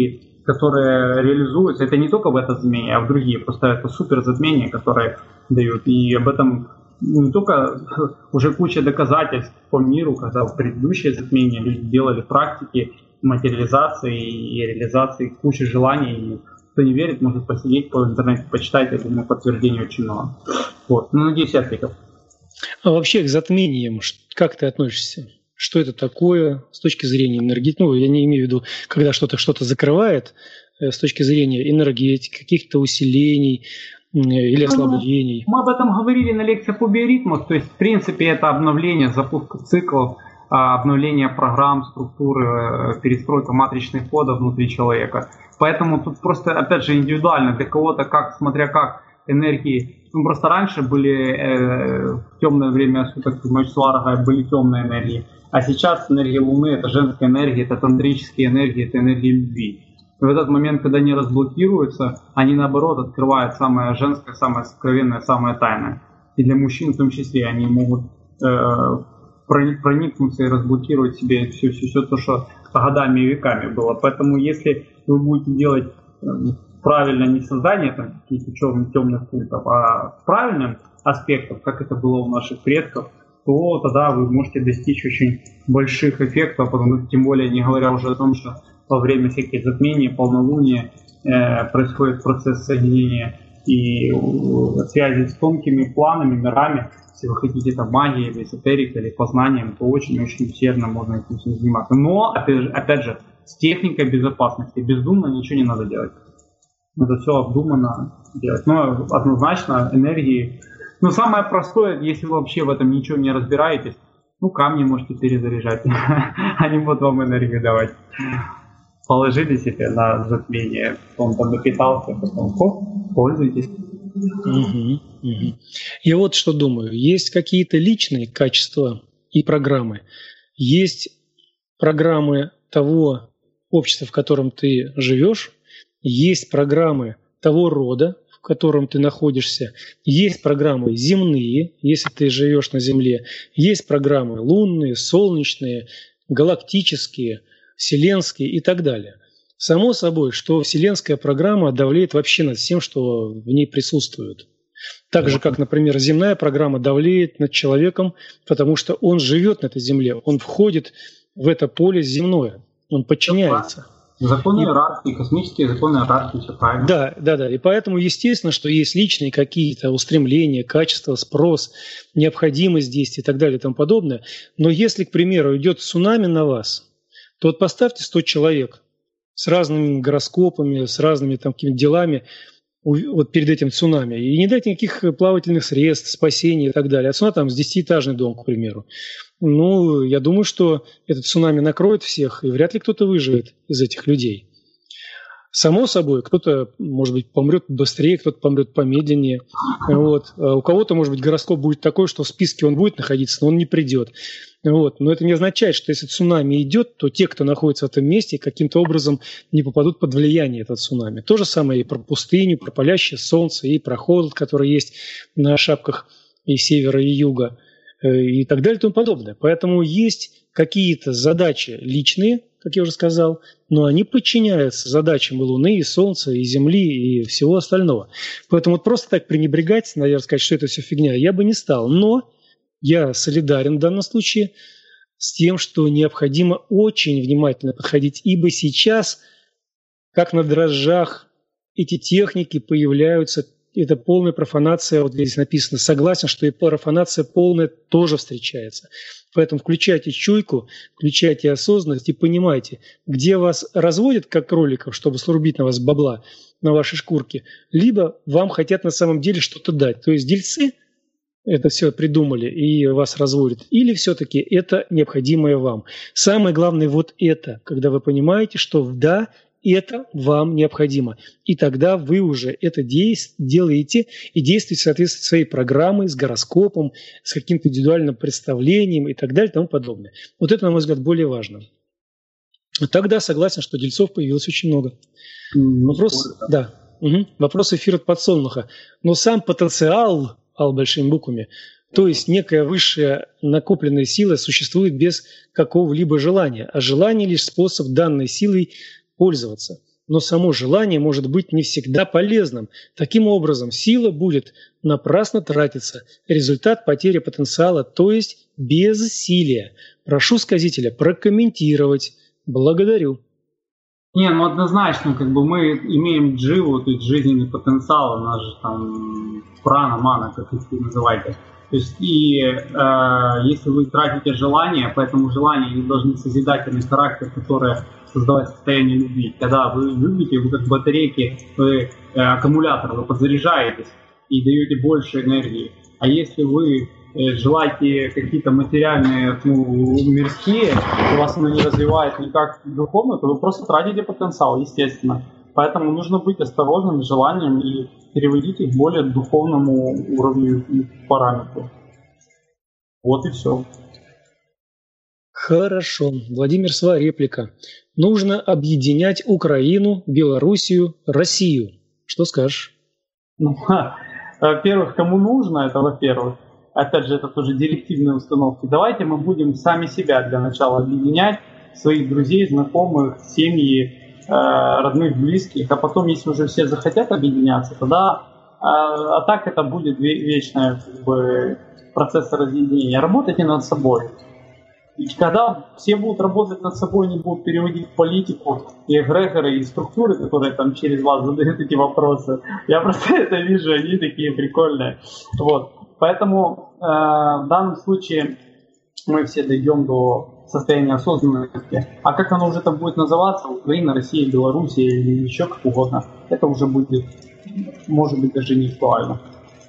которые реализуются, это не только в это затмение, а в другие. Просто это супер затмения, которые дают. И об этом не только уже куча доказательств по миру, когда в предыдущее затмение люди делали практики материализации и реализации кучи желаний. И кто не верит, может посидеть по интернете, почитать, я думаю, подтверждений очень много. Вот. Ну, надеюсь, я ответил. А вообще к затмениям как ты относишься? Что это такое с точки зрения энергетики? Ну, я не имею в виду, когда что-то закрывает, с точки зрения энергетики, каких-то усилений или ослаблений. Мы об этом говорили на лекциях по биоритму. То есть, в принципе, это обновление, запуск циклов, обновление программ, структуры, перестройка матричных кодов внутри человека. Поэтому тут просто, опять же, индивидуально. Для кого-то, смотря как энергии. Ну, просто раньше были в темное время суток, были темные энергии. А сейчас энергия Луны – это женская энергия, это тантрические энергии, это энергия любви. И в этот момент, когда они разблокируются, они наоборот открывают самое женское, самое сокровенное, самое тайное. И для мужчин в том числе они могут проникнуться и разблокировать себе все то, что годами и веками было. Поэтому если вы будете делать правильно не создание там, каких-то темных культов, а с правильным аспектом, как это было у наших предков, то тогда вы можете достичь очень больших эффектов, потому что, тем более не говоря уже о том, что во время всяких затмений, полнолуния происходит процесс соединения и связи с тонкими планами, мирами. Если вы хотите там магией, или эзотерикой, или познанием, то очень усердно можно этим заниматься. Но, опять же, с техникой безопасности, бездумно ничего не надо делать. Надо все обдуманно делать. Но однозначно энергии... Ну, самое простое, если вы вообще в этом ничего не разбираетесь, камни можете перезаряжать. Они будут вам энергию давать. Положили себе на затмение, он там напитался, потом пользуйтесь. Я вот что думаю. Есть какие-то личные качества и программы. Есть программы того общества, в котором ты живешь. Есть программы того рода, в котором ты находишься. Есть программы земные, если ты живешь на Земле. Есть программы лунные, солнечные, галактические, вселенские и так далее. Само собой, что вселенская программа давлеет вообще над всем, что в ней присутствует. Так же, как, например, земная программа давлеет над человеком, потому что он живет на этой Земле, он входит в это поле земное, он подчиняется. Законы иерархии, космические законы иерархии, все правильно. Да. И поэтому естественно, что есть личные какие-то устремления, качества, спрос, необходимость действий и так далее и тому подобное. Но если, к примеру, идет цунами на вас, то вот поставьте 100 человек с разными гороскопами, с разными там какими-то делами вот перед этим цунами. И не дайте никаких плавательных средств, спасения и так далее. А цунами там с 10-этажный дом, к примеру. Ну, я думаю, что этот цунами накроет всех, и вряд ли кто-то выживет из этих людей. Само собой, кто-то, может быть, помрет быстрее, кто-то помрет помедленнее. Вот. А у кого-то, может быть, гороскоп будет такой, что в списке он будет находиться, но он не придет. Вот. Но это не означает, что если цунами идет, то те, кто находится в этом месте, каким-то образом не попадут под влияние этого цунами. То же самое и про пустыню, про палящее солнце, и про холод, который есть на шапках и севера, и юга, и так далее и тому подобное. Поэтому есть какие-то задачи личные, как я уже сказал, но они подчиняются задачам и Луны, и Солнца, и Земли, и всего остального. Поэтому вот просто так пренебрегать, наверное, сказать, что это все фигня, я бы не стал. Но я солидарен в данном случае с тем, что необходимо очень внимательно подходить, ибо сейчас, как на дрожжах, эти техники появляются. Это полная профанация, вот здесь написано, согласен, что и профанация полная тоже встречается. Поэтому включайте чуйку, включайте осознанность и понимайте, где вас разводят как кроликов, чтобы срубить на вас бабла, на вашей шкурке, либо вам хотят на самом деле что-то дать. То есть дельцы это все придумали и вас разводят, или все-таки это необходимое вам. Самое главное вот это, когда вы понимаете, что да, это вам необходимо. И тогда вы уже это делаете и действуете в соответствии с своей программой, с гороскопом, с каким-то индивидуальным представлением и так далее и тому подобное. Вот это, на мой взгляд, более важно. Тогда согласен, что дельцов появилось очень много. Вопрос эфира от подсолнуха. Но сам потенциал, большими буквами, то есть некая высшая накопленная сила существует без какого-либо желания. А желание лишь способ данной силой пользоваться. но само желание может быть не всегда полезным. Таким образом, сила будет напрасно тратиться. Результат – потеря потенциала, то есть бессилие. Прошу сказителя прокомментировать. Благодарю. Не, ну однозначно, как бы мы имеем дживу, то есть жизненный потенциал, у нас же там прана, мана, как их называете. То есть если вы тратите желание, поэтому желание не должны созидательный характер, который создавать состояние любви. Когда вы любите, вы как батарейки, вы аккумулятор, вы подзаряжаетесь и даете больше энергии. А если вы желаете какие-то материальные, мирские, и вас оно не развивает никак духовно, то вы просто тратите потенциал, естественно. Поэтому нужно быть осторожным с желанием и переводить их к более духовному уровню и параметру. Вот и все. Хорошо. Владимир, своя реплика. Нужно объединять Украину, Белоруссию, Россию. Что скажешь? Во-первых, кому нужно, это во-первых. Опять же, это тоже директивные установки. Давайте мы будем сами себя для начала объединять, своих друзей, знакомых, семьи, родных, близких. А потом, если уже все захотят объединяться, тогда... А так это будет вечный процесс разъединения. Работайте над собой. И когда все будут работать над собой, не будут переводить политику и эгрегоры, и структуры, которые там через вас задают эти вопросы. Я просто это вижу, они такие прикольные. Вот. Поэтому в данном случае мы все дойдем до состояния осознанности. А как оно уже там будет называться, Украина, Россия, Белоруссия или еще как угодно, это уже будет, может быть, даже не актуально.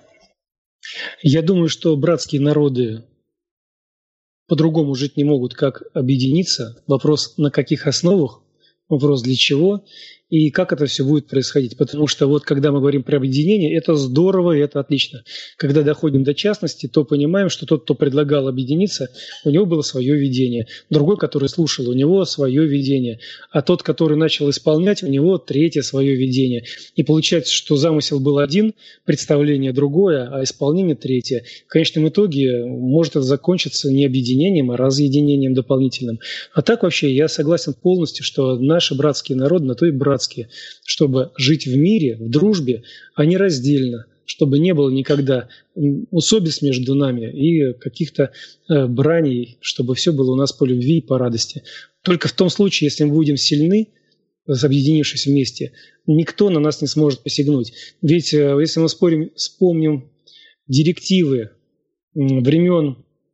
Я думаю, что братские народы по-другому жить не могут, как объединиться. Вопрос, на каких основах, вопрос, для чего и как это все будет происходить. Потому что вот когда мы говорим про объединение, это здорово и это отлично. Когда доходим до частности, то понимаем, что тот, кто предлагал объединиться, у него было свое видение. Другой, который слушал, у него свое видение. А тот, который начал исполнять, у него третье свое видение. И получается, что замысел был один, представление другое, а исполнение третье. В конечном итоге может это закончиться не объединением, а разъединением дополнительным. А так вообще я согласен полностью, что наши братские народы на то и братские, чтобы жить в мире, в дружбе, а не раздельно, чтобы не было никогда усобиц между нами и каких-то браней, чтобы все было у нас по любви и по радости. Только в том случае, если мы будем сильны, объединившись вместе, никто на нас не сможет посягнуть. Ведь если мы вспомним директивы времен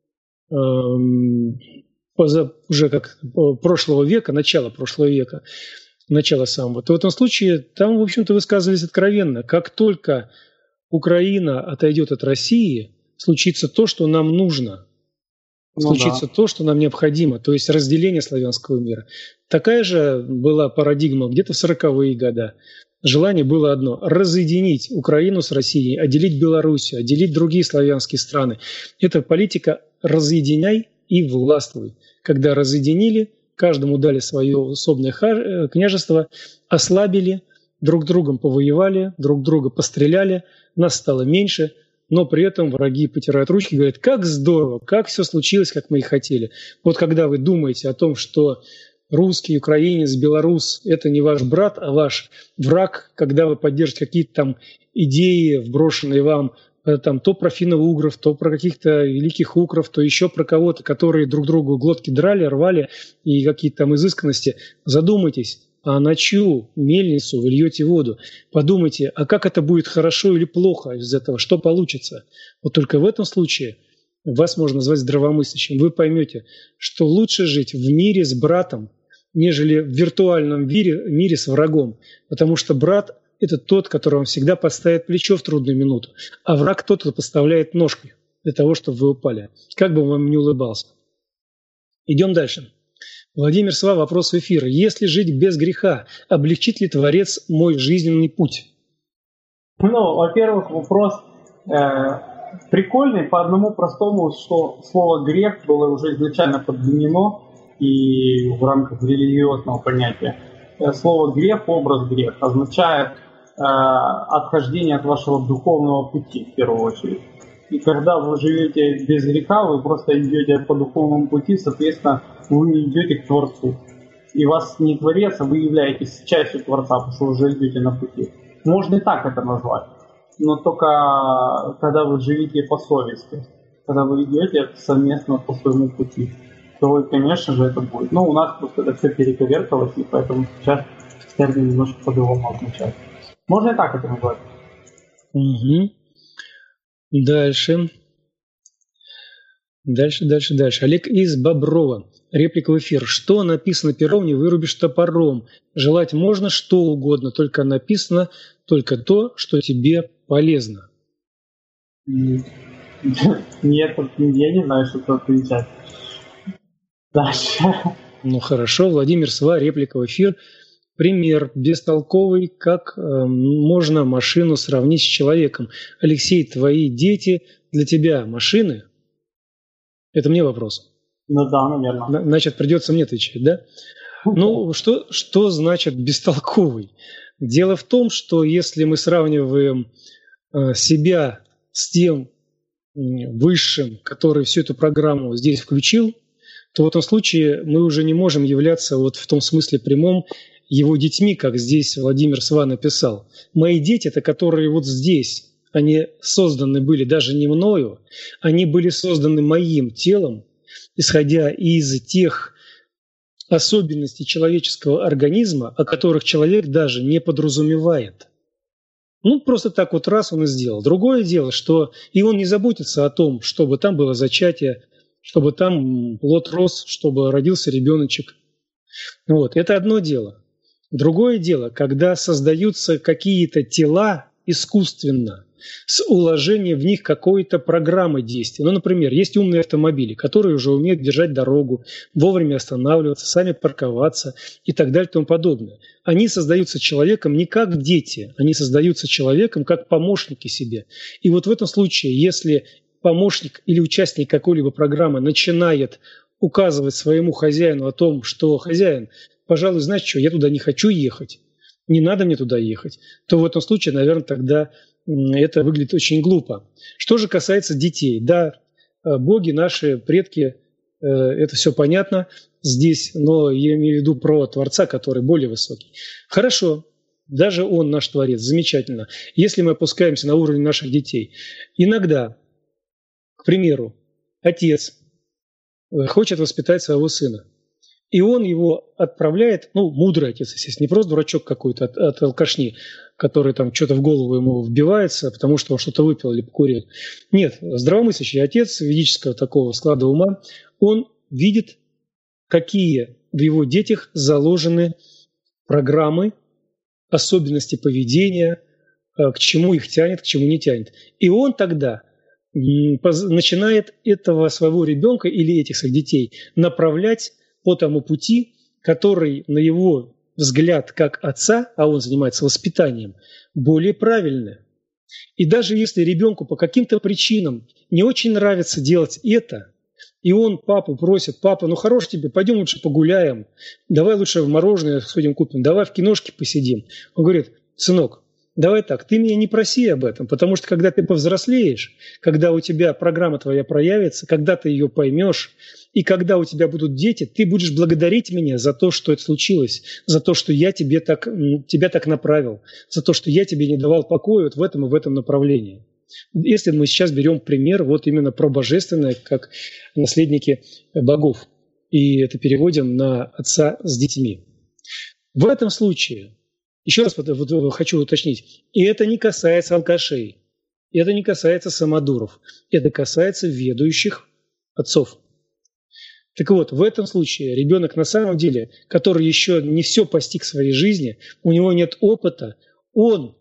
уже как прошлого века, начала прошлого века, начала самого, то в этом случае там, в общем-то, высказывались откровенно. Как только Украина отойдет от России, случится то, что нам нужно. Случится то, что нам необходимо, то есть разделение славянского мира. Такая же была парадигма где-то в 40-е годы. Желание было одно – разъединить Украину с Россией, отделить Белоруссию, отделить другие славянские страны. Это политика «разъединяй и властвуй». Когда разъединили, каждому дали свое особное княжество, ослабили, друг другом повоевали, друг друга постреляли, нас стало меньше, но при этом враги потирают ручки и говорят, как здорово, как все случилось, как мы и хотели. Вот когда вы думаете о том, что русский, украинец, белорус – это не ваш брат, а ваш враг, когда вы поддержите какие-то там идеи, вброшенные вам там, то про финно-угров, то про каких-то великих укров, то еще про кого-то, которые друг другу глотки драли, рвали и какие-то там изысканности. Задумайтесь, а на чью мельницу вы льете воду? Подумайте, а как это будет хорошо или плохо из этого, что получится? Вот только в этом случае вас можно назвать здравомыслящим. Вы поймете, что лучше жить в мире с братом, нежели в виртуальном мире с врагом. Потому что брат – это тот, который вам всегда подставит плечо в трудную минуту, а враг тот, кто подставляет ножки для того, чтобы вы упали. Как бы он вам ни улыбался. Идем дальше. Владимир Сва, вопрос в эфир. Если жить без греха, облегчит ли Творец мой жизненный путь? Во-первых, вопрос прикольный по одному простому, что слово «грех» было уже изначально подменено и в рамках религиозного понятия. Слово «грех», образ «грех» означает отхождение от вашего духовного пути, в первую очередь. И когда вы живете без греха, вы просто идете по духовному пути, соответственно, вы не идете к Творцу. и вас не творец, а вы являетесь частью Творца, потому что вы уже идете на пути. Можно и так это назвать, но только когда вы живете по совести, когда вы идете совместно по своему пути, то, конечно же, это будет. Но у нас просто это все перековеркалось, и поэтому сейчас термин немножко по-другому означает. Можно и так это назвать. Угу. Дальше. Олег из Боброва. Реплика в эфир. Что написано пером, не вырубишь топором. Желать можно что угодно, только написано только то, что тебе полезно. Нет, я не знаю, что тут отвечать. Дальше. Ну хорошо, Владимир Сва, реплика в эфир. Пример бестолковый, как можно машину сравнить с человеком. Алексей, твои дети для тебя машины? Это мне вопрос. Ну да, наверное. Значит, придется мне отвечать, да? Ну, что значит бестолковый? Дело в том, что если мы сравниваем себя с тем высшим, который всю эту программу здесь включил, то в этом случае мы уже не можем являться вот в том смысле прямом его детьми, как здесь Владимир Сва написал. Мои дети – это которые вот здесь. Они созданы были даже не мною, они были созданы моим телом, исходя из тех особенностей человеческого организма, о которых человек даже не подразумевает. Ну, просто так вот раз он и сделал. Другое дело, что и он не заботится о том, чтобы там было зачатие, чтобы там плод рос, чтобы родился ребеночек. Вот, это одно дело. Другое дело, когда создаются какие-то тела искусственно, с уложением в них какой-то программы действий. Ну, например, есть умные автомобили, которые уже умеют держать дорогу, вовремя останавливаться, сами парковаться и так далее и тому подобное. Они создаются человеком не как дети, они создаются человеком как помощники себе. И вот в этом случае, если помощник или участник какой-либо программы начинает указывать своему хозяину о том, что хозяин, пожалуй, знаешь что, я туда не хочу ехать, не надо мне туда ехать, то в этом случае, наверное, тогда это выглядит очень глупо. Что же касается детей, да, боги, наши предки, это все понятно здесь, но я имею в виду про Творца, который более высокий. Хорошо, даже Он наш Творец, замечательно. Если мы опускаемся на уровень наших детей, иногда, к примеру, отец хочет воспитать своего сына, и он его отправляет, ну, мудрый отец, естественно, не просто дурачок какой-то от алкашни, который там что-то в голову ему вбивается, потому что он что-то выпил или покурил. Нет, здравомыслящий отец ведического такого склада ума, он видит, какие в его детях заложены программы, особенности поведения, к чему их тянет, к чему не тянет. И он тогда начинает этого своего ребенка или этих своих детей направлять по тому пути, который, на его взгляд как отца, а он занимается воспитанием, более правильный. И даже если ребенку по каким-то причинам не очень нравится делать это, и он папу просит: папа, ну хорош тебе, пойдем лучше погуляем, давай лучше в мороженое сходим купим, давай в киношке посидим. Он говорит: сынок, давай так, ты меня не проси об этом, потому что когда ты повзрослеешь, когда у тебя программа твоя проявится, когда ты ее поймешь, и когда у тебя будут дети, ты будешь благодарить меня за то, что это случилось, за то, что я тебя так направил, за то, что я тебе не давал покоя вот в этом и в этом направлении. Если мы сейчас берем пример вот именно про божественное, как наследники богов, и это переводим на отца с детьми. В этом случае, еще раз хочу уточнить, и это не касается алкашей, это не касается самодуров, это касается ведущих отцов. Так вот, в этом случае ребенок на самом деле, который еще не все постиг в своей жизни, у него нет опыта, он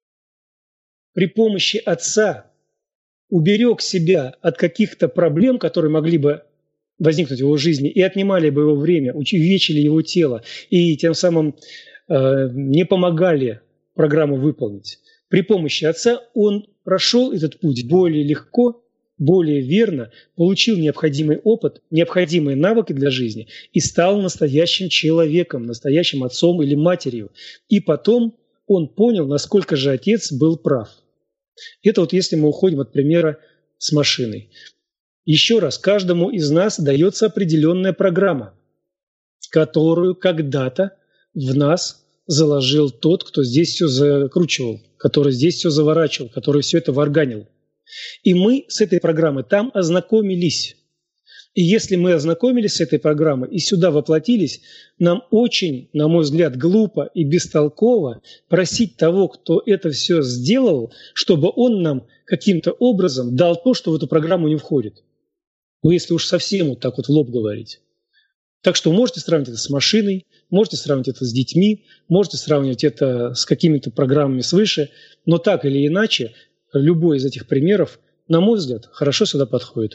при помощи отца уберег себя от каких-то проблем, которые могли бы возникнуть в его жизни, и отнимали бы его время, увечили его тело, и тем самым не помогали программу выполнить. При помощи отца он прошел этот путь более легко, более верно, получил необходимый опыт, необходимые навыки для жизни и стал настоящим человеком, настоящим отцом или матерью. И потом он понял, насколько же отец был прав. Это вот если мы уходим от примера с машиной. Еще раз, каждому из нас дается определенная программа. которую когда-то в нас заложил тот, кто здесь все закручивал, который здесь все заворачивал, который все это варганил. И мы с этой программой там ознакомились. И если мы ознакомились с этой программой и сюда воплотились, нам очень, на мой взгляд, глупо и бестолково просить того, кто это все сделал, чтобы он нам каким-то образом дал то, что в эту программу не входит. Ну, если уж совсем вот так вот в лоб говорить. Так что можете сравнить это с машиной, можете сравнить это с детьми, можете сравнивать это с какими-то программами свыше, но так или иначе, любой из этих примеров, на мой взгляд, хорошо сюда подходит.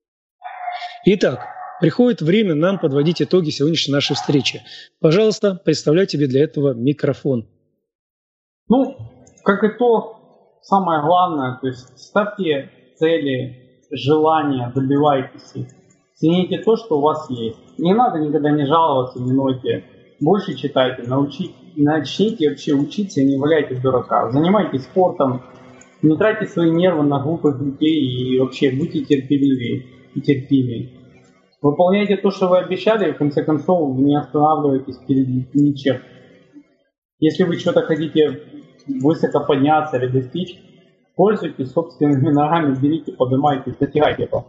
Итак, приходит время нам подводить итоги сегодняшней нашей встречи. Пожалуйста, представляю тебе для этого микрофон. Ну, как итог, самое главное, то есть ставьте цели, желания, добивайтесь их. Цените то, что у вас есть. Не надо никогда не жаловаться, не нойте. Больше читайте, начните вообще учиться, не валяйте дурака. Занимайтесь спортом, не тратьте свои нервы на глупых людей и вообще будьте терпеливее и терпимее. Выполняйте то, что вы обещали, и в конце концов не останавливайтесь перед ничем. Если вы что-то хотите высоко подняться или достичь, пользуйтесь собственными ногами, берите, поднимайте, достигайте этого.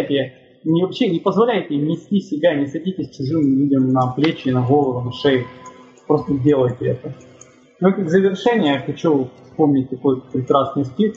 Не позволяйте им нести себя, не садитесь чужим людям на плечи, на голову, на шею. Просто делайте это. Ну и как завершение я хочу вспомнить такой прекрасный стих.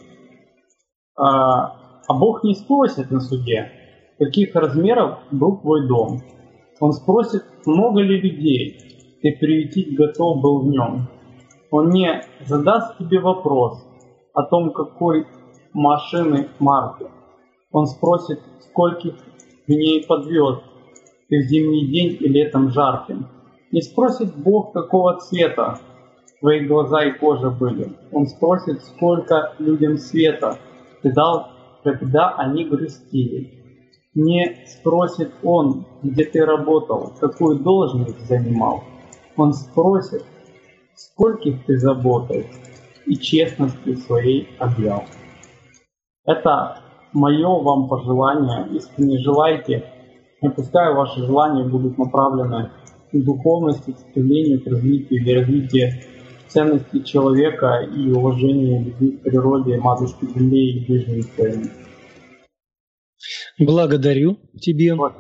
А Бог не спросит на суде, каких размеров был твой дом. Он спросит, много ли людей ты приютить готов был в нем. Он не задаст тебе вопрос о том, какой машины марки. Он спросит, скольких дней подвез ты в зимний день и летом жарким. Не спросит Бог, какого цвета твои глаза и кожа были. Он спросит, сколько людям света ты дал, когда они грустили. Не спросит Он, где ты работал, какую должность занимал. Он спросит, скольких ты заботой и честностью своей объял. Это мое вам пожелание. Искренне желайте, и пускай ваши желания будут направлены к духовности, к стремлению к развитию или развитию ценностей человека и уважению любви к природе, матушке земле и ближним своим. Благодарю тебе. Вот,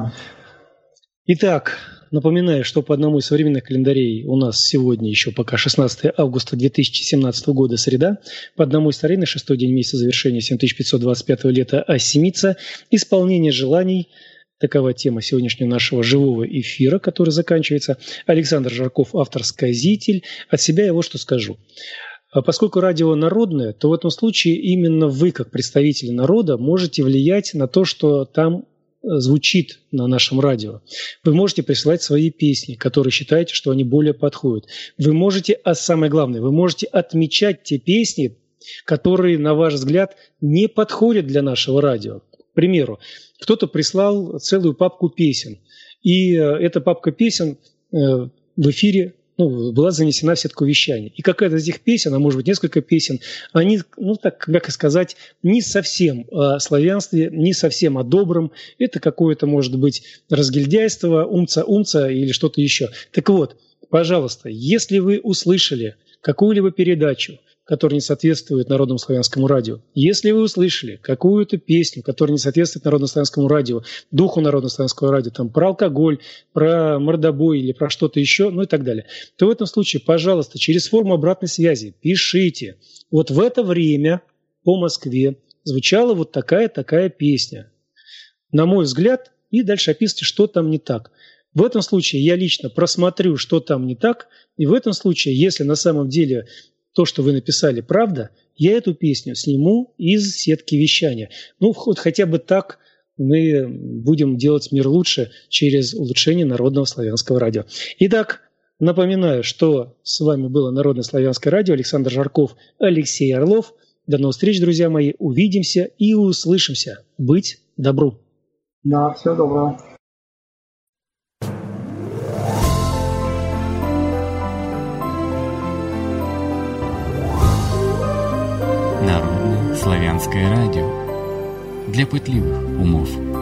Итак, напоминаю, что по одному из современных календарей у нас сегодня еще пока 16 августа 2017 года, среда. По одному из старинных, 6-й день месяца завершения 7525 лета Осьмица. Исполнение желаний. Такова тема сегодняшнего нашего живого эфира, который заканчивается. Александр Жарков, автор, сказитель. От себя я вот что скажу. Поскольку радио народное, то в этом случае именно вы, как представители народа, можете влиять на то, что там звучит на нашем радио. Вы можете присылать свои песни, которые считаете, что они более подходят. Вы можете, а самое главное, вы можете отмечать те песни, которые, на ваш взгляд, не подходят для нашего радио. К примеру, кто-то прислал целую папку песен, и эта папка песен в эфире была занесена в сетку вещания. И какая-то из этих песен, а может быть несколько песен, они, так как сказать, не совсем о славянстве, не совсем о добром. Это какое-то, может быть, разгильдяйство, умца или что-то еще. Так вот, пожалуйста, если вы услышали какую-либо передачу, которая не соответствует Народному славянскому радио, если вы услышали какую-то песню, которая не соответствует Народному славянскому радио, духу Народного славянского радио, там, про алкоголь, про мордобой или про что-то еще, и так далее, то в этом случае, пожалуйста, через форму обратной связи пишите. Вот в это время по Москве звучала вот такая песня. На мой взгляд, и дальше описывайте, что там не так. В этом случае я лично просмотрю, что там не так, и в этом случае, если на самом деле то, что вы написали, правда, я эту песню сниму из сетки вещания. Вот хотя бы так мы будем делать мир лучше через улучшение Народного славянского радио. Итак, напоминаю, что с вами было Народное славянское радио, Александр Жарков, Алексей Орлов. До новых встреч, друзья мои. Увидимся и услышимся. Быть добру. Да, всего доброго. Народное славянское радио для пытливых умов.